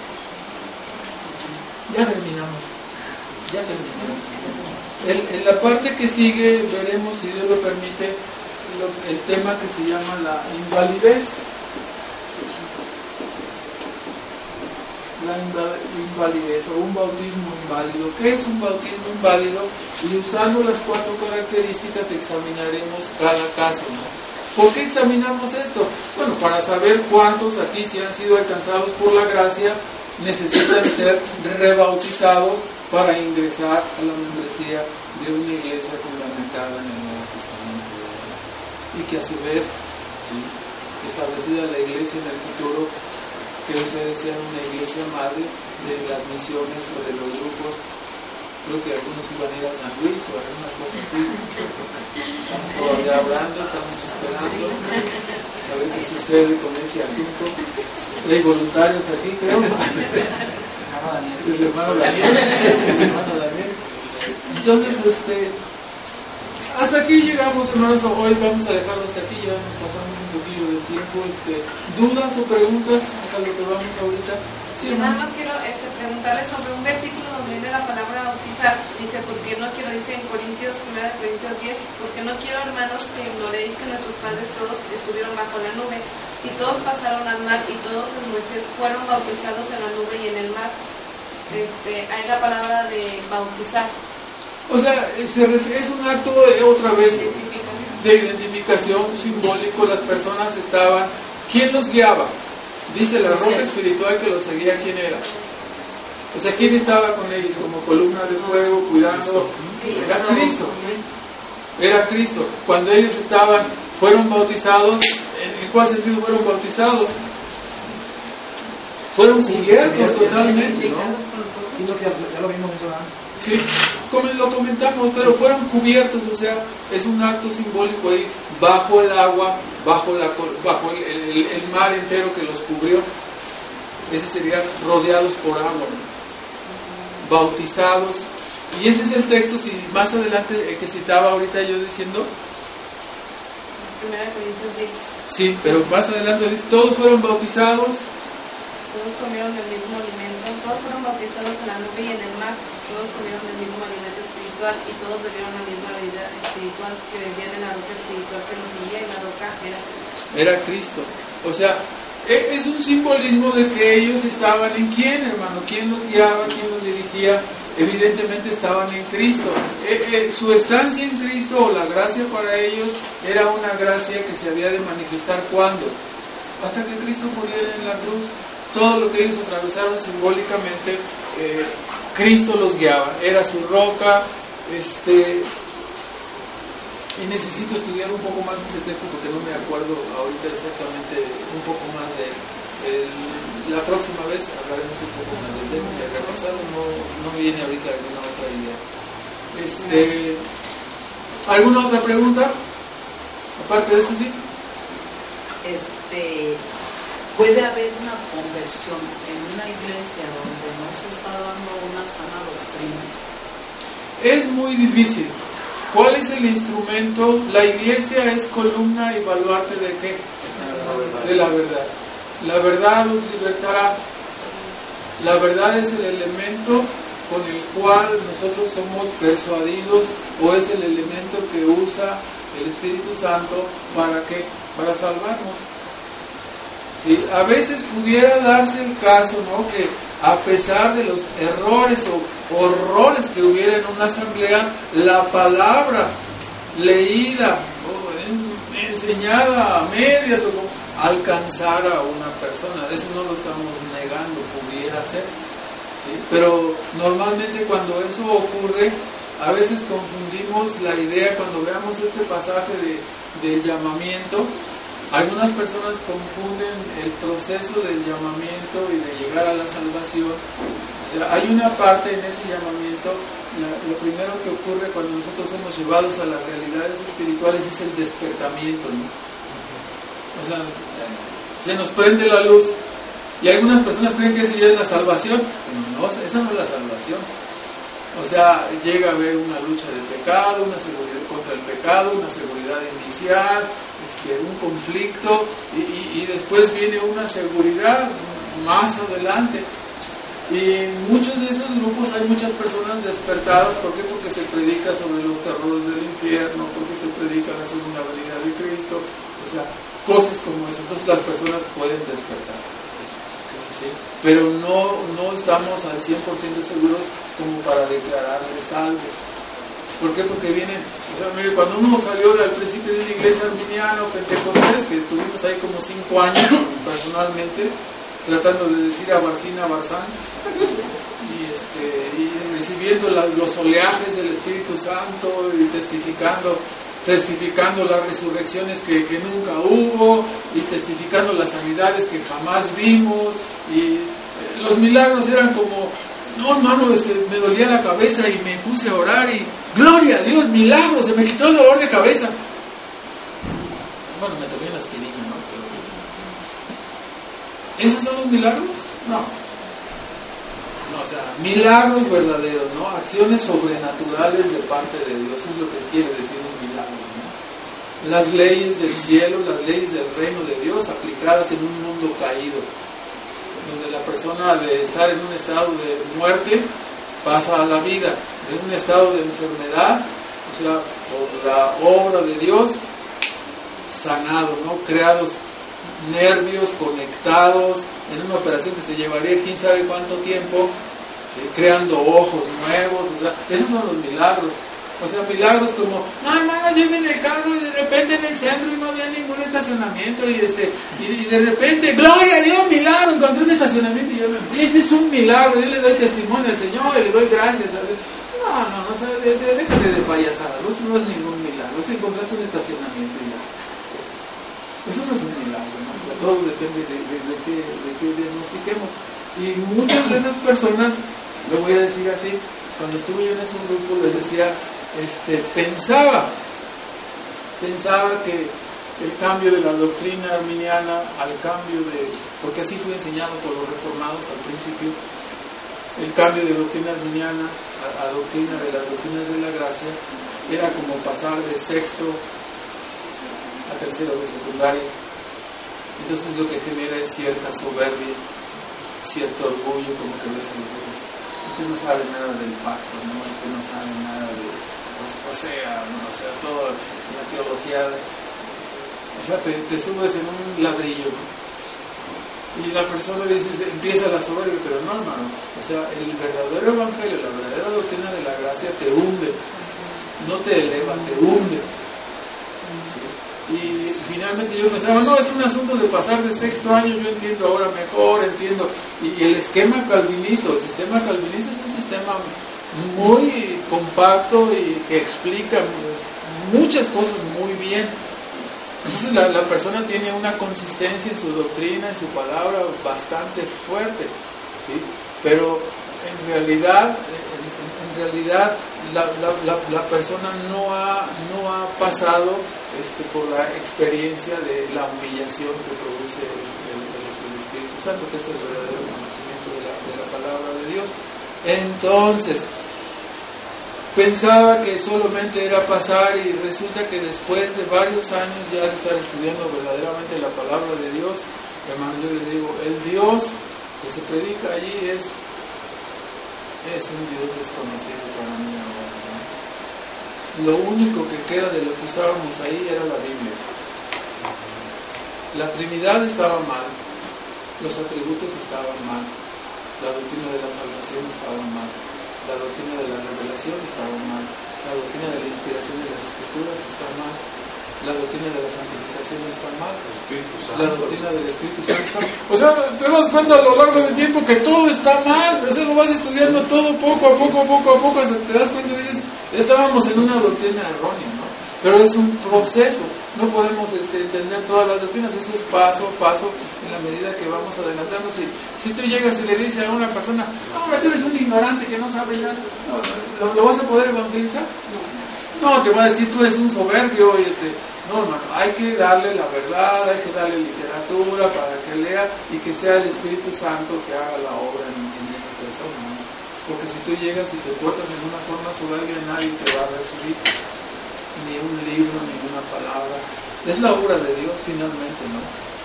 ya terminamos, ya terminamos. El, en la parte que sigue veremos, si Dios lo permite, lo, el tema que se llama la invalidez. La invalidez o un bautismo inválido. ¿Qué es un bautismo inválido? Y usando las cuatro características examinaremos cada caso, ¿no? ¿Por qué examinamos esto? Bueno, para saber cuántos aquí, si han sido alcanzados por la gracia, necesitan ser rebautizados para ingresar a la membresía de una iglesia fundamentada en el Nuevo Testamento, y que a su vez, ¿sí?, establecida la iglesia en el futuro, que ustedes sean una iglesia madre de las misiones o de los grupos. Creo que algunos iban a ir a San Luis o a algunas cosas así. Estamos todavía hablando, estamos esperando a ver qué sucede con ese asunto. Hay voluntarios aquí, creo. El hermano Daniel. El hermano Daniel. Entonces, este, hasta aquí llegamos, hermanos. Hoy vamos a dejarlo hasta aquí, ya nos pasamos un poquillo de tiempo. Este, ¿dudas o preguntas hasta lo que vamos ahorita? Sí, nada más quiero este, preguntarles sobre un versículo donde viene la palabra bautizar. Dice, porque no quiero, dice en Corintios, primera de Corintios diez, porque no quiero, hermanos, que ignoréis que nuestros padres todos estuvieron bajo la nube, y todos pasaron al mar, y todos en Moisés fueron bautizados en la nube y en el mar. Este, hay la palabra de bautizar. O sea, se refiere, es un acto de, otra vez de identificación simbólico. Las personas estaban, ¿quién los guiaba? Dice la roca espiritual que los seguía, ¿quién era? O sea, ¿quién estaba con ellos como columna de fuego cuidando? Era Cristo. Era Cristo. Cuando ellos estaban, fueron bautizados, ¿en cuál sentido fueron bautizados? Fueron cubiertos totalmente, ¿no? Ya lo vimos eso, ¿verdad? Sí, como lo comentamos, pero fueron cubiertos, o sea, es un acto simbólico ahí, bajo el agua, bajo la bajo el, el, el mar entero que los cubrió. Ese sería rodeados por agua, ¿no? Bautizados. Y ese es el texto, si más adelante el que citaba ahorita yo diciendo. primera Corintios diez. Sí, pero más adelante dice, todos fueron bautizados. Todos comieron del mismo alimento, todos fueron bautizados en la nube y en el mar, todos comieron del mismo alimento espiritual y todos bebieron la misma bebida espiritual que bebían en la roca espiritual que los seguía, y la roca era Cristo. Era Cristo. O sea, es un simbolismo de que ellos estaban en quién, hermano, quién los guiaba, quién los dirigía. Evidentemente estaban en Cristo. Eh, eh, su estancia en Cristo, o la gracia para ellos, era una gracia que se había de manifestar ¿cuándo? Hasta que Cristo muriera en la cruz. Todo lo que ellos atravesaron simbólicamente, eh, Cristo los guiaba, era su roca. Este, y necesito estudiar un poco más ese texto porque no me acuerdo ahorita exactamente un poco más de el, la próxima vez hablaremos un poco más del tema que he repasado, no, no viene ahorita alguna otra idea. Este, ¿alguna otra pregunta? Aparte de eso, sí. Este, puede haber una conversión en una iglesia donde no se está dando una sana doctrina. Es muy difícil. ¿Cuál es el instrumento? La iglesia es columna y baluarte de qué? De la verdad. La verdad los libertará. La verdad es el elemento con el cual nosotros somos persuadidos, o es el elemento que usa el Espíritu Santo para que para salvarnos. ¿Sí? A veces pudiera darse el caso, ¿no?, que a pesar de los errores o horrores que hubiera en una asamblea, la palabra leída o enseñada a medias o alcanzar a una persona. Eso no lo estamos negando, pudiera ser, ¿sí? Pero normalmente cuando eso ocurre, a veces confundimos la idea. Cuando veamos este pasaje de, del llamamiento, algunas personas confunden el proceso del llamamiento y de llegar a la salvación. O sea, hay una parte en ese llamamiento, la, lo primero que ocurre cuando nosotros somos llevados a las realidades espirituales es el despertamiento, ¿no? O sea, se nos prende la luz y algunas personas creen que eso ya es la salvación. No, esa no es la salvación. O sea, llega a haber una lucha de pecado, una seguridad contra el pecado, una seguridad inicial, este, un conflicto, y, y, y después viene una seguridad más adelante. Y en muchos de esos grupos hay muchas personas despertadas. ¿Por qué? Porque se predica sobre los terrores del infierno, porque se predica la segunda venida de Cristo, o sea, cosas como eso. Entonces las personas pueden despertar, ¿sí? Pero no, no estamos al cien por ciento seguros como para declararles salvos. ¿Por qué? Porque vienen, o sea, mire, cuando uno salió de, al principio de una iglesia arminiana o pentecostés, que estuvimos ahí como cinco años personalmente, tratando de decir a Barcina, Barzán, y, este, y recibiendo la, los oleajes del Espíritu Santo y testificando testificando las resurrecciones que, que nunca hubo, y testificando las sanidades que jamás vimos, y eh, los milagros eran como, no hermano, este, me dolía la cabeza y me puse a orar y gloria a Dios, milagros, se me quitó el dolor de cabeza. Bueno, me tomé una aspirina, ¿no? Pero, ¿esos son los milagros? No. No, o sea, milagros verdaderos, ¿no? Acciones sobrenaturales de parte de Dios, eso es lo que quiere decir un milagro, ¿no? Las leyes del cielo, las leyes del reino de Dios aplicadas en un mundo caído, donde la persona de estar en un estado de muerte pasa a la vida, de un estado de enfermedad, o sea, por la obra de Dios, sanado, ¿no? Creados nervios conectados en una operación que se llevaría quién sabe cuánto tiempo, ¿sí? Creando ojos nuevos, o sea, esos son los milagros. O sea, milagros como, no hermano, yo iba en el carro y de repente en el centro y no había ningún estacionamiento, y este y, y de repente, gloria a Dios, milagro, encontré un estacionamiento, y yo, ese es un milagro, yo le doy testimonio al Señor y le doy gracias. No, no, no, o sea, déjate de payasada, no, eso no es ningún milagro, si encontraste un estacionamiento y ya. Eso no es un milagro, ¿no? O sea, todo depende de, de, de, qué, de qué diagnostiquemos. Y muchas de esas personas, lo voy a decir así, cuando estuve yo en ese grupo les decía, este, pensaba, pensaba que el cambio de la doctrina arminiana al cambio de, porque así fue enseñado por los reformados al principio, el cambio de doctrina arminiana a, a doctrina de las doctrinas de la gracia, era como pasar de sexto a tercero de secundaria. Entonces lo que genera es cierta soberbia, cierto orgullo, como que ves a los demás, este no sabe nada del pacto, ¿no? Este no sabe nada de, o, o sea, ¿no? O sea, toda la teología, o sea, te, te subes en un ladrillo, ¿no? Y la persona dice, empieza la soberbia, pero no, hermano, o sea, el verdadero evangelio, la verdadera doctrina de la gracia te hunde, no te eleva, te hunde, ¿sí? Y finalmente yo pensaba, no, es un asunto de pasar de sexto año, yo entiendo ahora mejor, entiendo. Y el esquema calvinista, el sistema calvinista es un sistema muy compacto y que explica muchas cosas muy bien. Entonces la, la persona tiene una consistencia en su doctrina, en su palabra bastante fuerte, ¿sí? Pero en realidad, en, en realidad la, la, la, la persona no ha, no ha pasado este, por la experiencia de la humillación que produce el, el, el Espíritu Santo, que es el verdadero conocimiento de la, de la palabra de Dios. Entonces, pensaba que solamente era pasar, y resulta que después de varios años ya de estar estudiando verdaderamente la palabra de Dios, hermano, yo le digo, el Dios que se predica allí es es un Dios desconocido para mí ahora, ¿no? Lo único que queda de lo que usábamos ahí era la Biblia. La Trinidad estaba mal, los atributos estaban mal, la doctrina de la salvación estaba mal, la doctrina de la revelación estaba mal, la doctrina de la inspiración de las Escrituras está mal, la doctrina de la santificación está mal, la doctrina del Espíritu Santo está mal. O sea, te das cuenta a lo largo del tiempo que todo está mal, o sea, lo vas estudiando todo poco a poco, poco a poco, hasta te das cuenta y dices, estábamos en una doctrina errónea, ¿no? Pero es un proceso, no podemos este, entender todas las doctrinas, eso es paso a paso en la medida que vamos adelantando. Si, si tú llegas y le dices a una persona, no, tú eres un ignorante que no sabe nada, no, ¿lo, ¿lo vas a poder evangelizar? No. No, te va a decir, tú eres un soberbio, y este, no, hermano, hay que darle la verdad, hay que darle literatura para que lea y que sea el Espíritu Santo que haga la obra en, en esa persona, ¿no? Porque si tú llegas y te portas en una forma soberbia, nadie te va a recibir. Ni un libro, ni una palabra. Es la obra de Dios finalmente, ¿no?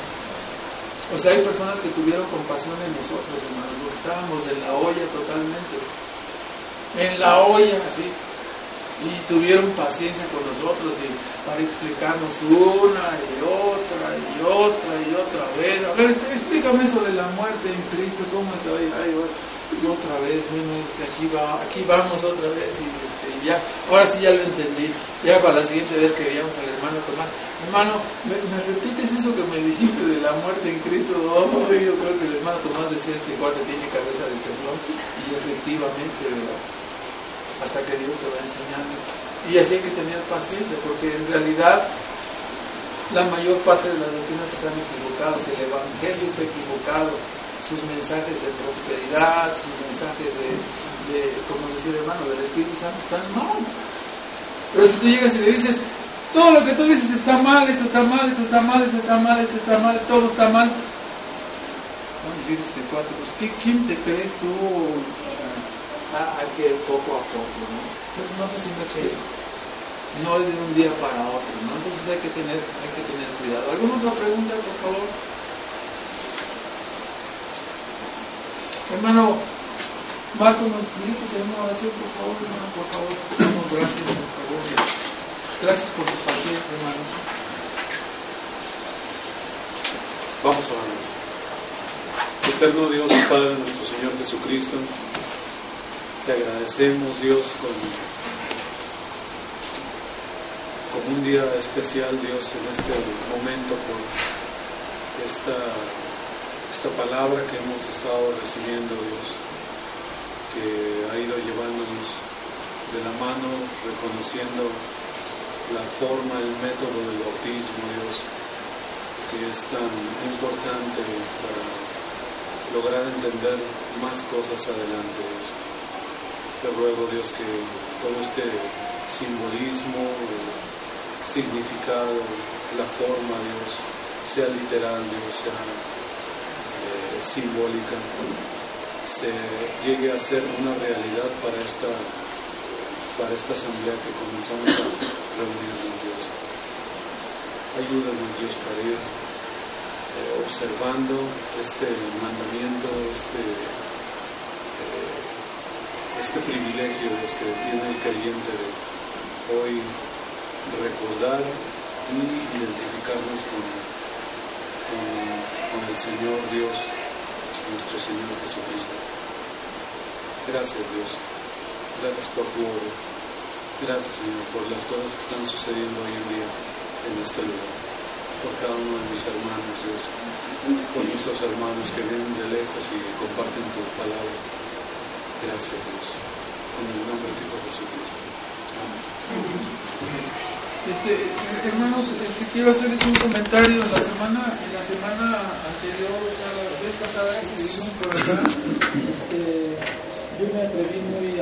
O sea, hay personas que tuvieron compasión en nosotros, hermanos, porque estábamos en la olla totalmente. En la olla, así. Y tuvieron paciencia con nosotros y para explicarnos una y otra y otra y otra vez. A ver, explícame eso de la muerte en Cristo, ¿cómo te va? Ay, y otra vez, bueno, aquí, va, aquí vamos otra vez y este, ya, ahora sí ya lo entendí. Ya para la siguiente vez que veamos al hermano Tomás, hermano, ¿me, me repites eso que me dijiste de la muerte en Cristo? Oh, yo creo que el hermano Tomás decía, este cuate tiene cabeza de teflón, y efectivamente, ¿verdad? Hasta que Dios te va enseñando. Y así hay que tener paciencia, porque en realidad la mayor parte de las doctrinas están equivocadas, el Evangelio está equivocado, sus mensajes de prosperidad, sus mensajes de, de como decía el hermano, del Espíritu Santo están mal. Pero si tú llegas y le dices, todo lo que tú dices está mal, esto está mal, esto está mal, esto está mal, esto está mal, todo está mal, vamos a decir este cuate, pues ¿qué, ¿quién te crees tú? Ah, hay que poco a poco, ¿no? No sé si me explico. No es de un día para otro, ¿no? Entonces hay que tener, hay que tener cuidado. ¿Alguna otra pregunta, por favor? Hermano Marco, nos dirige a una oración, por favor, hermano, por favor. Damos gracias, por favor. Gracias por tu paciencia, hermano. Vamos a orar. Eterno Dios, Padre de nuestro Señor Jesucristo, te agradecemos, Dios, con, con un día especial, Dios, en este momento por esta, esta palabra que hemos estado recibiendo, Dios, que ha ido llevándonos de la mano, reconociendo la forma, el método del bautismo, Dios, que es tan importante para lograr entender más cosas adelante, Dios. Te ruego, Dios, que todo este simbolismo, el significado, la forma, Dios, sea literal, Dios, sea eh, simbólica, se llegue a ser una realidad para esta, para esta asamblea que comenzamos a reunirnos, Dios. Ayúdanos, Dios, para ir eh, observando este mandamiento, este... Eh, este privilegio, Dios, que tiene el creyente de hoy recordar y identificarnos con, con, con el Señor Dios, nuestro Señor Jesucristo. Gracias, Dios. Gracias por tu obra. Gracias, Señor, por las cosas que están sucediendo hoy en día en este lugar. Por cada uno de mis hermanos, Dios. Por nuestros hermanos que vienen de lejos y comparten tu palabra. Gracias, Dios. En el nombre de Jesucristo. Este, hermanos, este, quiero hacerles un comentario. En la semana, en la semana anterior, o sea, la vez pasada que estuvimos por acá, este, yo me atreví muy